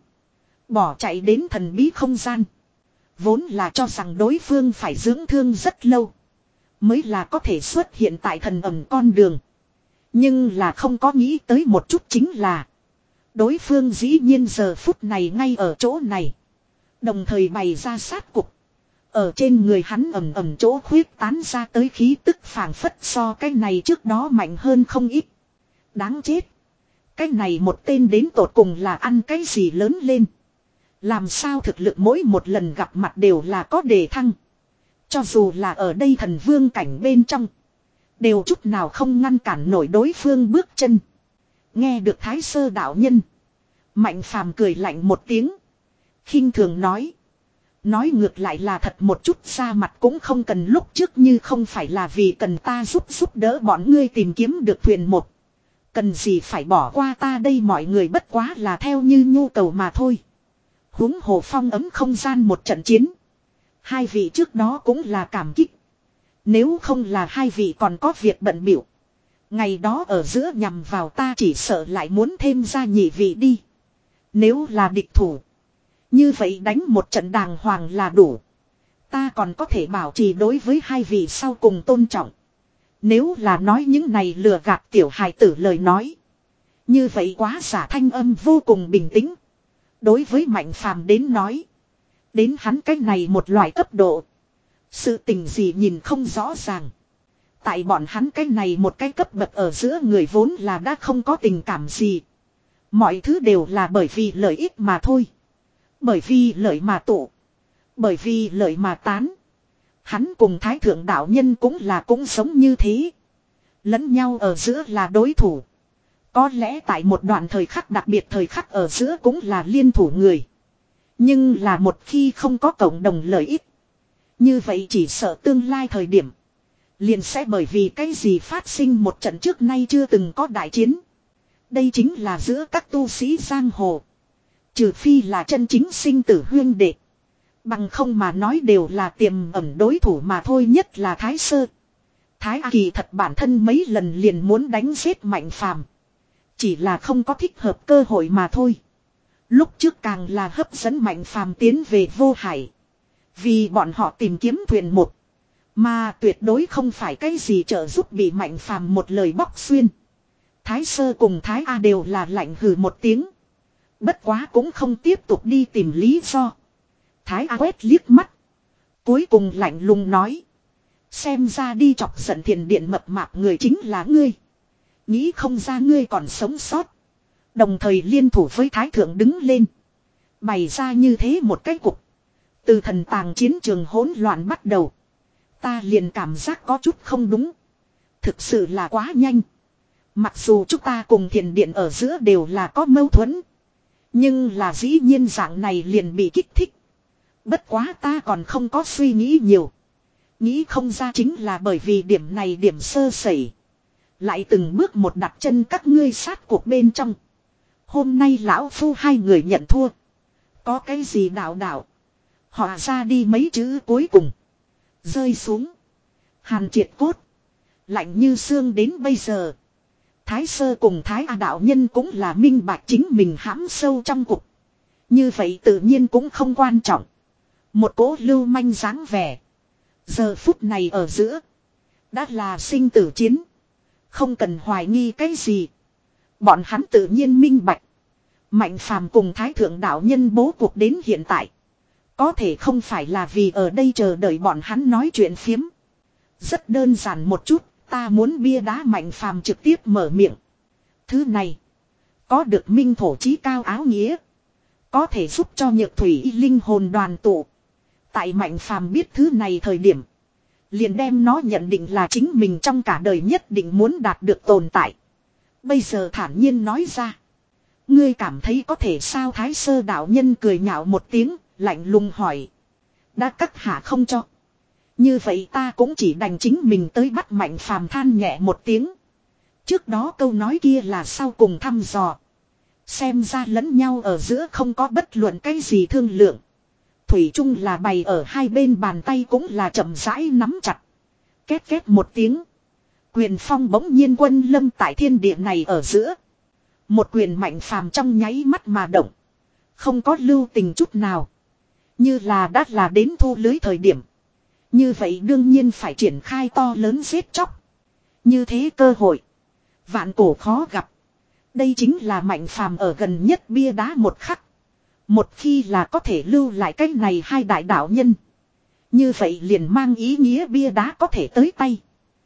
Bỏ chạy đến thần bí không gian. Vốn là cho rằng đối phương phải dưỡng thương rất lâu. Mới là có thể xuất hiện tại thần ẩm con đường. Nhưng là không có nghĩ tới một chút chính là. Đối phương dĩ nhiên giờ phút này ngay ở chỗ này. Đồng thời bày ra sát cục. Ở trên người hắn ẩm ẩm chỗ khuyết tán ra tới khí tức phảng phất so cái này trước đó mạnh hơn không ít. Đáng chết. Cái này một tên đến tột cùng là ăn cái gì lớn lên. Làm sao thực lực mỗi một lần gặp mặt đều là có đề thăng. Cho dù là ở đây thần vương cảnh bên trong. Đều chút nào không ngăn cản nổi đối phương bước chân. Nghe được Thái Sơ đạo nhân. Mạnh Phàm cười lạnh một tiếng. Khinh thường nói. Nói ngược lại là thật một chút ra mặt cũng không cần lúc trước như không phải là vì cần ta giúp giúp đỡ bọn ngươi tìm kiếm được thuyền một. Cần gì phải bỏ qua ta đây mọi người bất quá là theo như nhu cầu mà thôi. Huống hồ phong ấm không gian một trận chiến. Hai vị trước đó cũng là cảm kích. Nếu không là hai vị còn có việc bận biểu. Ngày đó ở giữa nhằm vào ta chỉ sợ lại muốn thêm ra nhị vị đi. Nếu là địch thủ. Như vậy đánh một trận đàng hoàng là đủ. Ta còn có thể bảo trì đối với hai vị sau cùng tôn trọng. Nếu là nói những này lừa gạt tiểu hài tử lời nói. Như vậy quá giả thanh âm vô cùng bình tĩnh. Đối với Mạnh Phàm đến nói. Đến hắn cách này một loại cấp độ. Sự tình gì nhìn không rõ ràng. Tại bọn hắn cái này một cái cấp bậc ở giữa người vốn là đã không có tình cảm gì. Mọi thứ đều là bởi vì lợi ích mà thôi. Bởi vì lợi mà tụ. Bởi vì lợi mà tán. Hắn cùng thái thượng đạo nhân cũng là cũng sống như thế. Lẫn nhau ở giữa là đối thủ. Có lẽ tại một đoạn thời khắc đặc biệt thời khắc ở giữa cũng là liên thủ người. Nhưng là một khi không có cộng đồng lợi ích. Như vậy chỉ sợ tương lai thời điểm. Liền sẽ bởi vì cái gì phát sinh một trận trước nay chưa từng có đại chiến. Đây chính là giữa các tu sĩ giang hồ. Trừ phi là chân chính sinh tử huyên đệ. Bằng không mà nói đều là tiềm ẩn đối thủ mà thôi, nhất là Thái Sơ. Thái A kỳ thật bản thân mấy lần liền muốn đánh giết Mạnh Phàm. Chỉ là không có thích hợp cơ hội mà thôi. Lúc trước càng là hấp dẫn Mạnh Phàm tiến về Vô Hải. Vì bọn họ tìm kiếm thuyền một. Mà tuyệt đối không phải cái gì trợ giúp bị Mạnh Phàm một lời bóc xuyên. Thái Sơ cùng Thái A đều là lạnh hừ một tiếng. Bất quá cũng không tiếp tục đi tìm lý do. Thái A quét liếc mắt. Cuối cùng lạnh lùng nói. Xem ra đi chọc giận Thiền Điện mập mạp người chính là ngươi. Nghĩ không ra ngươi còn sống sót. Đồng thời liên thủ với Thái Thượng đứng lên. Bày ra như thế một cái cục. Từ thần tàng chiến trường hỗn loạn bắt đầu. Ta liền cảm giác có chút không đúng. Thực sự là quá nhanh. Mặc dù chúng ta cùng Thiền Điện ở giữa đều là có mâu thuẫn. Nhưng là dĩ nhiên dạng này liền bị kích thích. Bất quá ta còn không có suy nghĩ nhiều. Nghĩ không ra chính là bởi vì điểm này điểm sơ sẩy. Lại từng bước một đặt chân các ngươi sát cuộc bên trong. Hôm nay lão phu hai người nhận thua. Có cái gì đạo đạo. Họ ra đi mấy chữ cuối cùng. Rơi xuống. Hàn triệt cốt. Lạnh như xương đến bây giờ. Thái Sơ cùng Thái A đạo nhân cũng là minh bạch chính mình hãm sâu trong cục. Như vậy tự nhiên cũng không quan trọng. Một cỗ lưu manh dáng vẻ. Giờ phút này ở giữa. Đã là sinh tử chiến. Không cần hoài nghi cái gì. Bọn hắn tự nhiên minh bạch. Mạnh Phàm cùng Thái Thượng đạo nhân bố cuộc đến hiện tại. Có thể không phải là vì ở đây chờ đợi bọn hắn nói chuyện phiếm. Rất đơn giản một chút. Ta muốn bia đá Mạnh Phàm trực tiếp mở miệng. Thứ này. Có được minh thổ chí cao áo nghĩa. Có thể giúp cho nhược thủy y linh hồn đoàn tụ. Tại Mạnh Phàm biết thứ này thời điểm. Liền đem nó nhận định là chính mình trong cả đời nhất định muốn đạt được tồn tại. Bây giờ thản nhiên nói ra. Ngươi cảm thấy có thể sao? Thái Sơ đạo nhân cười nhạo một tiếng, lạnh lùng hỏi. Đã cắt hạ không cho. Như vậy ta cũng chỉ đành chính mình tới bắt Mạnh Phàm than nhẹ một tiếng. Trước đó câu nói kia là sau cùng thăm dò. Xem ra lẫn nhau ở giữa không có bất luận cái gì thương lượng. Thủy chung là bày ở hai bên bàn tay cũng là chậm rãi nắm chặt. Két két một tiếng. Quyền phong bỗng nhiên quân lâm tại thiên địa này ở giữa. Một quyền Mạnh Phàm trong nháy mắt mà động. Không có lưu tình chút nào. Như là đã là đến thu lưới thời điểm. Như vậy đương nhiên phải triển khai to lớn giết chóc. Như thế cơ hội. Vạn cổ khó gặp. Đây chính là Mạnh Phàm ở gần nhất bia đá một khắc. Một khi là có thể lưu lại cái này hai đại đạo nhân. Như vậy liền mang ý nghĩa bia đá có thể tới tay.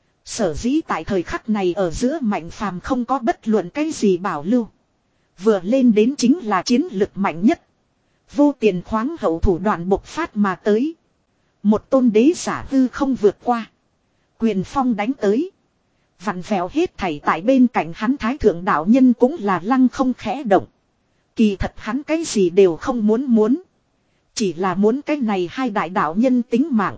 Sở dĩ tại thời khắc này ở giữa Mạnh Phàm không có bất luận cái gì bảo lưu. Vừa lên đến chính là chiến lực mạnh nhất. Vô tiền khoáng hậu thủ đoạn bộc phát mà tới. Một tôn đế giả hư không vượt qua. Quyền phong đánh tới. Vặn vẹo hết thảy tại bên cạnh hắn Thái Thượng đạo nhân cũng là lăng không khẽ động. Kỳ thật hắn cái gì đều không muốn muốn. Chỉ là muốn cái này hai đại đạo nhân tính mạng.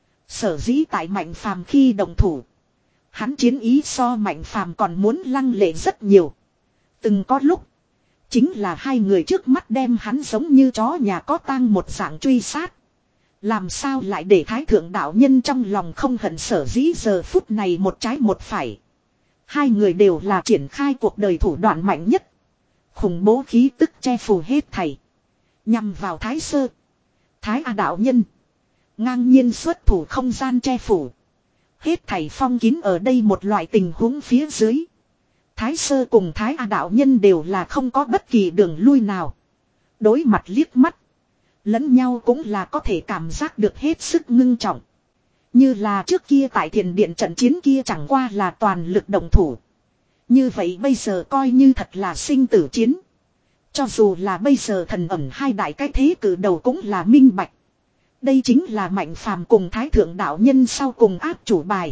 Sở dĩ tại Mạnh Phàm khi động thủ. Hắn chiến ý so Mạnh Phàm còn muốn lăng lệ rất nhiều. Từng có lúc. Chính là hai người trước mắt đem hắn giống như chó nhà có tang một dạng truy sát. Làm sao lại để Thái Thượng đạo nhân trong lòng không hận, sở dĩ giờ phút này một trái một phải. Hai người đều là triển khai cuộc đời thủ đoạn mạnh nhất. Khủng bố khí tức che phủ hết thảy. Nhằm vào Thái Sơ. Thái A đạo nhân. Ngang nhiên xuất thủ không gian che phủ. Hết thảy phong kín ở đây một loại tình huống phía dưới. Thái Sơ cùng Thái A đạo nhân đều là không có bất kỳ đường lui nào. Đối mặt liếc mắt. Lẫn nhau cũng là có thể cảm giác được hết sức ngưng trọng. Như là trước kia tại thiền điện trận chiến kia chẳng qua là toàn lực động thủ. Như vậy bây giờ coi như thật là sinh tử chiến. Cho dù là bây giờ thần ẩn hai đại cái thế cử đầu cũng là minh bạch. Đây chính là Mạnh Phàm cùng Thái Thượng đạo nhân sau cùng áp chủ bài.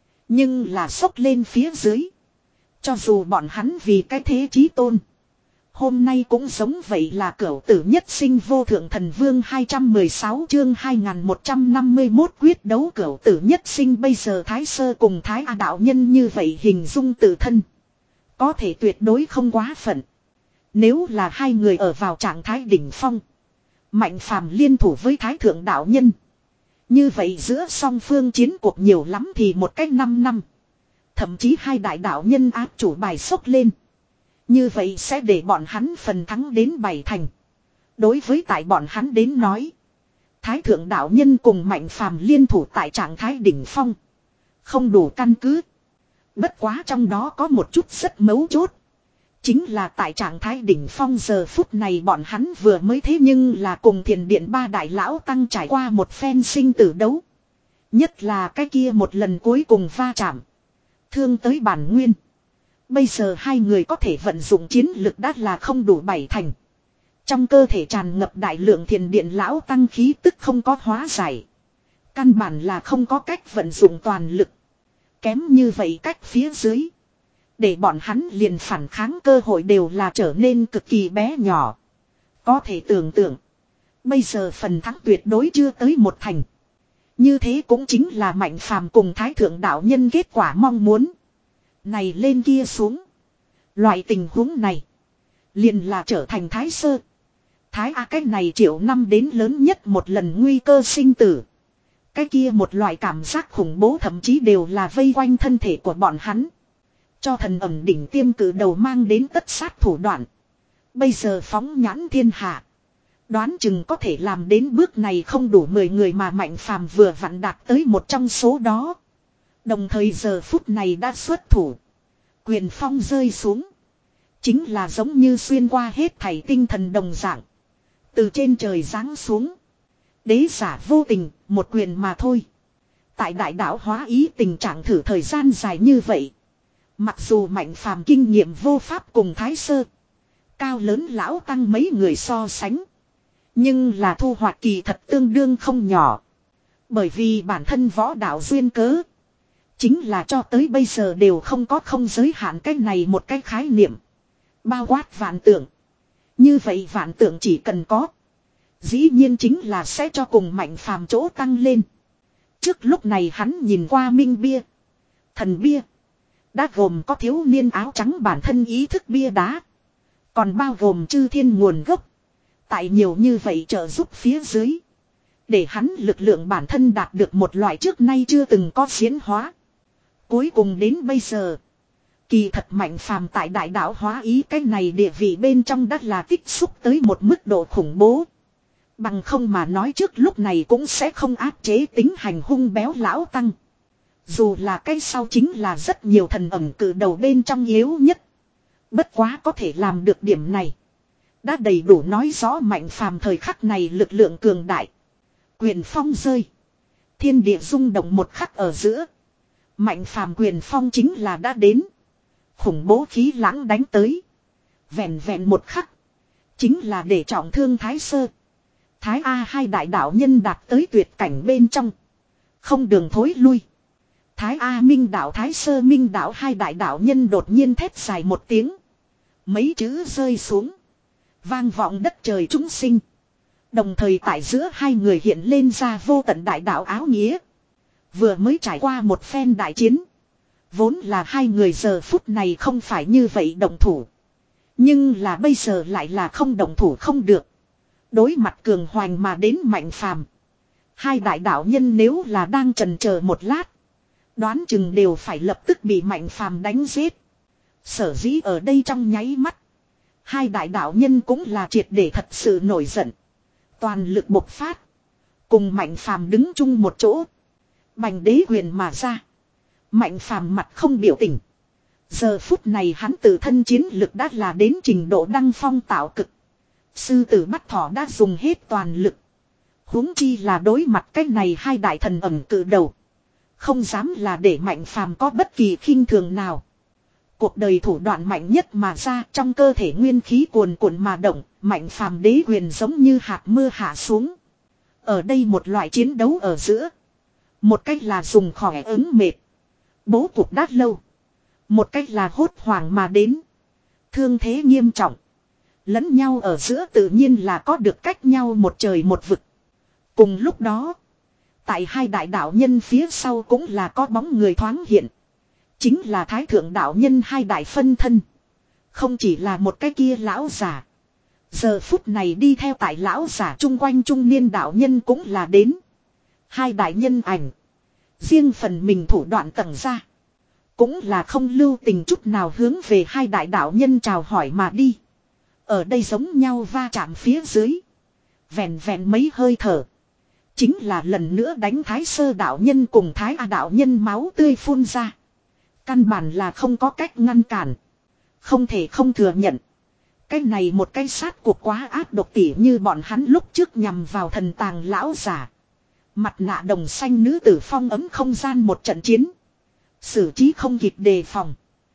Nhưng là sốc lên phía dưới. Cho dù bọn hắn vì cái thế chí tôn. Hôm nay cũng giống vậy là cửu tử nhất sinh vô thượng thần vương hai trăm mười sáu chương hai nghìn một trăm năm mươi mốt quyết đấu cửu tử nhất sinh bây giờ Thái Sơ cùng Thái A đạo nhân như vậy hình dung tự thân. Có thể tuyệt đối không quá phận. Nếu là hai người ở vào trạng thái đỉnh phong. Mạnh Phàm liên thủ với Thái Thượng đạo nhân. Như vậy giữa song phương chiến cuộc nhiều lắm thì một cách năm năm. Thậm chí hai đại đạo nhân áp chủ bài sốc lên. Như vậy sẽ để bọn hắn phần thắng đến bảy thành. Đối với tại bọn hắn đến nói. Thái Thượng đạo nhân cùng Mạnh Phàm liên thủ tại trạng thái đỉnh phong. Không đủ căn cứ. Bất quá trong đó có một chút rất mấu chốt. Chính là tại trạng thái đỉnh phong giờ phút này bọn hắn vừa mới thế nhưng là cùng thiền điện ba đại lão tăng trải qua một phen sinh tử đấu. Nhất là cái kia một lần cuối cùng va chạm. Thương tới bản nguyên. Bây giờ hai người có thể vận dụng chiến lực đã là không đủ bảy thành. Trong cơ thể tràn ngập đại lượng thiền điện lão tăng khí tức không có hóa giải. Căn bản là không có cách vận dụng toàn lực. Kém như vậy cách phía dưới. Để bọn hắn liền phản kháng cơ hội đều là trở nên cực kỳ bé nhỏ. Có thể tưởng tượng. Bây giờ phần thắng tuyệt đối chưa tới một thành. Như thế cũng chính là Mạnh Phàm cùng Thái Thượng đạo nhân kết quả mong muốn. Này lên kia xuống. Loại tình huống này. Liền là trở thành Thái Sơ. Thái A cái này triệu năm đến lớn nhất một lần nguy cơ sinh tử. Cái kia một loại cảm giác khủng bố thậm chí đều là vây quanh thân thể của bọn hắn. Cho thần ẩm đỉnh tiêm cử đầu mang đến tất sát thủ đoạn. Bây giờ phóng nhãn thiên hạ. Đoán chừng có thể làm đến bước này không đủ mười người mà Mạnh Phàm vừa vặn đạt tới một trong số đó. Đồng thời giờ phút này đã xuất thủ. Quyền phong rơi xuống. Chính là giống như xuyên qua hết thảy tinh thần đồng dạng. Từ trên trời giáng xuống. Đế giả vô tình, một quyền mà thôi. Tại đại đạo hóa ý tình trạng thử thời gian dài như vậy. Mặc dù Mạnh Phàm kinh nghiệm vô pháp cùng Thái Sơ. Cao lớn lão tăng mấy người so sánh. Nhưng là thu hoạch kỳ thật tương đương không nhỏ. Bởi vì bản thân võ đạo duyên cớ. Chính là cho tới bây giờ đều không có không giới hạn cái này một cái khái niệm. Bao quát vạn tượng. Như vậy vạn tượng chỉ cần có. Dĩ nhiên chính là sẽ cho cùng Mạnh Phàm chỗ tăng lên. Trước lúc này hắn nhìn qua minh bia. Thần bia. Đã gồm có thiếu niên áo trắng bản thân ý thức bia đá. Còn bao gồm chư thiên nguồn gốc. Tại nhiều như vậy trợ giúp phía dưới. Để hắn lực lượng bản thân đạt được một loại trước nay chưa từng có diễn hóa. Cuối cùng đến bây giờ. Kỳ thật Mạnh Phàm tại đại đạo hóa ý cái này địa vị bên trong đất là tích xúc tới một mức độ khủng bố. Bằng không mà nói trước lúc này cũng sẽ không áp chế tính hành hung béo lão tăng. Dù là cái sau chính là rất nhiều thần ẩm cử đầu bên trong yếu nhất. Bất quá có thể làm được điểm này. Đã đầy đủ nói rõ Mạnh Phàm thời khắc này lực lượng cường đại. Quyền phong rơi. Thiên địa rung động một khắc ở giữa. Mạnh Phàm quyền phong chính là đã đến. Khủng bố khí lãng đánh tới. Vẹn vẹn một khắc. Chính là để trọng thương Thái Sơ. Thái A hai đại đạo nhân đạt tới tuyệt cảnh bên trong. Không đường thối lui. Thái A Minh đạo Thái Sơ Minh đạo hai đại đạo nhân đột nhiên thét dài một tiếng. Mấy chữ rơi xuống. Vang vọng đất trời chúng sinh. Đồng thời tại giữa hai người hiện lên ra vô tận đại đạo áo nghĩa. Vừa mới trải qua một phen đại chiến. Vốn là hai người giờ phút này không phải như vậy động thủ. Nhưng là bây giờ lại là không động thủ không được. Đối mặt cường hoành mà đến Mạnh Phàm. Hai đại đạo nhân nếu là đang chần chờ một lát. Đoán chừng đều phải lập tức bị Mạnh Phàm đánh giết. Sở dĩ ở đây trong nháy mắt. Hai đại đạo nhân cũng là triệt để thật sự nổi giận. Toàn lực bộc phát. Cùng Mạnh Phàm đứng chung một chỗ. Bành đế quyền mà ra. Mạnh Phàm mặt không biểu tình. Giờ phút này hắn tự thân chiến lực đã là đến trình độ đăng phong tạo cực. Sư tử bắt thỏ đã dùng hết toàn lực. Huống chi là đối mặt cái này hai đại thần ẩm cử đầu. Không dám là để Mạnh Phàm có bất kỳ khinh thường nào. Cuộc đời thủ đoạn mạnh nhất mà ra, trong cơ thể nguyên khí cuồn cuộn mà động, Mạnh Phàm đế quyền giống như hạt mưa hạ xuống. Ở đây một loại chiến đấu ở giữa. Một cách là dùng khỏe ứng mệt. Bố cục đát lâu. Một cách là hốt hoảng mà đến. Thương thế nghiêm trọng. Lẫn nhau ở giữa tự nhiên là có được cách nhau một trời một vực. Cùng lúc đó. Tại hai đại đạo nhân phía sau cũng là có bóng người thoáng hiện. Chính là thái thượng đạo nhân hai đại phân thân. Không chỉ là một cái kia lão giả. Giờ phút này đi theo tại lão giả chung quanh trung niên đạo nhân cũng là đến. Hai đại nhân ảnh. Riêng phần mình thủ đoạn tầng ra. Cũng là không lưu tình chút nào hướng về hai đại đạo nhân chào hỏi mà đi. Ở đây giống nhau va chạm phía dưới. Vẹn vẹn mấy hơi thở. Chính là lần nữa đánh Thái Sơ đạo nhân cùng Thái A đạo nhân máu tươi phun ra. Căn bản là không có cách ngăn cản. Không thể không thừa nhận. Cái này một cái sát cuộc quá ác độc tỉ như bọn hắn lúc trước nhằm vào thần tàng lão giả. Mặt nạ đồng xanh nữ tử phong ấm không gian một trận chiến. Xử trí không kịp đề phòng.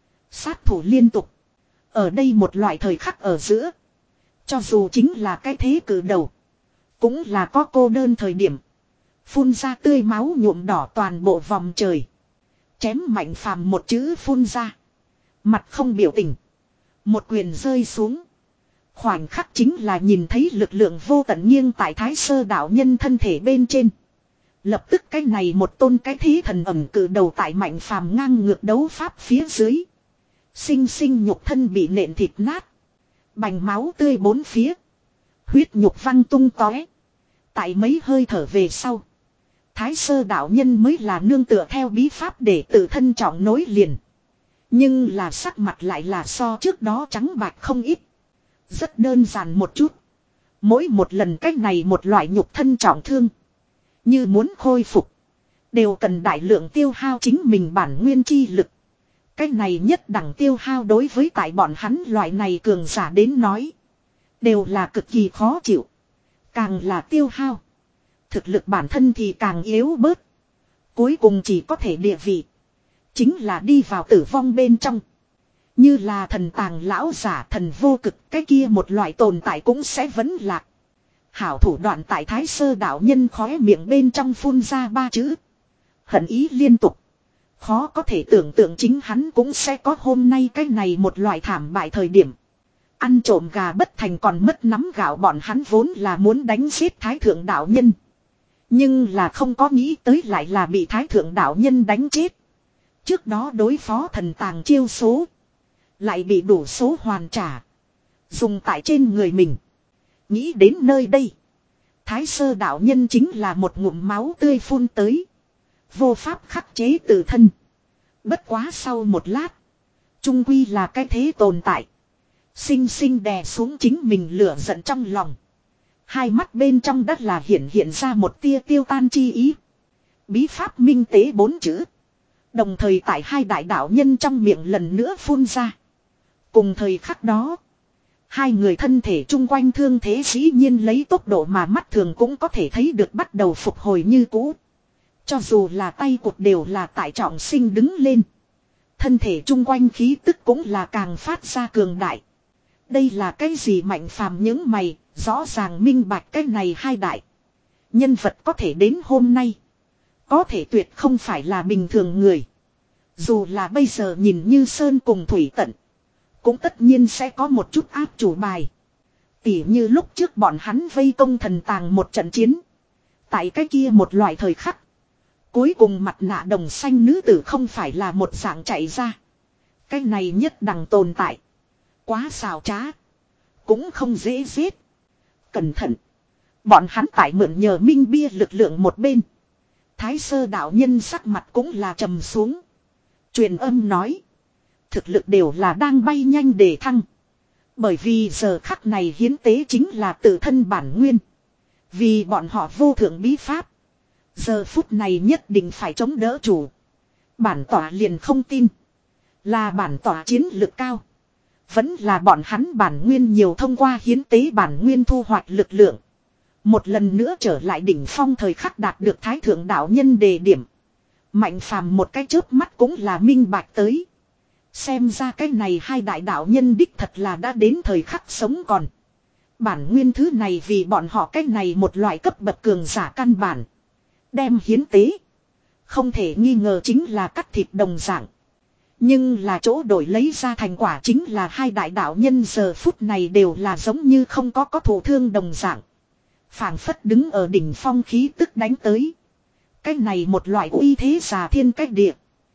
Sát thủ liên tục. Ở đây một loại thời khắc ở giữa. Cho dù chính là cái thế cử đầu. Cũng là có cô đơn thời điểm. Phun ra tươi máu nhuộm đỏ toàn bộ vòng trời. Chém Mạnh Phàm một chữ phun ra. Mặt không biểu tình. Một quyền rơi xuống. Khoảnh khắc chính là nhìn thấy lực lượng vô tận nghiêng tại Thái Sơ đạo nhân thân thể bên trên. Lập tức cái này một tôn cái thế thần ẩm cử đầu tại Mạnh Phàm ngang ngược đấu pháp phía dưới. Sinh sinh nhục thân bị nện thịt nát. Bành máu tươi bốn phía. Huyết nhục văng tung tóe. Tại mấy hơi thở về sau. Thái Sơ đạo nhân mới là nương tựa theo bí pháp để tự thân trọng nối liền. Nhưng là sắc mặt lại là so trước đó trắng bạch không ít. Rất đơn giản một chút. Mỗi một lần cách này một loại nhục thân trọng thương. Như muốn khôi phục. Đều cần đại lượng tiêu hao chính mình bản nguyên chi lực. Cách này nhất đẳng tiêu hao đối với tại bọn hắn loại này cường giả đến nói. Đều là cực kỳ khó chịu. Càng là tiêu hao. Thực lực bản thân thì càng yếu bớt. Cuối cùng chỉ có thể địa vị. Chính là đi vào tử vong bên trong. Như là thần tàng lão giả thần vô cực. Cái kia một loại tồn tại cũng sẽ vẫn lạc. Hảo thủ đoạn tại Thái Sơ đạo nhân khóe miệng bên trong phun ra ba chữ. Hận ý liên tục. Khó có thể tưởng tượng chính hắn cũng sẽ có hôm nay cái này một loại thảm bại thời điểm. Ăn trộm gà bất thành còn mất nắm gạo bọn hắn vốn là muốn đánh giết Thái Thượng đạo nhân. Nhưng là không có nghĩ tới lại là bị Thái Thượng đạo nhân đánh chết. Trước đó đối phó thần tàng chiêu số. Lại bị đủ số hoàn trả. Dùng tại trên người mình. Nghĩ đến nơi đây. Thái Sơ đạo nhân chính là một ngụm máu tươi phun tới. Vô pháp khắc chế tự thân. Bất quá sau một lát. Trung quy là cái thế tồn tại. Sinh sinh đè xuống chính mình lửa giận trong lòng. Hai mắt bên trong đất là hiện hiện ra một tia tiêu tan chi ý. Bí pháp minh tế bốn chữ. Đồng thời tại hai đại đạo nhân trong miệng lần nữa phun ra. Cùng thời khắc đó. Hai người thân thể chung quanh thương thế dĩ nhiên lấy tốc độ mà mắt thường cũng có thể thấy được bắt đầu phục hồi như cũ. Cho dù là tay cụt đều là tại trọng sinh đứng lên. Thân thể chung quanh khí tức cũng là càng phát ra cường đại. Đây là cái gì Mạnh Phàm những mày, rõ ràng minh bạch cái này hai đại. Nhân vật có thể đến hôm nay. Có thể tuyệt không phải là bình thường người. Dù là bây giờ nhìn như sơn cùng thủy tận. Cũng tất nhiên sẽ có một chút áp chủ bài. Tỉ như lúc trước bọn hắn vây công thần tàng một trận chiến. Tại cái kia một loại thời khắc. Cuối cùng mặt nạ đồng xanh nữ tử không phải là một dạng chạy ra. Cái này nhất đẳng tồn tại. Quá xào trá. Cũng không dễ giết. Cẩn thận. Bọn hắn tại mượn nhờ minh bia lực lượng một bên. Thái Sơ đạo nhân sắc mặt cũng là trầm xuống. Truyền âm nói. Thực lực đều là đang bay nhanh để thăng. Bởi vì giờ khắc này hiến tế chính là tự thân bản nguyên. Vì bọn họ vô thượng bí pháp. Giờ phút này nhất định phải chống đỡ chủ. Bản tỏa liền không tin. Là bản tỏa chiến lực cao. Vẫn là bọn hắn bản nguyên nhiều thông qua hiến tế bản nguyên thu hoạch lực lượng. Một lần nữa trở lại đỉnh phong thời khắc đạt được Thái Thượng đạo nhân đề điểm. Mạnh phàm một cái chớp mắt cũng là minh bạch tới. Xem ra cái này hai đại đạo nhân đích thật là đã đến thời khắc sống còn. Bản nguyên thứ này vì bọn họ cái này một loại cấp bậc cường giả căn bản. Đem hiến tế. Không thể nghi ngờ chính là cắt thịt đồng dạng. Nhưng là chỗ đổi lấy ra thành quả chính là hai đại đạo nhân giờ phút này đều là giống như không có có thụ thương đồng dạng. Phảng phất đứng ở đỉnh phong khí tức đánh tới. Cái này một loại uy thế già thiên cách địa.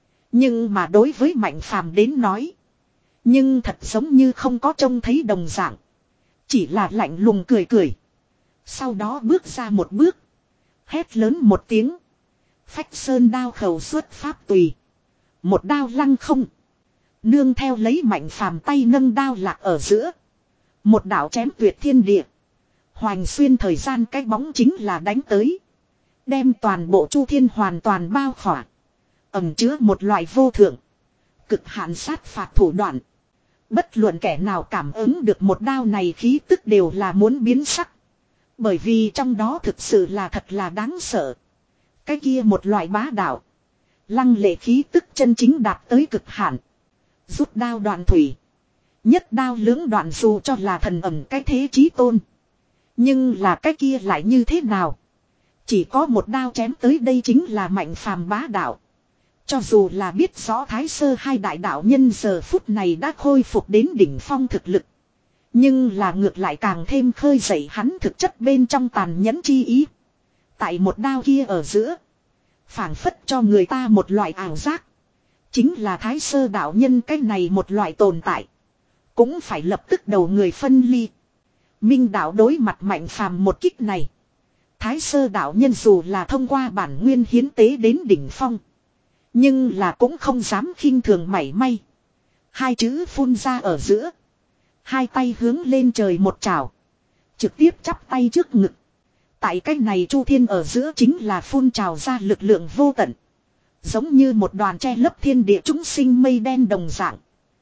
Nhưng mà đối với Mạnh Phàm đến nói. Nhưng thật giống như không có trông thấy đồng dạng. Chỉ là lạnh lùng cười cười. Sau đó bước ra một bước. Hét lớn một tiếng. Phách sơn đao khẩu xuất pháp tùy. Một đao lăng không. Nương theo lấy Mạnh Phàm tay nâng đao lạc ở giữa. Một đạo chém tuyệt thiên địa. Hoành xuyên thời gian cái bóng chính là đánh tới. Đem toàn bộ Chu Thiên hoàn toàn bao khỏa. Ẩm chứa một loại vô thượng. Cực hạn sát phạt thủ đoạn. Bất luận kẻ nào cảm ứng được một đao này khí tức đều là muốn biến sắc. Bởi vì trong đó thực sự là thật là đáng sợ. Cái kia một loại bá đạo. Lăng lệ khí tức chân chính đạt tới cực hạn. Rút đao đoạn thủy. Nhất đao lưỡng đoạn dù cho là thần ẩm cái thế chí tôn. Nhưng là cái kia lại như thế nào? Chỉ có một đao chém tới đây chính là Mạnh Phàm bá đạo. Cho dù là biết rõ Thái Sơ hai đại đạo nhân giờ phút này đã khôi phục đến đỉnh phong thực lực. Nhưng là ngược lại càng thêm khơi dậy hắn thực chất bên trong tàn nhẫn chi ý. Tại một đao kia ở giữa. Phảng phất cho người ta một loại ảo giác. Chính là Thái Sơ đạo nhân cái này một loại tồn tại. Cũng phải lập tức đầu người phân ly. Minh đạo đối mặt Mạnh Phàm một kích này. Thái Sơ đạo nhân dù là thông qua bản nguyên hiến tế đến đỉnh phong. Nhưng là cũng không dám khinh thường mảy may. Hai chữ phun ra ở giữa. Hai tay hướng lên trời một trào. Trực tiếp chắp tay trước ngực. Tại cách này Chu Thiên ở giữa chính là phun trào ra lực lượng vô tận. Giống như một đoàn che lấp thiên địa chúng sinh mây đen đồng dạng.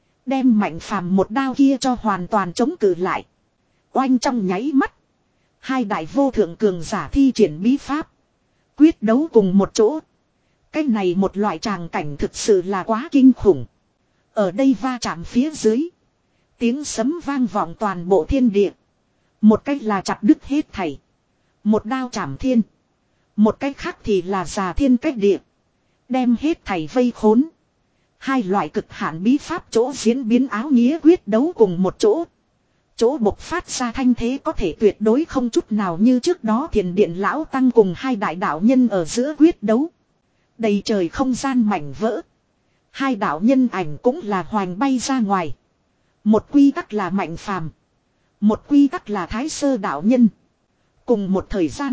Đem Mạnh Phàm một đao kia cho hoàn toàn chống cự lại. Oanh trong nháy mắt. Hai đại vô thượng cường giả thi triển bí pháp. Quyết đấu cùng một chỗ. Cái này một loại tràng cảnh thực sự là quá kinh khủng. Ở đây va chạm phía dưới. Tiếng sấm vang vọng toàn bộ thiên địa. Một cách là chặt đứt hết thảy. Một đao chảm thiên. Một cách khác thì là già thiên cách địa. Đem hết thảy vây khốn. Hai loại cực hạn bí pháp chỗ diễn biến áo nghĩa quyết đấu cùng một chỗ. Chỗ bộc phát ra thanh thế có thể tuyệt đối không chút nào như trước đó Thiền Điện Lão Tăng cùng hai đại đạo nhân ở giữa quyết đấu. Đầy trời không gian mảnh vỡ. Hai đạo nhân ảnh cũng là hoành bay ra ngoài. Một quy tắc là Mạnh Phàm. Một quy tắc là Thái Sơ đạo nhân. Cùng một thời gian.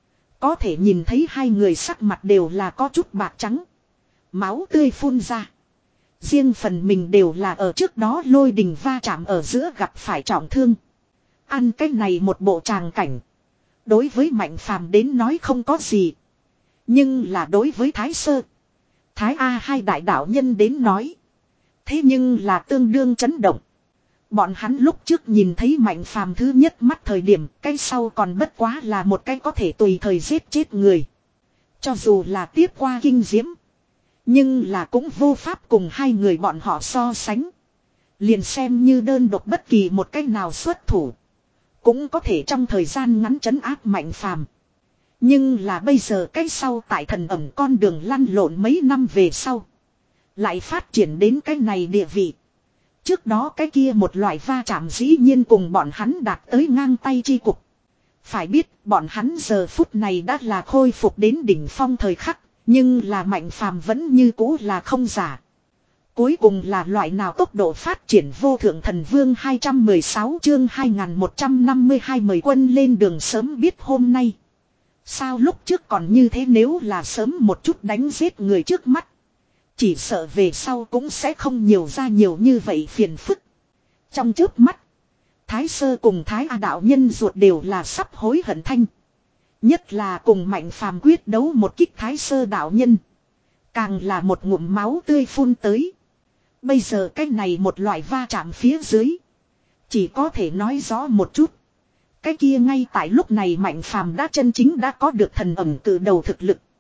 Có thể nhìn thấy hai người sắc mặt đều là có chút bạc trắng. Máu tươi phun ra. Riêng phần mình đều là ở trước đó lôi đình va chạm ở giữa gặp phải trọng thương. Ăn cái này một bộ tràng cảnh. Đối với Mạnh Phàm đến nói không có gì. Nhưng là đối với Thái Sơ. Thái A hai đại đạo nhân đến nói. Thế nhưng là tương đương chấn động. Bọn hắn lúc trước nhìn thấy Mạnh Phàm thứ nhất mắt thời điểm. Cái sau còn bất quá là một cái có thể tùy thời giết chết người. Cho dù là tiếp qua kinh diễm. Nhưng là cũng vô pháp cùng hai người bọn họ so sánh. Liền xem như đơn độc bất kỳ một cách nào xuất thủ. Cũng có thể trong thời gian ngắn trấn áp Mạnh Phàm. Nhưng là bây giờ cái sau tại thần ẩm con đường lăn lộn mấy năm về sau. Lại phát triển đến cái này địa vị. Trước đó cái kia một loại va chạm dĩ nhiên cùng bọn hắn đạt tới ngang tay chi cục. Phải biết bọn hắn giờ phút này đã là khôi phục đến đỉnh phong thời khắc. Nhưng là Mạnh Phàm vẫn như cũ là không giả. Cuối cùng là loại nào tốc độ phát triển vô thượng thần vương hai trăm mười sáu chương hai nghìn một trăm năm mươi hai mời quân lên đường sớm biết hôm nay. Sao lúc trước còn như thế nếu là sớm một chút đánh giết người trước mắt. Chỉ sợ về sau cũng sẽ không nhiều ra nhiều như vậy phiền phức. Trong trước mắt. Thái Sơ cùng Thái A đạo nhân ruột đều là sắp hối hận thanh. Nhất là cùng Mạnh Phàm quyết đấu một kích Thái Sơ đạo nhân. Càng là một ngụm máu tươi phun tới. Bây giờ cái này một loại va chạm phía dưới. Chỉ có thể nói rõ một chút. Cái kia ngay tại lúc này Mạnh Phàm đã chân chính đã có được thần ẩm cử đầu thực lực.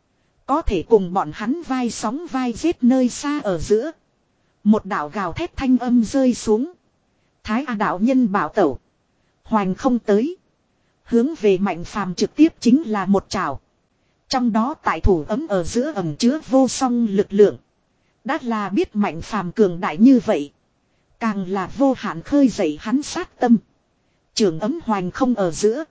Có thể cùng bọn hắn vai sóng vai giết nơi xa ở giữa. Một đạo gào thét thanh âm rơi xuống. Thái A đạo nhân bảo tẩu. Hoành không tới. Hướng về Mạnh Phàm trực tiếp chính là một trảo. Trong đó tại thủ ấm ở giữa ẩm chứa vô song lực lượng. Đã là biết Mạnh Phàm cường đại như vậy. Càng là vô hạn khơi dậy hắn sát tâm. Trường ấm hoành không ở giữa.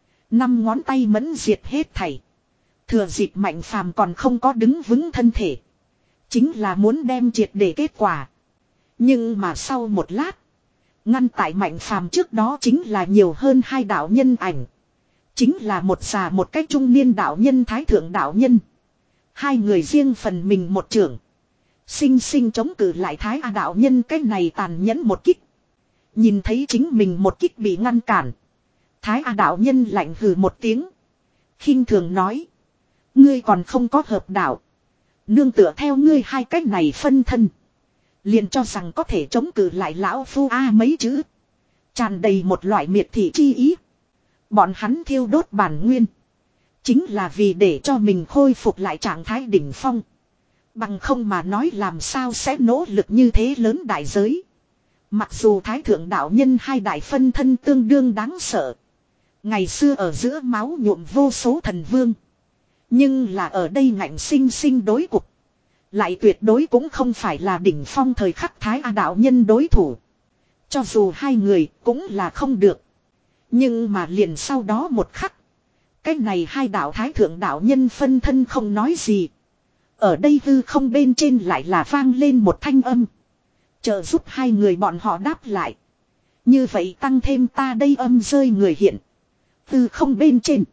Năm ngón tay mẫn diệt hết thảy. Thừa dịp Mạnh Phàm còn không có đứng vững thân thể. Chính là muốn đem triệt để kết quả. Nhưng mà sau một lát. Ngăn tại Mạnh Phàm trước đó chính là nhiều hơn hai đạo nhân ảnh. Chính là một già một cách trung niên đạo nhân thái thượng đạo nhân. Hai người riêng phần mình một trưởng. Sinh sinh chống cự lại thái A đạo nhân cái này tàn nhẫn một kích. Nhìn thấy chính mình một kích bị ngăn cản. Thái A đạo nhân lạnh hừ một tiếng. Khinh thường nói. Ngươi còn không có hợp đạo. Nương tựa theo ngươi hai cách này phân thân. Liền cho rằng có thể chống cự lại lão phu A mấy chữ. Tràn đầy một loại miệt thị chi ý. Bọn hắn thiêu đốt bản nguyên. Chính là vì để cho mình khôi phục lại trạng thái đỉnh phong. Bằng không mà nói làm sao sẽ nỗ lực như thế lớn đại giới. Mặc dù thái thượng đạo nhân hai đại phân thân tương đương đáng sợ. Ngày xưa ở giữa máu nhuộm vô số thần vương. Nhưng là ở đây ngạnh sinh sinh đối cục. Lại tuyệt đối cũng không phải là đỉnh phong thời khắc thái A đạo nhân đối thủ. Cho dù hai người cũng là không được. Nhưng mà liền sau đó một khắc. Cái này hai đạo thái thượng đạo nhân phân thân không nói gì. Ở đây hư không bên trên lại là vang lên một thanh âm. Trợ giúp hai người bọn họ đáp lại. Như vậy tăng thêm ta đây âm rơi người hiện. Hư không bên trên.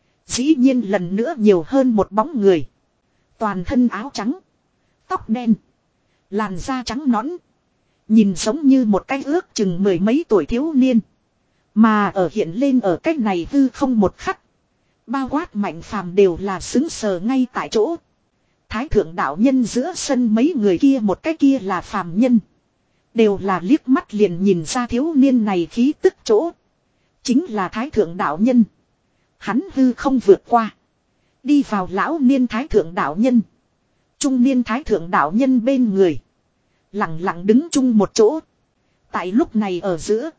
Dĩ nhiên lần nữa nhiều hơn một bóng người. Toàn thân áo trắng. Tóc đen. Làn da trắng nõn. Nhìn giống như một cái ước chừng mười mấy tuổi thiếu niên. Mà ở hiện lên ở cách này hư không một khắc. Bao quát Mạnh Phàm đều là xứng sờ ngay tại chỗ. Thái thượng đạo nhân giữa sân mấy người kia một cái kia là phàm nhân. Đều là liếc mắt liền nhìn ra thiếu niên này khí tức chỗ. Chính là thái thượng đạo nhân. Hắn hư không vượt qua. Đi vào lão niên thái thượng đạo nhân. Trung niên thái thượng đạo nhân bên người. Lặng lặng đứng chung một chỗ. Tại lúc này ở giữa.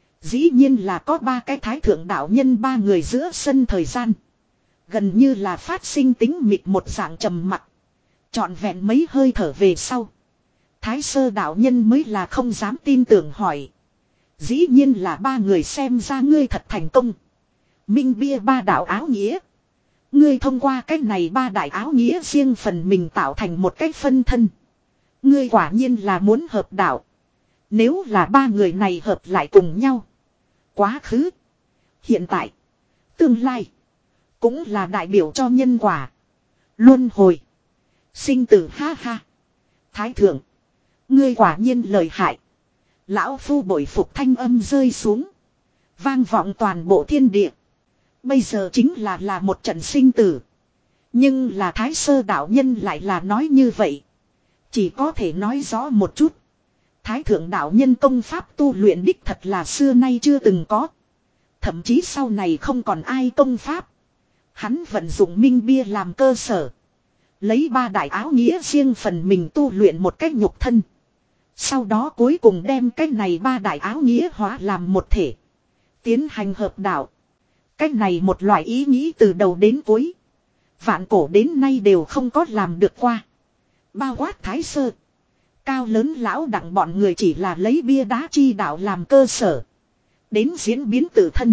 Dĩ nhiên là có ba cái thái thượng đạo nhân ba người giữa sân thời gian. Gần như là phát sinh tính mịt một dạng trầm mặc. Trọn vẹn mấy hơi thở về sau. Thái sơ đạo nhân mới là không dám tin tưởng hỏi. Dĩ nhiên là ba người xem ra ngươi thật thành công. Minh bia ba đạo áo nghĩa. Ngươi thông qua cách này ba đại áo nghĩa riêng phần mình tạo thành một cách phân thân. Ngươi quả nhiên là muốn hợp đạo. Nếu là ba người này hợp lại cùng nhau. Quá khứ. Hiện tại. Tương lai. Cũng là đại biểu cho nhân quả. Luân hồi. Sinh tử ha ha. Thái thượng. Ngươi quả nhiên lợi hại. Lão phu bội phục thanh âm rơi xuống. Vang vọng toàn bộ thiên địa. Bây giờ chính là là một trận sinh tử. Nhưng là thái sơ đạo nhân lại là nói như vậy. Chỉ có thể nói rõ một chút. Thái thượng đạo nhân công pháp tu luyện đích thật là xưa nay chưa từng có. Thậm chí sau này không còn ai công pháp. Hắn vận dụng minh bia làm cơ sở. Lấy ba đại áo nghĩa riêng phần mình tu luyện một cách nhục thân. Sau đó cuối cùng đem cái này ba đại áo nghĩa hóa làm một thể. Tiến hành hợp đạo. Cách này một loại ý nghĩ từ đầu đến cuối. Vạn cổ đến nay đều không có làm được qua. Bao quát thái sơ. Cao lớn lão đặng bọn người chỉ là lấy bia đá chi đạo làm cơ sở. Đến diễn biến tự thân.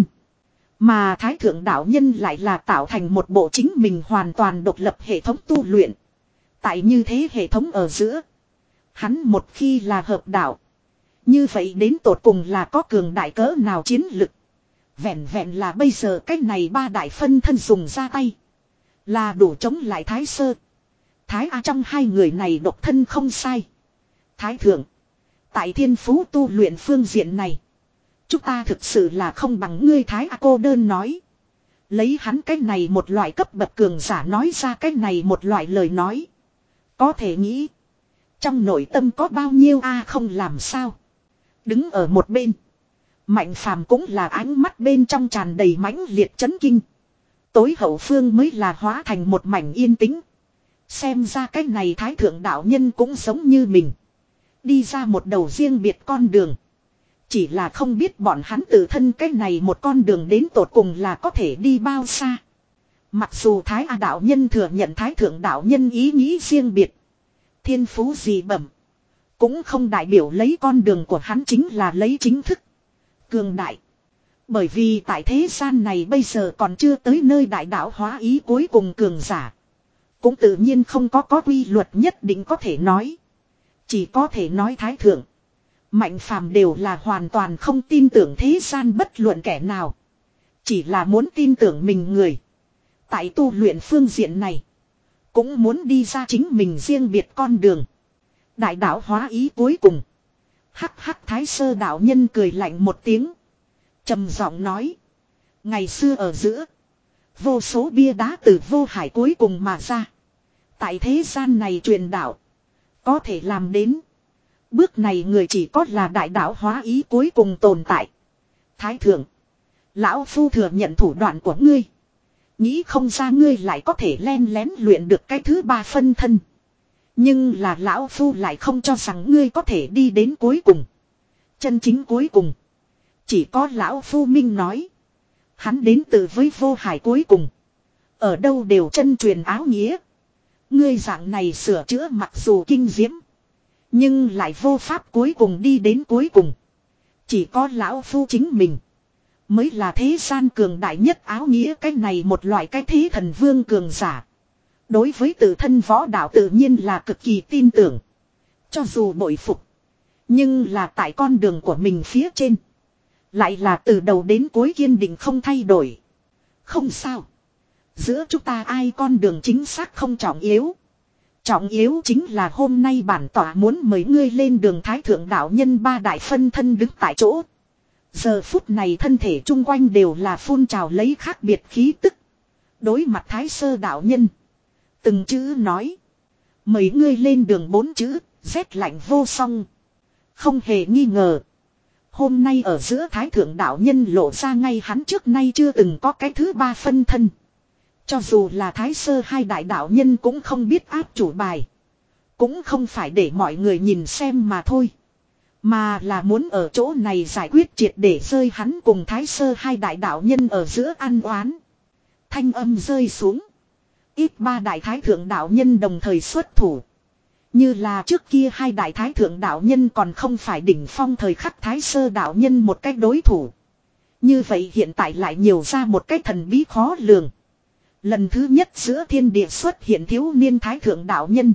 Mà thái thượng đạo nhân lại là tạo thành một bộ chính mình hoàn toàn độc lập hệ thống tu luyện. Tại như thế hệ thống ở giữa. Hắn một khi là hợp đạo. Như vậy đến tột cùng là có cường đại cỡ nào chiến lực. Vẹn vẹn là bây giờ cách này ba đại phân thân dùng ra tay. Là đủ chống lại thái sơ. Thái A trong hai người này độc thân không sai. Thái thượng. Tại thiên phú tu luyện phương diện này. Chúng ta thực sự là không bằng ngươi Thái A cô đơn nói. Lấy hắn cách này một loại cấp bậc cường giả nói ra cách này một loại lời nói. Có thể nghĩ. Trong nội tâm có bao nhiêu a không làm sao. Đứng ở một bên. Mạnh phàm cũng là ánh mắt bên trong tràn đầy mãnh liệt chấn kinh. Tối hậu phương mới là hóa thành một mảnh yên tĩnh. Xem ra cái này thái thượng đạo nhân cũng giống như mình. Đi ra một đầu riêng biệt con đường. Chỉ là không biết bọn hắn tự thân cái này một con đường đến tột cùng là có thể đi bao xa. Mặc dù thái A đạo nhân thừa nhận thái thượng đạo nhân ý nghĩ riêng biệt. Thiên phú gì bẩm. Cũng không đại biểu lấy con đường của hắn chính là lấy chính thức. Cường đại. Bởi vì tại thế gian này bây giờ còn chưa tới nơi đại đạo hóa ý cuối cùng cường giả. Cũng tự nhiên không có có quy luật nhất định có thể nói. Chỉ có thể nói thái thượng. Mạnh phàm đều là hoàn toàn không tin tưởng thế gian bất luận kẻ nào. Chỉ là muốn tin tưởng mình người. Tại tu luyện phương diện này. Cũng muốn đi ra chính mình riêng biệt con đường. Đại đạo hóa ý cuối cùng. Hắc hắc thái sơ đạo nhân cười lạnh một tiếng. Trầm giọng nói. Ngày xưa ở giữa. Vô số bia đá từ vô hải cuối cùng mà ra. Tại thế gian này truyền đạo. Có thể làm đến. Bước này người chỉ có là đại đạo hóa ý cuối cùng tồn tại. Thái thượng. Lão Phu thừa nhận thủ đoạn của ngươi. Nghĩ không ra ngươi lại có thể len lén luyện được cái thứ ba phân thân. Nhưng là Lão Phu lại không cho rằng ngươi có thể đi đến cuối cùng. Chân chính cuối cùng. Chỉ có Lão Phu Minh nói. Hắn đến từ với vô hải cuối cùng. Ở đâu đều chân truyền áo nghĩa. Ngươi dạng này sửa chữa mặc dù kinh diễm. Nhưng lại vô pháp cuối cùng đi đến cuối cùng. Chỉ có Lão Phu chính mình. Mới là thế gian cường đại nhất áo nghĩa cái này một loại cái thế thần vương cường giả. Đối với tự thân võ đạo tự nhiên là cực kỳ tin tưởng. Cho dù bội phục. Nhưng là tại con đường của mình phía trên. Lại là từ đầu đến cuối kiên định không thay đổi. Không sao. Giữa chúng ta ai con đường chính xác không trọng yếu. Trọng yếu chính là hôm nay bản tỏa muốn mời ngươi lên đường thái thượng đạo nhân ba đại phân thân đứng tại chỗ. Giờ phút này thân thể chung quanh đều là phun trào lấy khác biệt khí tức. Đối mặt thái sơ đạo nhân. Từng chữ nói. Mời ngươi lên đường bốn chữ, rét lạnh vô song. Không hề nghi ngờ. Hôm nay ở giữa thái thượng đạo nhân lộ ra ngay hắn trước nay chưa từng có cái thứ ba phân thân. Cho dù là thái sơ hai đại đạo nhân cũng không biết áp chủ bài. Cũng không phải để mọi người nhìn xem mà thôi. Mà là muốn ở chỗ này giải quyết triệt để rơi hắn cùng thái sơ hai đại đạo nhân ở giữa ăn oán. Thanh âm rơi xuống. Ít ba đại thái thượng đạo nhân đồng thời xuất thủ. Như là trước kia hai đại thái thượng đạo nhân còn không phải đỉnh phong thời khắc thái sơ đạo nhân một cách đối thủ. Như vậy hiện tại lại nhiều ra một cách thần bí khó lường. Lần thứ nhất giữa thiên địa xuất hiện thiếu niên thái thượng đạo nhân.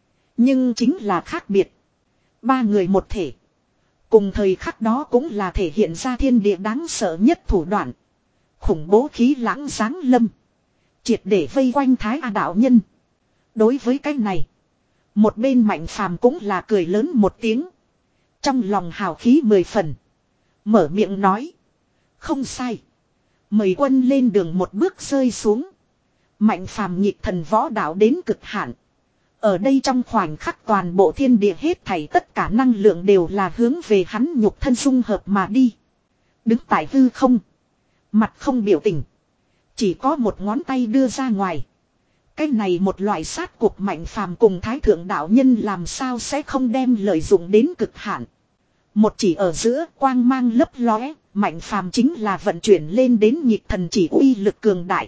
Nhưng chính là khác biệt. Ba người một thể. Cùng thời khắc đó cũng là thể hiện ra thiên địa đáng sợ nhất thủ đoạn. Khủng bố khí lãng giáng lâm. Triệt để vây quanh thái A đạo nhân. Đối với cái này. Một bên Mạnh Phàm cũng là cười lớn một tiếng. Trong lòng hào khí mười phần. Mở miệng nói. Không sai. Mời quân lên đường một bước rơi xuống. Mạnh Phàm nhịp thần võ đạo đến cực hạn. Ở đây trong khoảnh khắc toàn bộ thiên địa hết thảy tất cả năng lượng đều là hướng về hắn nhục thân dung hợp mà đi. Đứng tại hư không. Mặt không biểu tình. Chỉ có một ngón tay đưa ra ngoài. Cái này một loại sát cuộc Mạnh Phàm cùng thái thượng đạo nhân làm sao sẽ không đem lợi dụng đến cực hạn. Một chỉ ở giữa quang mang lấp lóe, Mạnh Phàm chính là vận chuyển lên đến nhịp thần chỉ uy lực cường đại.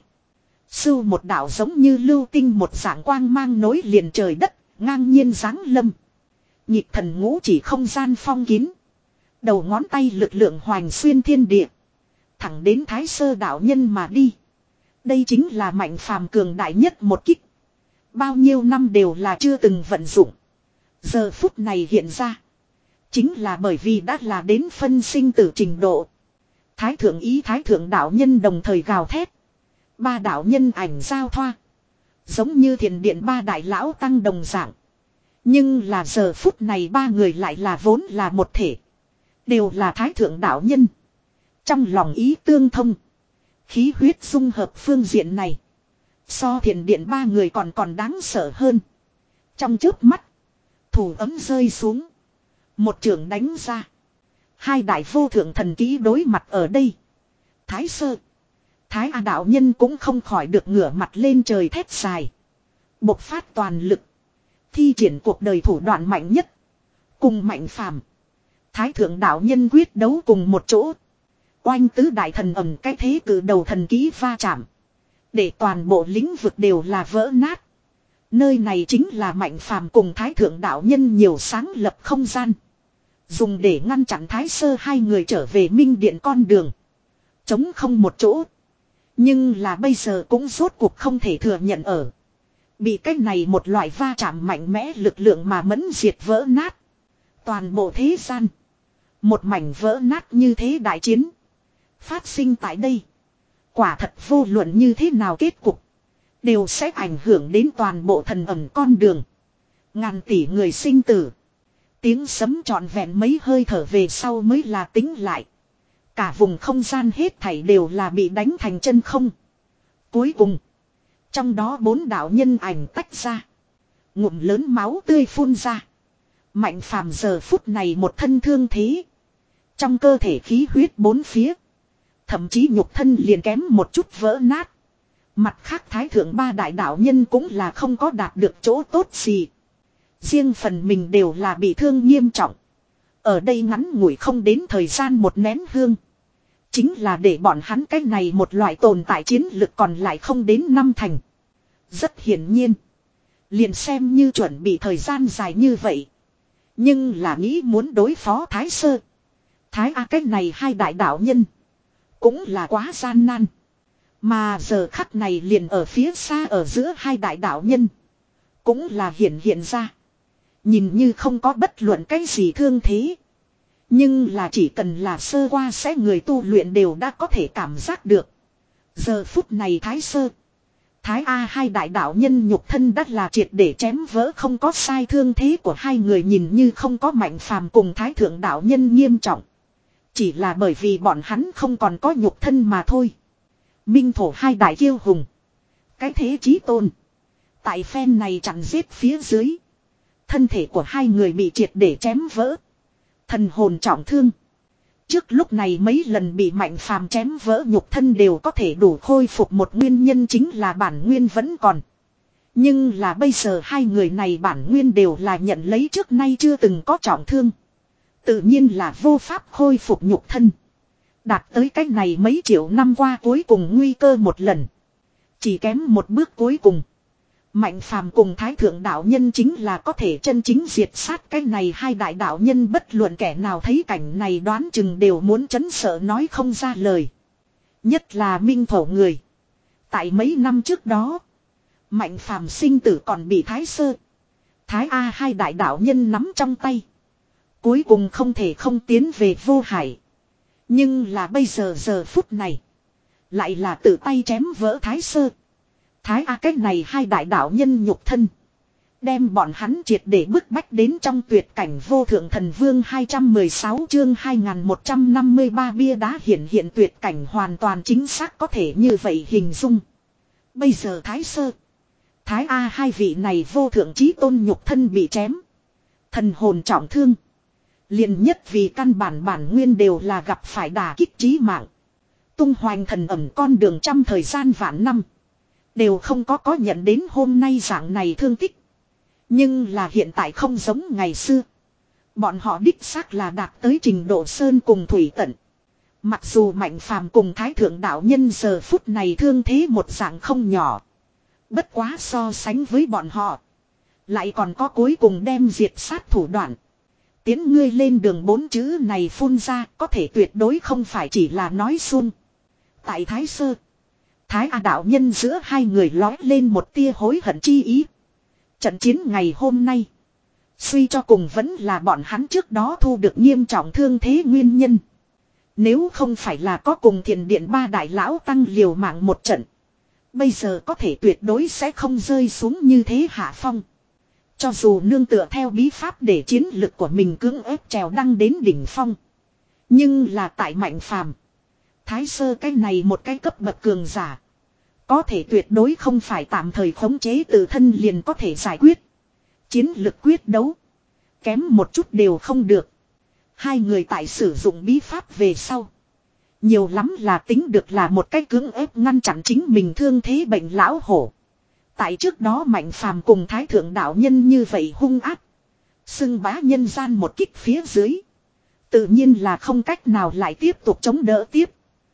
Sưu một đạo giống như lưu tinh một dạng quang mang nối liền trời đất, ngang nhiên giáng lâm. Nhịp thần ngũ chỉ không gian phong kín. Đầu ngón tay lực lượng hoành xuyên thiên địa. Thẳng đến thái sơ đạo nhân mà đi. Đây chính là Mạnh Phàm cường đại nhất một kích. Bao nhiêu năm đều là chưa từng vận dụng. Giờ phút này hiện ra. Chính là bởi vì đã là đến phân sinh tử trình độ. Thái thượng ý thái thượng đạo nhân đồng thời gào thét. Ba đạo nhân ảnh giao thoa. Giống như thiền điện ba đại lão tăng đồng dạng. Nhưng là giờ phút này ba người lại là vốn là một thể. Đều là thái thượng đạo nhân. Trong lòng ý tương thông. Khí huyết dung hợp phương diện này. So thiền điện ba người còn còn đáng sợ hơn. Trong chớp mắt. Thủ ấm rơi xuống. Một trường đánh ra. Hai đại vô thượng thần kỹ đối mặt ở đây. Thái sơ. Thái A đạo nhân cũng không khỏi được ngửa mặt lên trời thét dài. Bộc phát toàn lực. Thi triển cuộc đời thủ đoạn mạnh nhất. Cùng Mạnh Phàm, Thái thượng đạo nhân quyết đấu cùng một chỗ. Oanh tứ đại thần ẩm cái thế cử đầu thần ký va chạm. Để toàn bộ lĩnh vực đều là vỡ nát. Nơi này chính là Mạnh Phàm cùng Thái thượng đạo nhân nhiều sáng lập không gian. Dùng để ngăn chặn Thái Sơ hai người trở về Minh Điện con đường. Chống không một chỗ. Nhưng là bây giờ cũng rốt cuộc không thể thừa nhận ở. Bị cái này một loại va chạm mạnh mẽ lực lượng mà mẫn diệt vỡ nát. Toàn bộ thế gian. Một mảnh vỡ nát như thế đại chiến. Phát sinh tại đây. Quả thật vô luận như thế nào kết cục. Đều sẽ ảnh hưởng đến toàn bộ thần ẩm con đường. Ngàn tỷ người sinh tử. Tiếng sấm trọn vẹn mấy hơi thở về sau mới là tính lại. Cả vùng không gian hết thảy đều là bị đánh thành chân không. Cuối cùng. Trong đó bốn đạo nhân ảnh tách ra. Ngụm lớn máu tươi phun ra. Mạnh Phàm giờ phút này một thân thương thế. Trong cơ thể khí huyết bốn phía. Thậm chí nhục thân liền kém một chút vỡ nát. Mặt khác thái thượng ba đại đạo nhân cũng là không có đạt được chỗ tốt gì. Riêng phần mình đều là bị thương nghiêm trọng. Ở đây ngắn ngủi không đến thời gian một nén hương. Chính là để bọn hắn cái này một loại tồn tại chiến lực còn lại không đến năm thành. Rất hiển nhiên. Liền xem như chuẩn bị thời gian dài như vậy. Nhưng là nghĩ muốn đối phó Thái Sơ. Thái A cái này hai đại đạo nhân. Cũng là quá gian nan. Mà giờ khắc này liền ở phía xa ở giữa hai đại đạo nhân. Cũng là hiện hiện ra. Nhìn như không có bất luận cái gì thương thế. Nhưng là chỉ cần là sơ qua sẽ người tu luyện đều đã có thể cảm giác được. Giờ phút này Thái Sơ. Thái A hai đại đạo nhân nhục thân đắt là triệt để chém vỡ không có sai thương thế của hai người nhìn như không có Mạnh Phàm cùng Thái thượng đạo nhân nghiêm trọng. Chỉ là bởi vì bọn hắn không còn có nhục thân mà thôi. Minh thổ hai đại kiêu hùng. Cái thế chí tôn. Tại phen này chặn giết phía dưới. Thân thể của hai người bị triệt để chém vỡ. Thần hồn trọng thương. Trước lúc này mấy lần bị Mạnh Phàm chém vỡ nhục thân đều có thể đủ khôi phục một nguyên nhân chính là bản nguyên vẫn còn. Nhưng là bây giờ hai người này bản nguyên đều là nhận lấy trước nay chưa từng có trọng thương. Tự nhiên là vô pháp khôi phục nhục thân. Đạt tới cách này mấy triệu năm qua cuối cùng nguy cơ một lần. Chỉ kém một bước cuối cùng. Mạnh Phàm cùng Thái thượng đạo nhân chính là có thể chân chính diệt sát cái này hai đại đạo nhân bất luận kẻ nào thấy cảnh này đoán chừng đều muốn chấn sợ nói không ra lời. Nhất là Minh thổ người. Tại mấy năm trước đó. Mạnh Phàm sinh tử còn bị Thái Sơ. Thái A hai đại đạo nhân nắm trong tay. Cuối cùng không thể không tiến về vô hải. Nhưng là bây giờ giờ phút này. Lại là tự tay chém vỡ Thái Sơ. Thái A cách này hai đại đạo nhân nhục thân. Đem bọn hắn triệt để bức bách đến trong tuyệt cảnh vô thượng thần vương hai trăm mười sáu chương hai nghìn một trăm năm mươi ba bia đá hiện hiện tuyệt cảnh hoàn toàn chính xác có thể như vậy hình dung. Bây giờ Thái Sơ. Thái A hai vị này vô thượng chí tôn nhục thân bị chém. Thần hồn trọng thương. Liền nhất vì căn bản bản nguyên đều là gặp phải đả kích chí mạng. Tung hoành thần ẩm con đường trăm thời gian vạn năm. Đều không có có nhận đến hôm nay dạng này thương tích. Nhưng là hiện tại không giống ngày xưa. Bọn họ đích xác là đạt tới trình độ sơn cùng thủy tận. Mặc dù Mạnh Phàm cùng Thái thượng đạo nhân giờ phút này thương thế một dạng không nhỏ. Bất quá so sánh với bọn họ. Lại còn có cuối cùng đem diệt sát thủ đoạn. Tiến ngươi lên đường bốn chữ này phun ra có thể tuyệt đối không phải chỉ là nói suông. Tại Thái Sơ. Thái A đạo nhân giữa hai người lói lên một tia hối hận chi ý. Trận chiến ngày hôm nay. Suy cho cùng vẫn là bọn hắn trước đó thu được nghiêm trọng thương thế nguyên nhân. Nếu không phải là có cùng thiền điện ba đại lão tăng liều mạng một trận. Bây giờ có thể tuyệt đối sẽ không rơi xuống như thế hạ phong. Cho dù nương tựa theo bí pháp để chiến lực của mình cưỡng ép trèo đăng đến đỉnh phong. Nhưng là tại Mạnh Phàm. Thái Sơ cái này một cái cấp bậc cường giả. Có thể tuyệt đối không phải tạm thời khống chế tự thân liền có thể giải quyết. Chiến lực quyết đấu. Kém một chút đều không được. Hai người tại sử dụng bí pháp về sau. Nhiều lắm là tính được là một cách cưỡng ép ngăn chặn chính mình thương thế bệnh lão hổ. Tại trước đó Mạnh Phàm cùng Thái Thượng đạo nhân như vậy hung ác. Xưng bá nhân gian một kích phía dưới. Tự nhiên là không cách nào lại tiếp tục chống đỡ tiếp.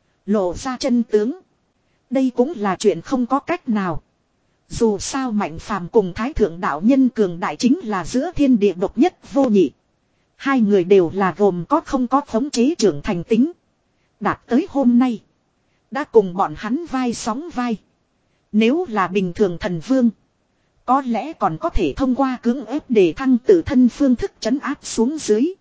Lộ ra chân tướng. Đây cũng là chuyện không có cách nào. Dù sao Mạnh Phàm cùng Thái Thượng đạo nhân cường đại chính là giữa thiên địa độc nhất vô nhị. Hai người đều là gồm có không có khống chế trưởng thành tính. Đạt tới hôm nay. Đã cùng bọn hắn vai sóng vai. Nếu là bình thường thần vương. Có lẽ còn có thể thông qua cưỡng ép để thăng tự thân phương thức trấn áp xuống dưới.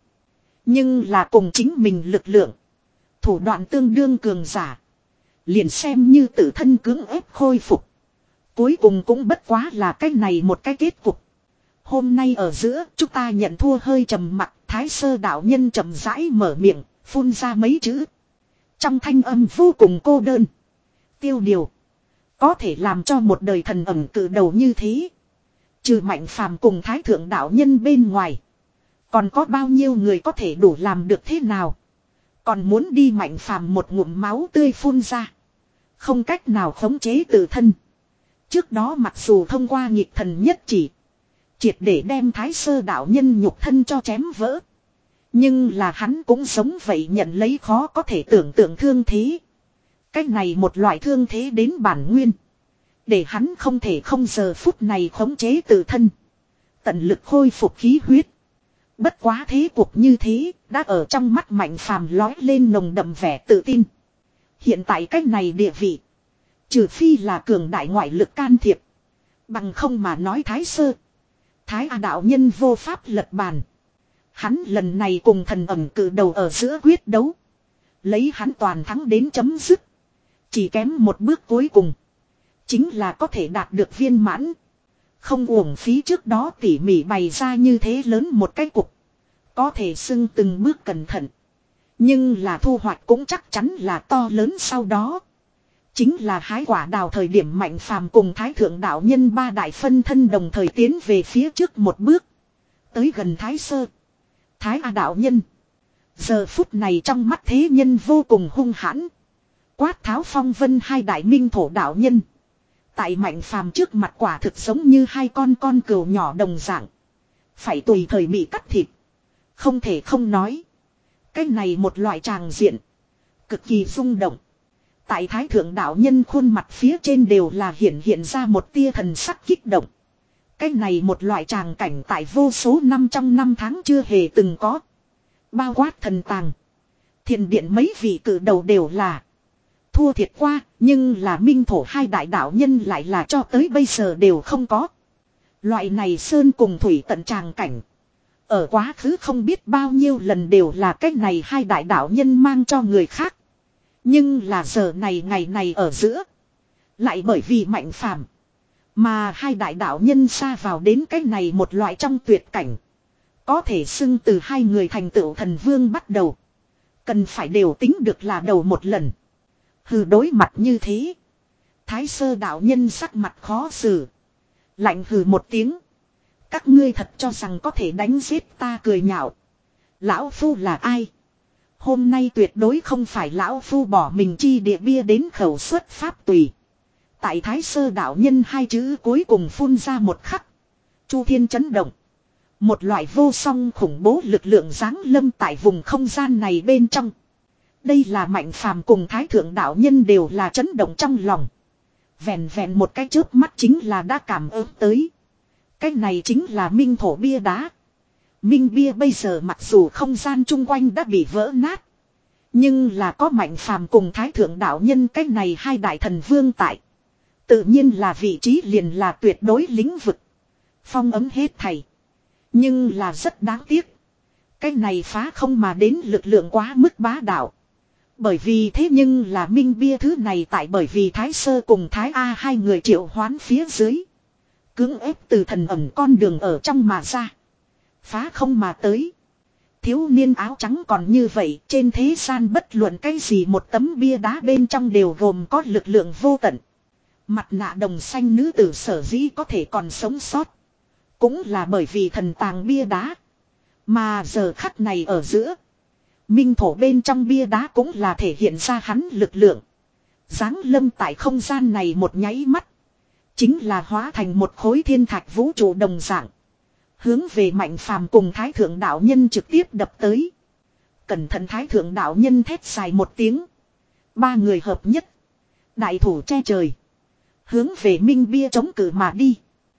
Nhưng là cùng chính mình lực lượng. Thủ đoạn tương đương cường giả. Liền xem như tự thân cưỡng ép khôi phục. Cuối cùng cũng bất quá là cái này một cái kết cục. Hôm nay ở giữa chúng ta nhận thua hơi trầm mặc. Thái sơ đạo nhân chậm rãi mở miệng. Phun ra mấy chữ. Trong thanh âm vô cùng cô đơn. Tiêu điều. Có thể làm cho một đời thần ẩn cử đầu như thế. Trừ Mạnh Phàm cùng Thái Thượng đạo nhân bên ngoài. Còn có bao nhiêu người có thể đủ làm được thế nào. Còn muốn đi Mạnh Phàm một ngụm máu tươi phun ra. Không cách nào khống chế tự thân. Trước đó mặc dù thông qua nghịch thần nhất chỉ. Triệt để đem Thái sơ đạo nhân nhục thân cho chém vỡ. Nhưng là hắn cũng sống vậy nhận lấy khó có thể tưởng tượng thương thế. Cái này một loại thương thế đến bản nguyên. Để hắn không thể không giờ phút này khống chế tự thân. Tận lực khôi phục khí huyết. Bất quá thế cuộc như thế, đã ở trong mắt Mạnh Phàm lói lên nồng đậm vẻ tự tin. Hiện tại cái này địa vị. Trừ phi là cường đại ngoại lực can thiệp. Bằng không mà nói Thái sơ. Thái A đạo nhân vô pháp lật bàn. Hắn lần này cùng thần ẩm cử đầu ở giữa quyết đấu. Lấy hắn toàn thắng đến chấm dứt. Chỉ kém một bước cuối cùng. Chính là có thể đạt được viên mãn. Không uổng phí trước đó tỉ mỉ bày ra như thế lớn một cái cục. Có thể xưng từng bước cẩn thận. Nhưng là thu hoạch cũng chắc chắn là to lớn sau đó. Chính là hái quả đào thời điểm Mạnh Phàm cùng Thái Thượng đạo nhân ba đại phân thân đồng thời tiến về phía trước một bước. Tới gần Thái sơ. Thái A đạo nhân. Giờ phút này trong mắt thế nhân vô cùng hung hãn. Quát tháo phong vân hai đại minh thổ đạo nhân. Tại Mạnh Phàm trước mặt quả thực giống như hai con con cừu nhỏ đồng dạng. Phải tùy thời bị cắt thịt. Không thể không nói. Cái này một loại tràng diện. Cực kỳ rung động. Tại Thái Thượng đạo nhân khuôn mặt phía trên đều là hiện hiện ra một tia thần sắc kích động. Cái này một loại tràng cảnh tại vô số năm trong năm tháng chưa hề từng có. Bao quát thần tàng. Thiền điện mấy vị cử đầu đều là thua thiệt qua, nhưng là minh thổ hai đại đạo nhân lại là cho tới bây giờ đều không có. Loại này sơn cùng thủy tận tràng cảnh. Ở quá khứ không biết bao nhiêu lần đều là cách này hai đại đạo nhân mang cho người khác. Nhưng là giờ này ngày này ở giữa. Lại bởi vì Mạnh Phàm mà hai đại đạo nhân xa vào đến cách này một loại trong tuyệt cảnh. Có thể xưng từ hai người thành tựu thần vương bắt đầu. Cần phải đều tính được là đầu một lần. Hừ đối mặt như thế. Thái sơ đạo nhân sắc mặt khó xử. Lạnh hừ một tiếng. Các ngươi thật cho rằng có thể đánh giết ta cười nhạo. Lão Phu là ai? Hôm nay tuyệt đối không phải Lão Phu bỏ mình chi địa bia đến khẩu xuất pháp tùy. Tại Thái sơ đạo nhân hai chữ cuối cùng phun ra một khắc. Chu thiên chấn động. Một loại vô song khủng bố lực lượng giáng lâm tại vùng không gian này bên trong. Đây là Mạnh Phàm cùng Thái Thượng đạo nhân đều là chấn động trong lòng. Vẹn vẹn một cái chớp mắt chính là đã cảm ứng tới. Cái này chính là minh thổ bia đá. Minh bia bây giờ mặc dù không gian chung quanh đã bị vỡ nát. Nhưng là có Mạnh Phàm cùng Thái Thượng đạo nhân cái này hai đại thần vương tại. Tự nhiên là vị trí liền là tuyệt đối lĩnh vực. Phong ấm hết thầy. Nhưng là rất đáng tiếc. Cái này phá không mà đến lực lượng quá mức bá đạo. Bởi vì thế nhưng là minh bia thứ này tại bởi vì Thái Sơ cùng Thái A hai người triệu hoán phía dưới. Cưỡng ép từ thần ẩn con đường ở trong mà ra. Phá không mà tới. Thiếu niên áo trắng còn như vậy, trên thế gian bất luận cái gì một tấm bia đá bên trong đều gồm có lực lượng vô tận. Mặt nạ đồng xanh nữ tử sở dĩ có thể còn sống sót. Cũng là bởi vì thần tàng bia đá. Mà giờ khắc này ở giữa. Minh thổ bên trong bia đá cũng là thể hiện ra hắn lực lượng. Giáng lâm tại không gian này một nháy mắt. Chính là hóa thành một khối thiên thạch vũ trụ đồng dạng. Hướng về Mạnh Phàm cùng Thái Thượng đạo nhân trực tiếp đập tới. Cẩn thận Thái Thượng đạo nhân thét dài một tiếng. Ba người hợp nhất. Đại thủ che trời. Hướng về Minh Bia chống cự mà đi.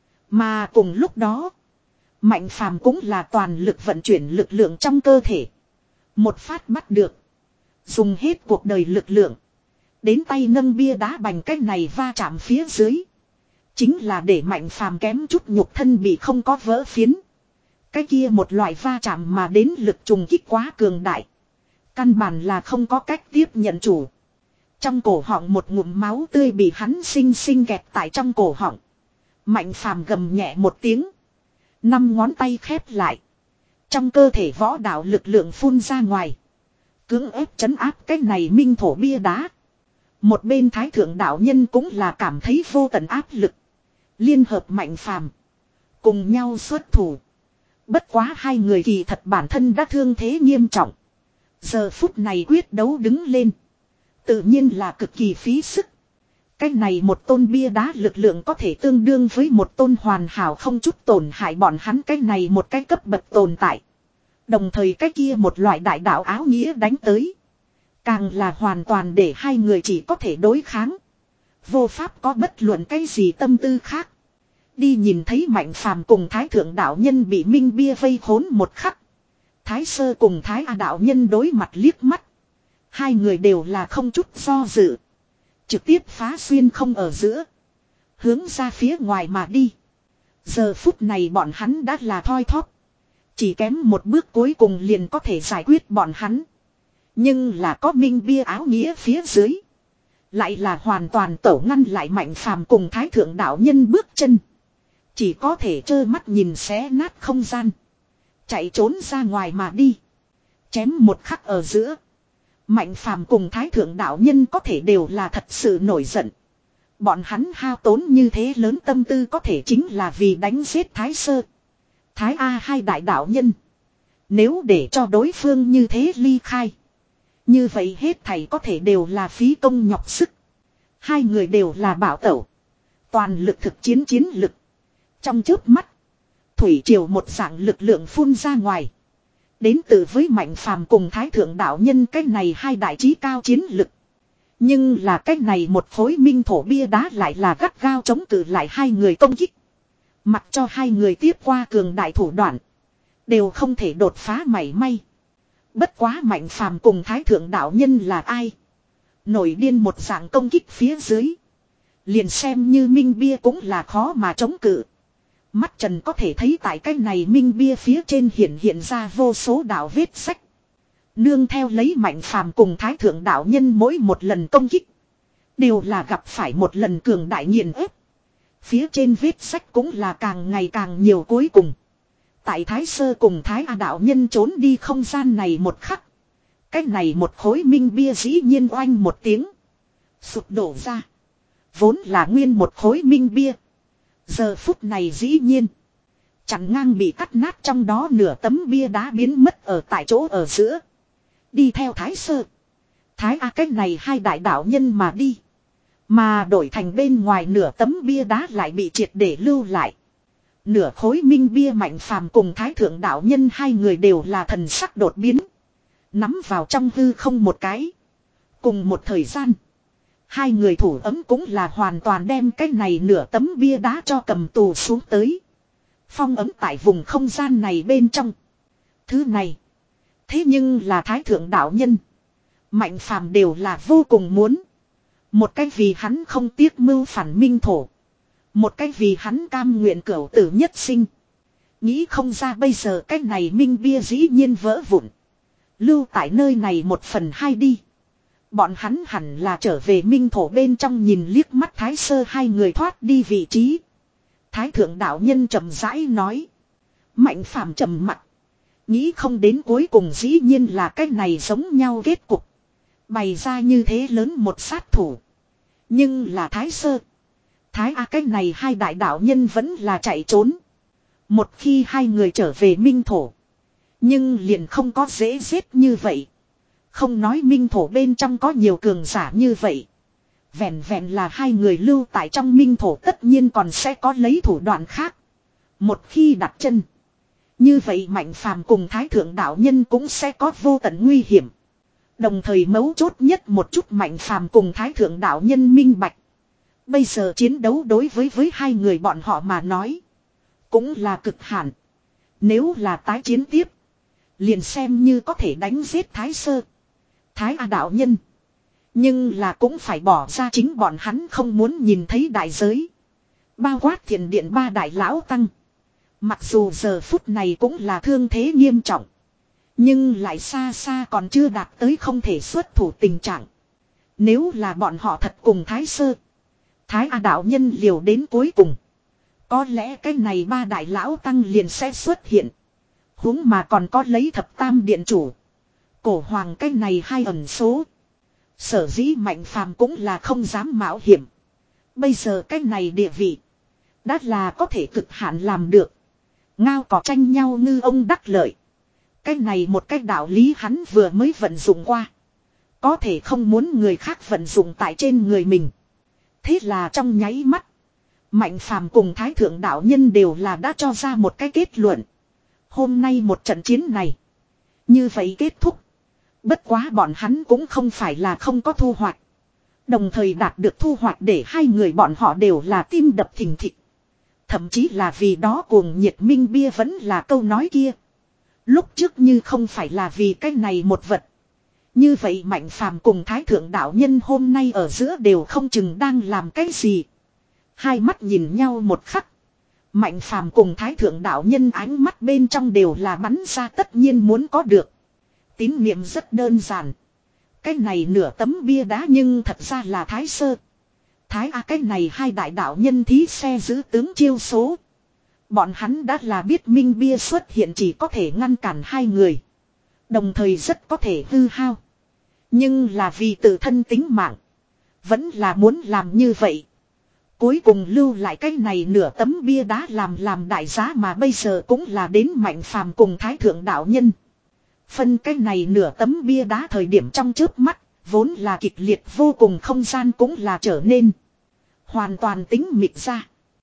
Mà cùng lúc đó. Mạnh Phàm cũng là toàn lực vận chuyển lực lượng trong cơ thể. Một phát bắt được. Dùng hết cuộc đời lực lượng. Đến tay nâng bia đá bành cái này va chạm phía dưới. Chính là để Mạnh Phàm kém chút nhục thân bị không có vỡ phiến. Cái kia một loại va chạm mà đến lực trùng kích quá cường đại. Căn bản là không có cách tiếp nhận chủ. Trong cổ họng một ngụm máu tươi bị hắn xinh xinh kẹt tại trong cổ họng. Mạnh Phàm gầm nhẹ một tiếng. Năm ngón tay khép lại. Trong cơ thể võ đạo lực lượng phun ra ngoài. Cưỡng ép trấn áp cái này minh thổ bia đá. Một bên Thái Thượng đạo nhân cũng là cảm thấy vô tận áp lực. Liên hợp Mạnh Phàm cùng nhau xuất thủ. Bất quá hai người kỳ thật bản thân đã thương thế nghiêm trọng. Giờ phút này quyết đấu đứng lên. Tự nhiên là cực kỳ phí sức. Cái này một tôn bia đá lực lượng có thể tương đương với một tôn hoàn hảo không chút tổn hại bọn hắn cái này một cái cấp bậc tồn tại. Đồng thời cái kia một loại đại đạo áo nghĩa đánh tới. Càng là hoàn toàn để hai người chỉ có thể đối kháng. Vô pháp có bất luận cái gì tâm tư khác. Đi nhìn thấy Mạnh Phàm cùng Thái Thượng đạo nhân bị Minh Bia vây khốn một khắc. Thái Sơ cùng Thái A đạo nhân đối mặt liếc mắt. Hai người đều là không chút do dự. Trực tiếp phá xuyên không ở giữa. Hướng ra phía ngoài mà đi. Giờ phút này bọn hắn đã là thoi thóp. Chỉ kém một bước cuối cùng liền có thể giải quyết bọn hắn. Nhưng là có Minh Bia áo nghĩa phía dưới. Lại là hoàn toàn tẩu ngăn lại Mạnh Phàm cùng Thái Thượng đạo nhân bước chân. Chỉ có thể trơ mắt nhìn xé nát không gian. Chạy trốn ra ngoài mà đi. Chém một khắc ở giữa. Mạnh Phàm cùng Thái Thượng đạo nhân có thể đều là thật sự nổi giận. Bọn hắn hao tốn như thế lớn tâm tư có thể chính là vì đánh giết Thái Sơ. Thái A hai đại đạo nhân. Nếu để cho đối phương như thế ly khai. Như vậy hết thảy có thể đều là phí công nhọc sức. Hai người đều là bảo tẩu. Toàn lực thực chiến chiến lực. Trong chớp mắt. Thủy triều một dạng lực lượng phun ra ngoài. Đến từ với Mạnh Phàm cùng Thái Thượng đạo nhân cái này hai đại trí cao chiến lực. Nhưng là cái này một khối minh thổ bia đá lại là gắt gao chống cự lại hai người công kích. Mặc cho hai người tiếp qua cường đại thủ đoạn. Đều không thể đột phá mảy may. Bất quá Mạnh Phàm cùng Thái Thượng đạo nhân là ai? Nổi điên một dạng công kích phía dưới. Liền xem như minh bia cũng là khó mà chống cự. Mắt trần có thể thấy tại cái này minh bia phía trên hiện hiện ra vô số đạo vết sách. Nương theo lấy Mạnh Phàm cùng Thái Thượng đạo nhân mỗi một lần công kích. Đều là gặp phải một lần cường đại nghiền ép. Phía trên vết sách cũng là càng ngày càng nhiều cuối cùng. Tại Thái Sơ cùng Thái A đạo nhân trốn đi không gian này một khắc. Cái này một khối minh bia dĩ nhiên oanh một tiếng. Sụp đổ ra. Vốn là nguyên một khối minh bia. Giờ phút này dĩ nhiên. Chặn ngang bị cắt nát trong đó nửa tấm bia đá biến mất ở tại chỗ ở giữa. Đi theo Thái Sơ. Thái A cách này hai đại đạo nhân mà đi. Mà đổi thành bên ngoài nửa tấm bia đá lại bị triệt để lưu lại. Nửa khối minh bia Mạnh Phàm cùng Thái Thượng đạo nhân hai người đều là thần sắc đột biến. Nắm vào trong hư không một cái. Cùng một thời gian. Hai người thủ ấm cũng là hoàn toàn đem cái này nửa tấm bia đá cho cầm tù xuống tới. Phong ấm tại vùng không gian này bên trong. Thứ này. Thế nhưng là Thái Thượng đạo nhân. Mạnh Phàm đều là vô cùng muốn. Một cái vì hắn không tiếc mưu phản minh thổ. Một cái vì hắn cam nguyện cửu tử nhất sinh. Nghĩ không ra bây giờ cái này minh bia dĩ nhiên vỡ vụn. Lưu tại nơi này một phần hai đi. Bọn hắn hẳn là trở về minh thổ bên trong nhìn liếc mắt Thái Sơ hai người thoát đi vị trí. Thái Thượng đạo nhân trầm rãi nói. Mạnh Phàm trầm mặt. Nghĩ không đến cuối cùng dĩ nhiên là cái này giống nhau kết cục. Bày ra như thế lớn một sát thủ. Nhưng là Thái Sơ. Thái A cái này hai đại đạo nhân vẫn là chạy trốn. Một khi hai người trở về minh thổ. Nhưng liền không có dễ giết như vậy. Không nói minh thổ bên trong có nhiều cường giả như vậy. Vẹn vẹn là hai người lưu tại trong minh thổ tất nhiên còn sẽ có lấy thủ đoạn khác. Một khi đặt chân. Như vậy Mạnh Phàm cùng Thái Thượng đạo nhân cũng sẽ có vô tận nguy hiểm. Đồng thời mấu chốt nhất một chút Mạnh Phàm cùng Thái Thượng đạo nhân minh bạch. Bây giờ chiến đấu đối với với hai người bọn họ mà nói. Cũng là cực hạn. Nếu là tái chiến tiếp. Liền xem như có thể đánh giết Thái Sơ. Thái A đạo nhân. Nhưng là cũng phải bỏ ra chính bọn hắn không muốn nhìn thấy đại giới. Bao quát Thiền Điện ba đại lão tăng. Mặc dù giờ phút này cũng là thương thế nghiêm trọng. Nhưng lại xa xa còn chưa đạt tới không thể xuất thủ tình trạng. Nếu là bọn họ thật cùng Thái Sơ. Thái A đạo nhân liều đến cuối cùng. Có lẽ cái này ba đại lão tăng liền sẽ xuất hiện. Huống mà còn có lấy thập tam điện chủ. Cổ hoàng cái này hai ẩn số. Sở dĩ Mạnh Phàm cũng là không dám mạo hiểm. Bây giờ cái này địa vị. Đã là có thể cực hạn làm được. Ngao cỏ tranh nhau ngư ông đắc lợi. Cái này một cái đạo lý hắn vừa mới vận dụng qua. Có thể không muốn người khác vận dụng tại trên người mình. Thế là trong nháy mắt. Mạnh Phàm cùng Thái Thượng đạo nhân đều là đã cho ra một cái kết luận. Hôm nay một trận chiến này. Như vậy kết thúc. Bất quá bọn hắn cũng không phải là không có thu hoạch. Đồng thời đạt được thu hoạch để hai người bọn họ đều là tim đập thình thịch. Thậm chí là vì đó cuồng nhiệt minh bia vẫn là câu nói kia. Lúc trước như không phải là vì cái này một vật. Như vậy Mạnh Phàm cùng Thái Thượng đạo nhân hôm nay ở giữa đều không chừng đang làm cái gì. Hai mắt nhìn nhau một khắc. Mạnh Phàm cùng Thái Thượng đạo nhân ánh mắt bên trong đều là bắn ra tất nhiên muốn có được. Tín niệm rất đơn giản. Cái này nửa tấm bia đá nhưng thật ra là Thái Sơ. Thái A cái này hai đại đạo nhân thí xe giữ tướng chiêu số. Bọn hắn đã là biết minh bia xuất hiện chỉ có thể ngăn cản hai người. Đồng thời rất có thể hư hao. Nhưng là vì tự thân tính mạng. Vẫn là muốn làm như vậy. Cuối cùng lưu lại cái này nửa tấm bia đá làm làm đại giá mà bây giờ cũng là đến Mạnh Phàm cùng Thái Thượng đạo nhân. Phân cái này nửa tấm bia đá thời điểm trong trước mắt, vốn là kịch liệt vô cùng không gian cũng là trở nên hoàn toàn tính mịt ra.